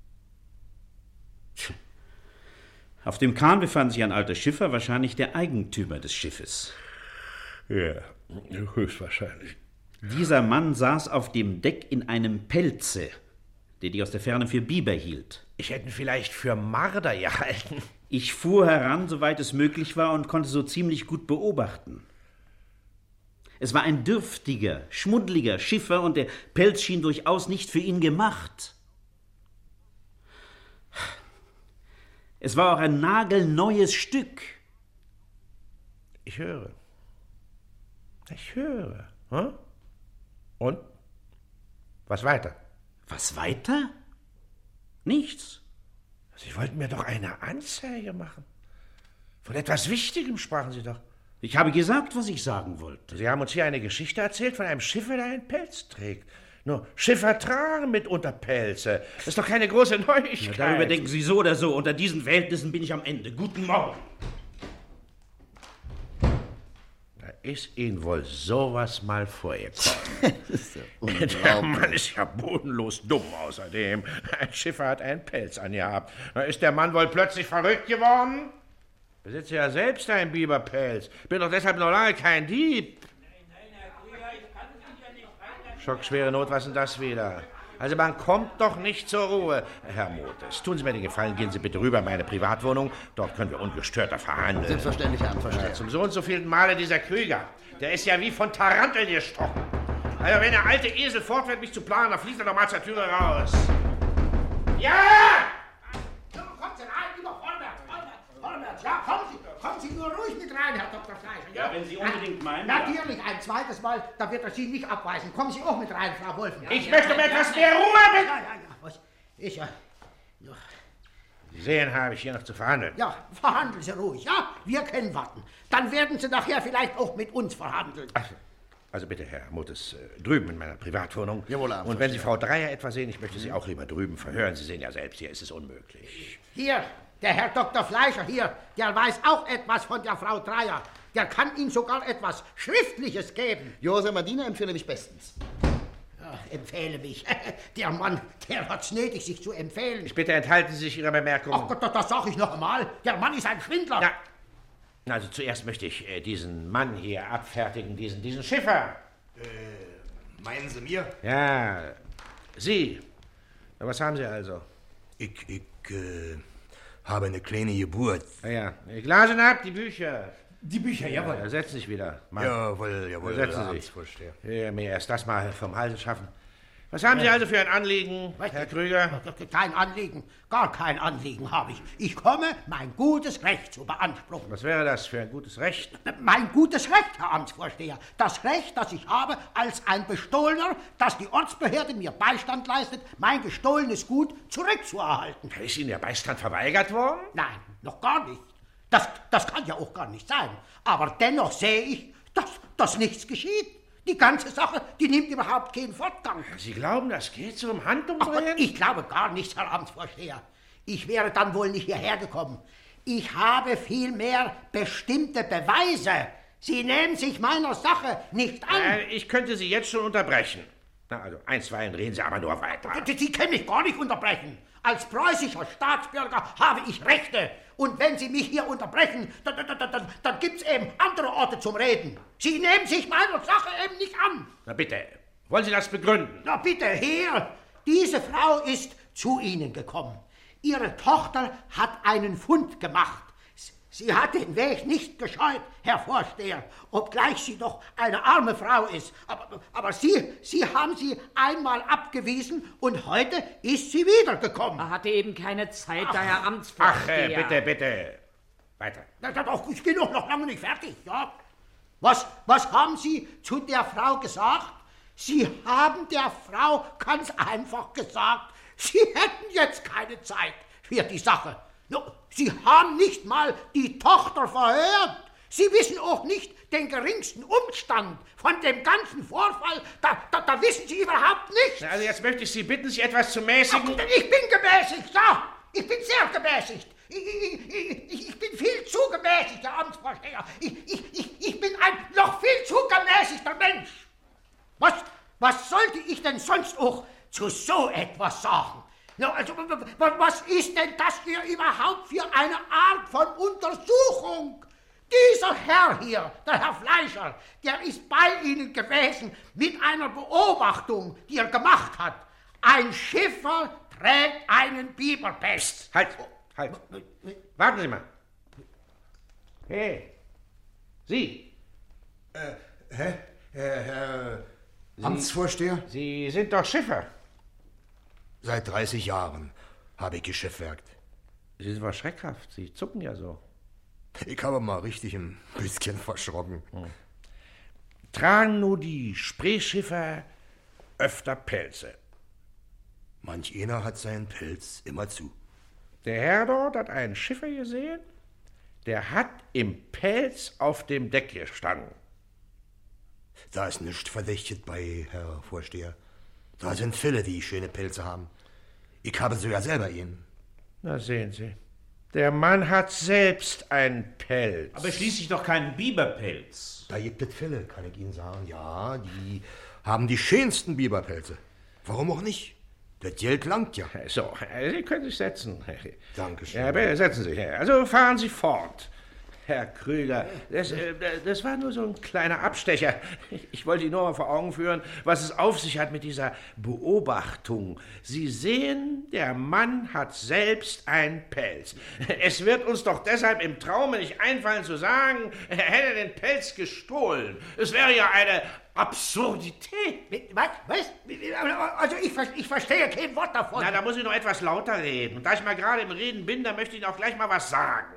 S17: Auf dem Kahn befand sich ein alter Schiffer, wahrscheinlich der Eigentümer des Schiffes.
S10: Ja, höchstwahrscheinlich.
S17: Dieser Mann saß auf dem Deck in einem Pelze, den ich aus der Ferne für Biber hielt.
S10: Ich hätte ihn vielleicht für Marder gehalten.
S17: Ich fuhr heran, soweit es möglich war, und konnte so ziemlich gut beobachten. Es war ein dürftiger, schmuddeliger Schiffer, und der Pelz schien durchaus nicht für ihn gemacht. Es war auch ein nagelneues Stück.
S10: Ich höre. Ich höre. Hm? Und? Was weiter?
S17: Was weiter? Nichts.
S10: Sie wollten mir doch eine Anzeige machen. Von etwas Wichtigem sprachen Sie doch.
S17: Ich habe gesagt, was ich sagen wollte.
S10: Sie haben uns hier eine Geschichte erzählt von einem Schiffer, der einen Pelz trägt. Nur Schiffer tragen mitunter Pelze. Das ist doch keine große Neuigkeit.
S17: Ja, darüber denken Sie so oder so. Unter diesen Verhältnissen bin ich am Ende. Guten Morgen.
S10: Da ist Ihnen wohl sowas mal vorgekommen.
S8: Ja
S10: der Mann ist ja bodenlos dumm außerdem. Ein Schiffer hat einen Pelz angehabt. Da ist der Mann wohl plötzlich verrückt geworden? Besitze ja selbst einen Biberpelz. Bin doch deshalb noch lange kein Dieb. Schockschwere Not, was ist denn das wieder? Also man kommt doch nicht zur Ruhe. Herr Motes, tun Sie mir den Gefallen, gehen Sie bitte rüber in meine Privatwohnung. Dort können wir ungestörter verhandeln.
S8: Selbstverständlich, Herr Amtsvorsteher.
S10: Ja, zum so und so vielten Male dieser Krüger. Der ist ja wie von Taranteln gestochen. Also wenn der alte Esel fortfährt, mich zu planen, dann fliegt er doch mal zur Türe raus. Ja!
S12: Kommen Sie rein, lieber Vollmerz, Vollmerz, Vollmerz. Ja, kommen Sie, kommen Sie nur ruhig mit rein, Herr Doktor Fleischer.
S17: Ja, wenn Sie unbedingt meinen.
S12: Natürlich, ein zweites Mal, da wird er Sie nicht abweisen. Kommen Sie auch mit rein, Frau Wolfen. Ja,
S10: ich
S12: ja,
S10: möchte um
S12: ja,
S10: etwas
S12: ja,
S10: mehr
S12: ja,
S10: Ruhe bitten.
S12: Ja, ja, ja. Was? Ich, ja.
S10: Sie sehen, habe ich hier noch zu verhandeln.
S12: Ja, verhandeln Sie ruhig, ja? Wir können warten. Dann werden Sie nachher vielleicht auch mit uns verhandeln.
S10: Ach, also bitte, Herr Mottes, äh, drüben in meiner Privatwohnung.
S8: Jawohl, Herr
S10: Und wenn Sie Frau Dreier etwa sehen, ich möchte Sie auch lieber drüben verhören. Sie sehen ja selbst, hier ist es unmöglich.
S12: Hier, der Herr Doktor Fleischer hier, der weiß auch etwas von der Frau Dreier. Der kann Ihnen sogar etwas Schriftliches geben.
S8: Josef Madina empfehle mich bestens.
S12: Ja, empfehle mich. Der Mann, der hat's nötig, sich zu empfehlen.
S10: Ich bitte, enthalten Sie sich Ihrer Bemerkung.
S12: Ach Gott, das, das sag ich noch einmal. Der Mann ist ein Schwindler.
S10: Ja. Also zuerst möchte ich äh, diesen Mann hier abfertigen, diesen, diesen Schiffer.
S6: Äh, meinen Sie mir?
S10: Ja, Sie. Na, was haben Sie also?
S6: Ich, ich, äh, habe eine kleine Geburt.
S10: Ah ja, ich lasen ab, die Bücher.
S6: Die Bücher,
S10: Ja,
S6: jawohl.
S10: setzen Sie sich wieder. Mann.
S6: Jawohl, jawohl,
S10: Setzen
S6: Herr
S10: Sie
S6: Amtsvorsteher.
S10: sich. Ja, mir erst das mal vom Halse schaffen. Was haben Sie also für ein Anliegen, Herr Krüger?
S12: Kein Anliegen, gar kein Anliegen habe ich. Ich komme, mein gutes Recht zu beanspruchen.
S10: Was wäre das für ein gutes Recht?
S12: Mein gutes Recht, Herr Amtsvorsteher. Das Recht, das ich habe als ein Bestohlener, dass die Ortsbehörde mir Beistand leistet, mein gestohlenes Gut zurückzuerhalten.
S10: Ist Ihnen der Beistand verweigert worden?
S12: Nein, noch gar nicht. Das, das kann ja auch gar nicht sein. Aber dennoch sehe ich, dass, dass nichts geschieht. Die ganze Sache, die nimmt überhaupt keinen Fortgang.
S10: Sie glauben, das geht so im Handumdrehen?
S12: Ich glaube gar nichts, Herr Amtsvorsteher. Ich wäre dann wohl nicht hierher gekommen. Ich habe vielmehr bestimmte Beweise. Sie nehmen sich meiner Sache nicht an.
S10: Äh, ich könnte Sie jetzt schon unterbrechen. Na, also einstweilen reden Sie aber nur weiter.
S12: Sie können mich gar nicht unterbrechen. Als preußischer Staatsbürger habe ich Rechte. Und wenn Sie mich hier unterbrechen, dann, dann, dann, dann gibt es eben andere Orte zum Reden. Sie nehmen sich meiner Sache eben nicht an.
S10: Na bitte, wollen Sie das begründen?
S12: Na bitte, Herr, diese Frau ist zu Ihnen gekommen. Ihre Tochter hat einen Fund gemacht. Sie hat den Weg nicht gescheut, Herr Vorsteher, obgleich sie doch eine arme Frau ist. Aber, aber Sie, Sie haben sie einmal abgewiesen und heute ist sie wiedergekommen.
S2: Er hatte eben keine Zeit, da Herr Amtsvorsteher...
S10: Ach, äh, bitte, bitte. Weiter.
S12: Na, doch, ich bin doch noch lange nicht fertig, ja. Was, was haben Sie zu der Frau gesagt? Sie haben der Frau ganz einfach gesagt, Sie hätten jetzt keine Zeit für die Sache. No, Sie haben nicht mal die Tochter verhört. Sie wissen auch nicht den geringsten Umstand von dem ganzen Vorfall. Da, da, da wissen Sie überhaupt nichts.
S10: Also jetzt möchte ich Sie bitten, sich etwas zu mäßigen.
S12: Ach, ich bin gemäßigt, ja. Ich bin sehr gemäßigt. Ich, ich, ich, ich bin viel zu gemäßigt, Herr Amtsvorsteher. Ich, ich, ich, ich bin ein noch viel zu gemäßigter Mensch. Was, was sollte ich denn sonst auch zu so etwas sagen? No, also, was ist denn das hier überhaupt für eine Art von Untersuchung? Dieser Herr hier, der Herr Fleischer, der ist bei Ihnen gewesen mit einer Beobachtung, die er gemacht hat. Ein Schiffer trägt einen Biberpest.
S10: Halt, halt. Warten Sie mal. Hey, Sie.
S6: Äh, hä? Herr, Herr Amtsvorsteher?
S10: Sie sind doch Schiffer.
S6: Seit dreißig Jahren habe ich geschiffwerkt.
S10: Sie sind was schreckhaft. Sie zucken ja so.
S6: Ich habe mal richtig ein bisschen verschrocken.
S10: Hm. Tragen nur die Spreeschiffer öfter Pelze?
S6: Manch einer hat seinen Pelz immer zu.
S10: Der Herr dort hat einen Schiffer gesehen, der hat im Pelz auf dem Deck gestanden.
S6: Da ist nichts verdächtig bei, Herr Vorsteher. Da sind viele, die schöne Pelze haben. Ich habe sogar selber ihn.
S10: Na sehen Sie, der Mann hat selbst einen Pelz.
S17: Aber schließlich doch keinen Biberpelz.
S6: Da gibt es viele, kann ich Ihnen sagen. Ja, die haben die schönsten Biberpelze. Warum auch nicht? Das Geld langt ja.
S10: So, Sie können sich setzen.
S6: Dankeschön.
S10: Ja, bitte setzen Sie sich. Also fahren Sie fort. Herr Krüger, das, äh, das war nur so ein kleiner Abstecher. Ich wollte Ihnen nur mal vor Augen führen, was es auf sich hat mit dieser Beobachtung. Sie sehen, der Mann hat selbst einen Pelz. Es wird uns doch deshalb im Traume nicht einfallen zu sagen, er hätte den Pelz gestohlen. Es wäre ja eine Absurdität.
S12: Was? Was? Also ich, ich verstehe kein Wort davon.
S10: Na, da muss ich noch etwas lauter reden. Und da ich mal gerade im Reden bin, da möchte ich Ihnen auch gleich mal was sagen.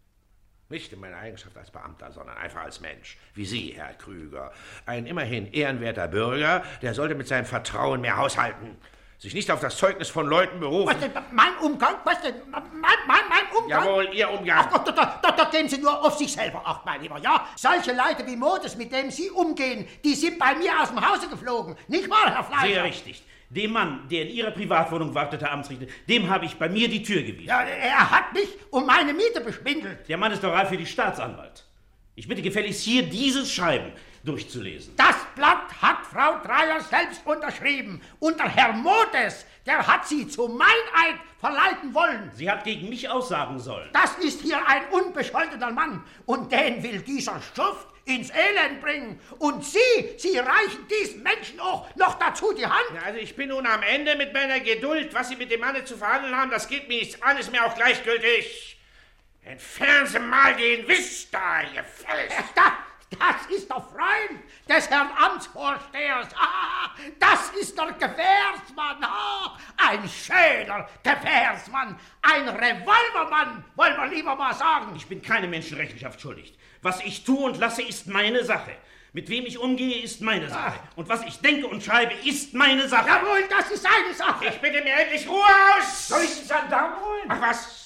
S10: Nicht in meiner Eigenschaft als Beamter, sondern einfach als Mensch. Wie Sie, Herr Krüger. Ein immerhin ehrenwerter Bürger, der sollte mit seinem Vertrauen mehr haushalten. Sich nicht auf das Zeugnis von Leuten berufen.
S12: Was denn? Mein Umgang? Was denn? Mein, mein, mein Umgang?
S10: Jawohl, Ihr Umgang.
S12: Ach Gott, da, da, da geben Sie nur auf sich selber Acht, mein Lieber. Ja, solche Leute wie Modus, mit denen Sie umgehen, die sind bei mir aus dem Hause geflogen. Nicht wahr, Herr Fleischer?
S17: Sehr richtig. Dem Mann, der in Ihrer Privatwohnung wartete, Herr Amtsrichter, dem habe ich bei mir die Tür gewiesen.
S12: Ja, er hat mich um meine Miete beschwindelt.
S17: Der Mann ist doch reif für die Staatsanwalt. Ich bitte gefälligst hier dieses Schreiben durchzulesen.
S12: Das Blatt hat Frau Dreyer selbst unterschrieben. Und der Herr Modest, der hat sie zu Meineid verleiten wollen.
S17: Sie hat gegen mich aussagen sollen.
S12: Das ist hier ein unbescholtener Mann. Und den will dieser Schuft ins Elend bringen. Und Sie, Sie reichen diesen Menschen auch noch dazu die Hand.
S10: Ja, also ich bin nun am Ende mit meiner Geduld. Was Sie mit dem Manne zu verhandeln haben, das geht mir nichts an, ist mir auch gleichgültig. Entfernen Sie mal den Wisch da, gefälligst.
S12: Da, das ist der Freund des Herrn Amtsvorstehers. Ah, das ist der Gewährsmann. Ah, ein schöner Gewährsmann. Ein Revolvermann, wollen wir lieber mal sagen.
S17: Ich bin keine Menschenrechenschaft schuldig. Was ich tue und lasse, ist meine Sache. Mit wem ich umgehe, ist meine Sache. Ah. Und was ich denke und schreibe, ist meine Sache.
S12: Jawohl, das ist seine Sache.
S10: Ich bitte mir endlich Ruhe aus.
S12: Soll ich den Gendarm holen?
S10: Ach was?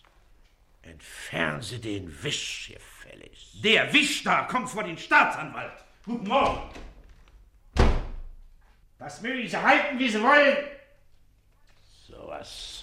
S10: Entfernen Sie den Wisch, gefälligst.
S17: Der Wisch da kommt vor den Staatsanwalt. Guten Morgen.
S10: Das mögen Sie halten, wie Sie wollen. So was.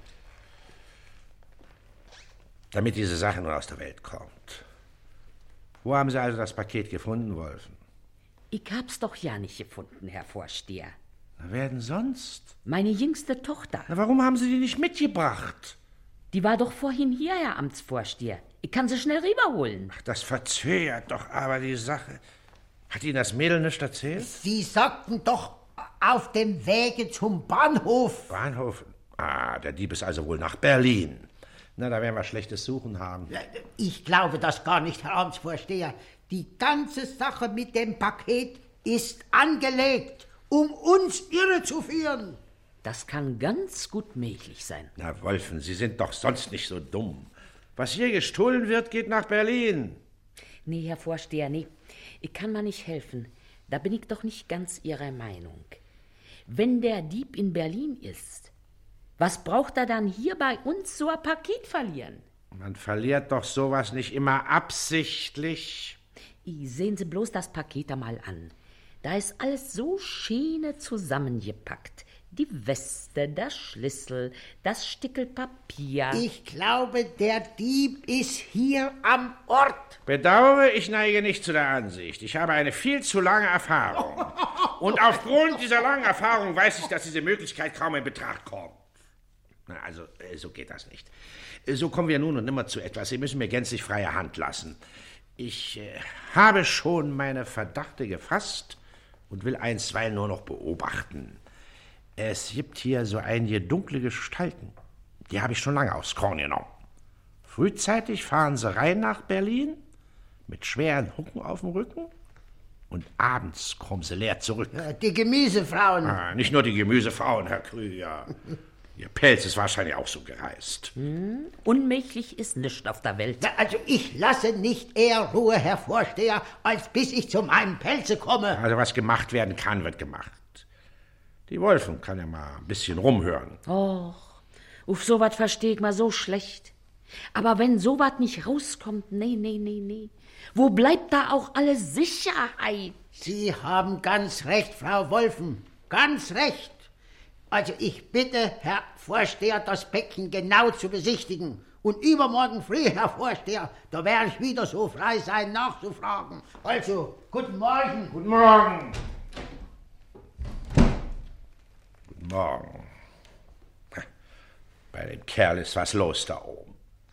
S10: Damit diese Sache nur aus der Welt kommt. Wo haben Sie also das Paket gefunden, Wolfen?
S2: Ich hab's doch ja nicht gefunden, Herr Vorsteher.
S10: Na, wer denn sonst?
S2: Meine jüngste Tochter.
S10: Na, warum haben Sie die nicht mitgebracht?
S2: Die war doch vorhin hier, Herr Amtsvorsteher. Ich kann sie schnell rüberholen.
S10: Ach, das verzögert doch aber die Sache. Hat Ihnen das Mädel nicht erzählt?
S12: Sie sagten doch auf dem Wege zum Bahnhof.
S10: Bahnhof? Ah, der Dieb ist also wohl nach Berlin. Na, da werden wir schlechtes Suchen haben.
S12: Ich glaube das gar nicht, Herr Amtsvorsteher. Die ganze Sache mit dem Paket ist angelegt, um uns irrezuführen.
S2: Das kann ganz gut möglich sein.
S10: Na, Wolfen, Sie sind doch sonst nicht so dumm. Was hier gestohlen wird, geht nach Berlin.
S2: Nee, Herr Vorsteher, nee. Ich kann mal nicht helfen. Da bin ich doch nicht ganz Ihrer Meinung. Wenn der Dieb in Berlin ist, was braucht er dann hier bei uns so ein Paket verlieren?
S10: Man verliert doch sowas nicht immer absichtlich.
S2: I, sehen Sie bloß das Paket einmal an. Da ist alles so schöne zusammengepackt. Die Weste, das Schlüssel, das Stickel Papier.
S12: Ich glaube, der Dieb ist hier am Ort.
S10: Bedauere, ich neige nicht zu der Ansicht. Ich habe eine viel zu lange Erfahrung. Und aufgrund dieser langen Erfahrung weiß ich, dass diese Möglichkeit kaum in Betracht kommt. Na, also, so geht das nicht. So kommen wir nun und nimmer zu etwas. Sie müssen mir gänzlich freie Hand lassen. Ich äh, habe schon meine Verdachte gefasst und will einstweilen nur noch beobachten. Es gibt hier so einige dunkle Gestalten. Die habe ich schon lange aufs Korn genommen. Frühzeitig fahren sie rein nach Berlin mit schweren Hucken auf dem Rücken und abends kommen sie leer zurück.
S12: Ja, die Gemüsefrauen.
S10: Ah, nicht nur die Gemüsefrauen, Herr Krüger. Ihr Pelz ist wahrscheinlich auch so gereist.
S2: Hm, unmächtig ist nichts auf der Welt.
S12: Ja, also ich lasse nicht eher Ruhe, Herr Vorsteher, als bis ich zu meinem Pelze komme.
S10: Also was gemacht werden kann, wird gemacht. Die Wolfen kann ja mal ein bisschen rumhören.
S2: Och, auf sowas versteh ich mal so schlecht. Aber wenn sowas nicht rauskommt, nee, nee, nee, nee. Wo bleibt da auch alle Sicherheit?
S12: Sie haben ganz recht, Frau Wolfen, ganz recht. Also ich bitte, Herr Vorsteher, das Päckchen genau zu besichtigen. Und übermorgen früh, Herr Vorsteher, da werde ich wieder so frei sein, nachzufragen. Also, guten Morgen.
S10: Guten Morgen. Guten Morgen. Bei dem Kerl ist was los da oben.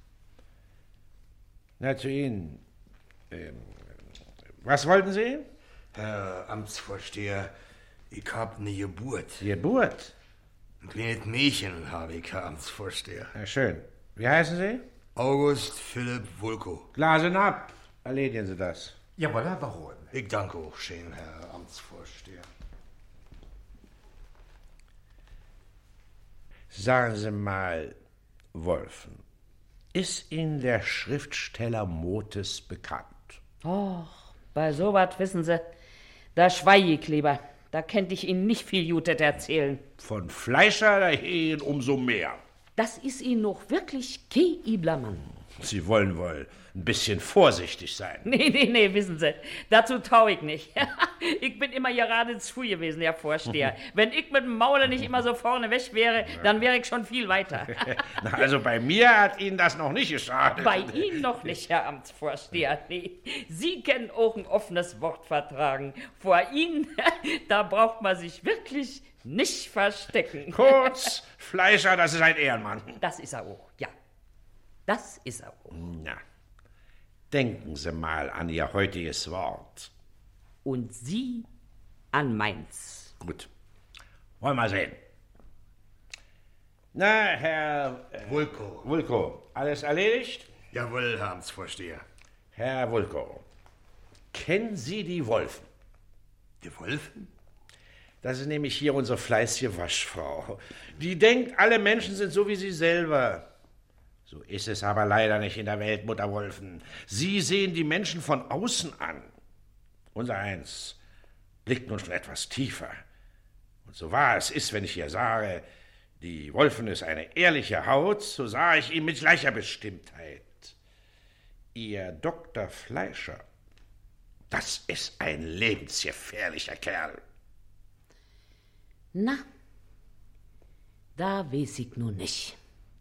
S10: Na, zu Ihnen. Ähm, was wollten Sie?
S6: Herr Amtsvorsteher, ich hab ne Geburt.
S10: Geburt?
S6: Ein kleines Mädchen habe ich, Herr Amtsvorsteher.
S10: Ja, schön. Wie heißen Sie?
S6: August Philipp Wulko.
S10: Glasen ab. Erledigen Sie das.
S6: Jawohl, Herr Baron. Ich danke auch schön, Herr Amtsvorsteher.
S10: Sagen Sie mal, Wolfen, ist Ihnen der Schriftsteller Motes bekannt?
S2: Och, bei sowas wissen Sie, da schweige ich lieber. Da kennt ich Ihnen nicht viel Jutet erzählen.
S10: Von Fleischer dahin umso mehr.
S2: Das ist Ihnen noch wirklich kei ibler Mann.
S10: Sie wollen wohl ein bisschen vorsichtig sein.
S2: Nee, nee, nee, wissen Sie, dazu tau ich nicht. Ich bin immer geradezu gewesen, Herr Vorsteher. Wenn ich mit dem Maule nicht immer so vorne weg wäre, dann wäre ich schon viel weiter.
S10: Na, also bei mir hat Ihnen das noch nicht geschadet.
S2: Bei Ihnen noch nicht, Herr Amtsvorsteher. Nee. Sie können auch ein offenes Wort vertragen. Vor Ihnen, da braucht man sich wirklich nicht verstecken.
S10: Kurz, Fleischer, das ist ein Ehrenmann.
S2: Das ist er auch, ja. Das ist er auch.
S10: Na, denken Sie mal an Ihr heutiges Wort.
S2: Und Sie an meins.
S10: Gut. Wollen wir mal sehen. Na, Herr... Äh,
S6: Wulko.
S10: Wulko, alles erledigt?
S6: Jawohl, Herr Amtsvorsteher.
S10: Herr Wulko, kennen Sie die Wolfen?
S6: Die Wolfen?
S10: Das ist nämlich hier unsere fleißige Waschfrau. Die denkt, alle Menschen sind so wie sie selber. So ist es aber leider nicht in der Welt, Mutter Wolfen. Sie sehen die Menschen von außen an. Unser Eins blickt nun schon etwas tiefer. Und so wahr es ist, wenn ich hier sage, die Wolfen ist eine ehrliche Haut, so sah ich ihn mit gleicher Bestimmtheit. Ihr Doktor Fleischer, das ist ein lebensgefährlicher Kerl.
S2: Na, da weiß ich nun nicht.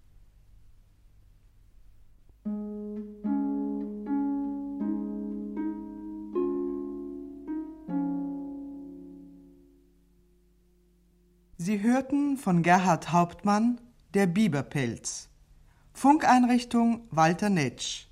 S18: Sie hörten von Gerhard Hauptmann Der Biberpelz. Funkeinrichtung Walter Netsch.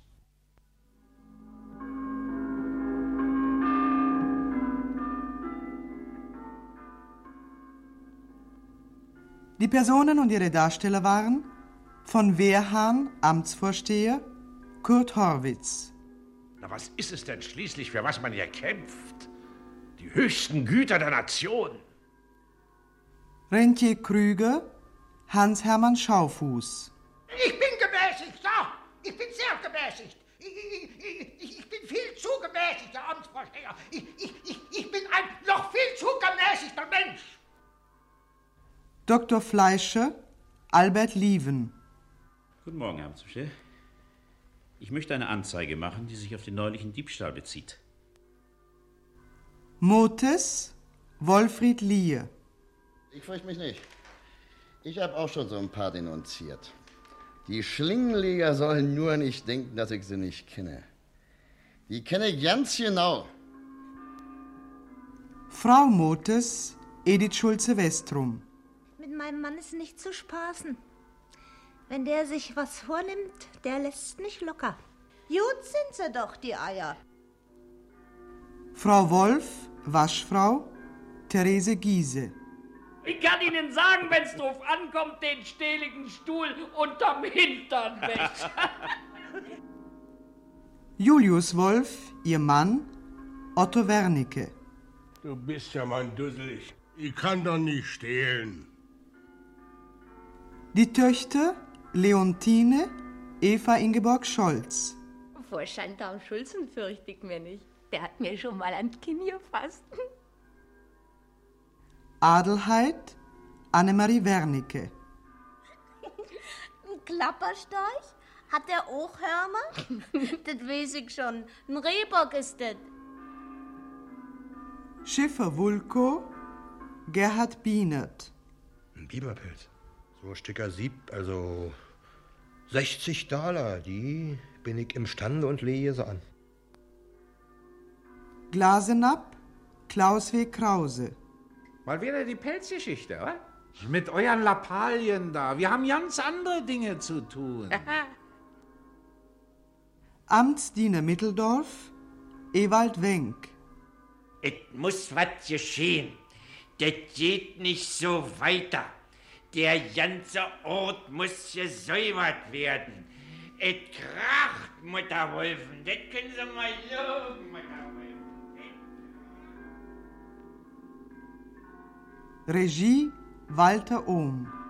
S18: Die Personen und ihre Darsteller waren Von Wehrhahn, Amtsvorsteher, Kurt Horwitz.
S10: Na, was ist es denn schließlich, für was man hier kämpft? Die höchsten Güter der Nation.
S18: Rentier Krüger, Hans-Hermann Schaufuß.
S12: Ich bin gemäßigt, ja. Ich bin sehr gemäßigt. Ich, ich, ich, ich bin viel zu gemäßigt, Herr Amtsvorsteher. Ich, ich, ich, ich bin ein noch viel zu gemäßigter Mensch.
S18: Doktor Fleischer, Albert Lieven.
S17: Guten Morgen, Herr Amtsvorsteher. Ich möchte eine Anzeige machen, die sich auf den neulichen Diebstahl bezieht.
S18: Motes, Wolfried Lier.
S8: Ich fürchte mich nicht. Ich habe auch schon so ein paar denunziert. Die Schlingenleger sollen nur nicht denken, dass ich sie nicht kenne. Die kenne ich ganz genau.
S18: Frau Motes, Edith Schulze-Westrum.
S3: Mit meinem Mann ist nicht zu spaßen. Wenn der sich was vornimmt, der lässt nicht locker.
S19: Gut sind sie doch, die Eier.
S18: Frau Wolf, Waschfrau, Therese Giese.
S13: Ich kann Ihnen sagen, wenn's drauf ankommt, den stähligen Stuhl unterm Hintern weg.
S18: Julius Wolf, ihr Mann, Otto Wernicke.
S1: Du bist ja mein Dusselig. Ich kann doch nicht stehlen.
S18: Die Töchter Leontine, Eva Ingeborg Scholz.
S5: Vor Schandau Schulzen fürchte ich mir nicht. Der hat mir schon mal an Kinn gefasst.
S18: Adelheid, Annemarie Wernicke.
S19: Ein Klapperstorch? Hat der auch Hörner? Das weiß ich schon. Ein Rehbock ist das.
S18: Schiffer Wulko, Gerhard Bienert.
S6: Ein Biberpelz. So ein Stücker Sieb, also sechzig Daler, die bin ich imstande und lege sie an.
S18: Glasenapp, Klaus W. Krause.
S11: Mal wieder die Pelzgeschichte, oder? Mit euren Lappalien da. Wir haben ganz andere Dinge zu tun.
S18: Amtsdiener Mitteldorf, Ewald Wenck.
S9: Es muss was geschehen. Das geht nicht so weiter. Der ganze Ort muss gesäubert werden. Es kracht, Mutterwolfen. Das können Sie mal loben, Mutterwolfen.
S18: Regie Walter Ohm.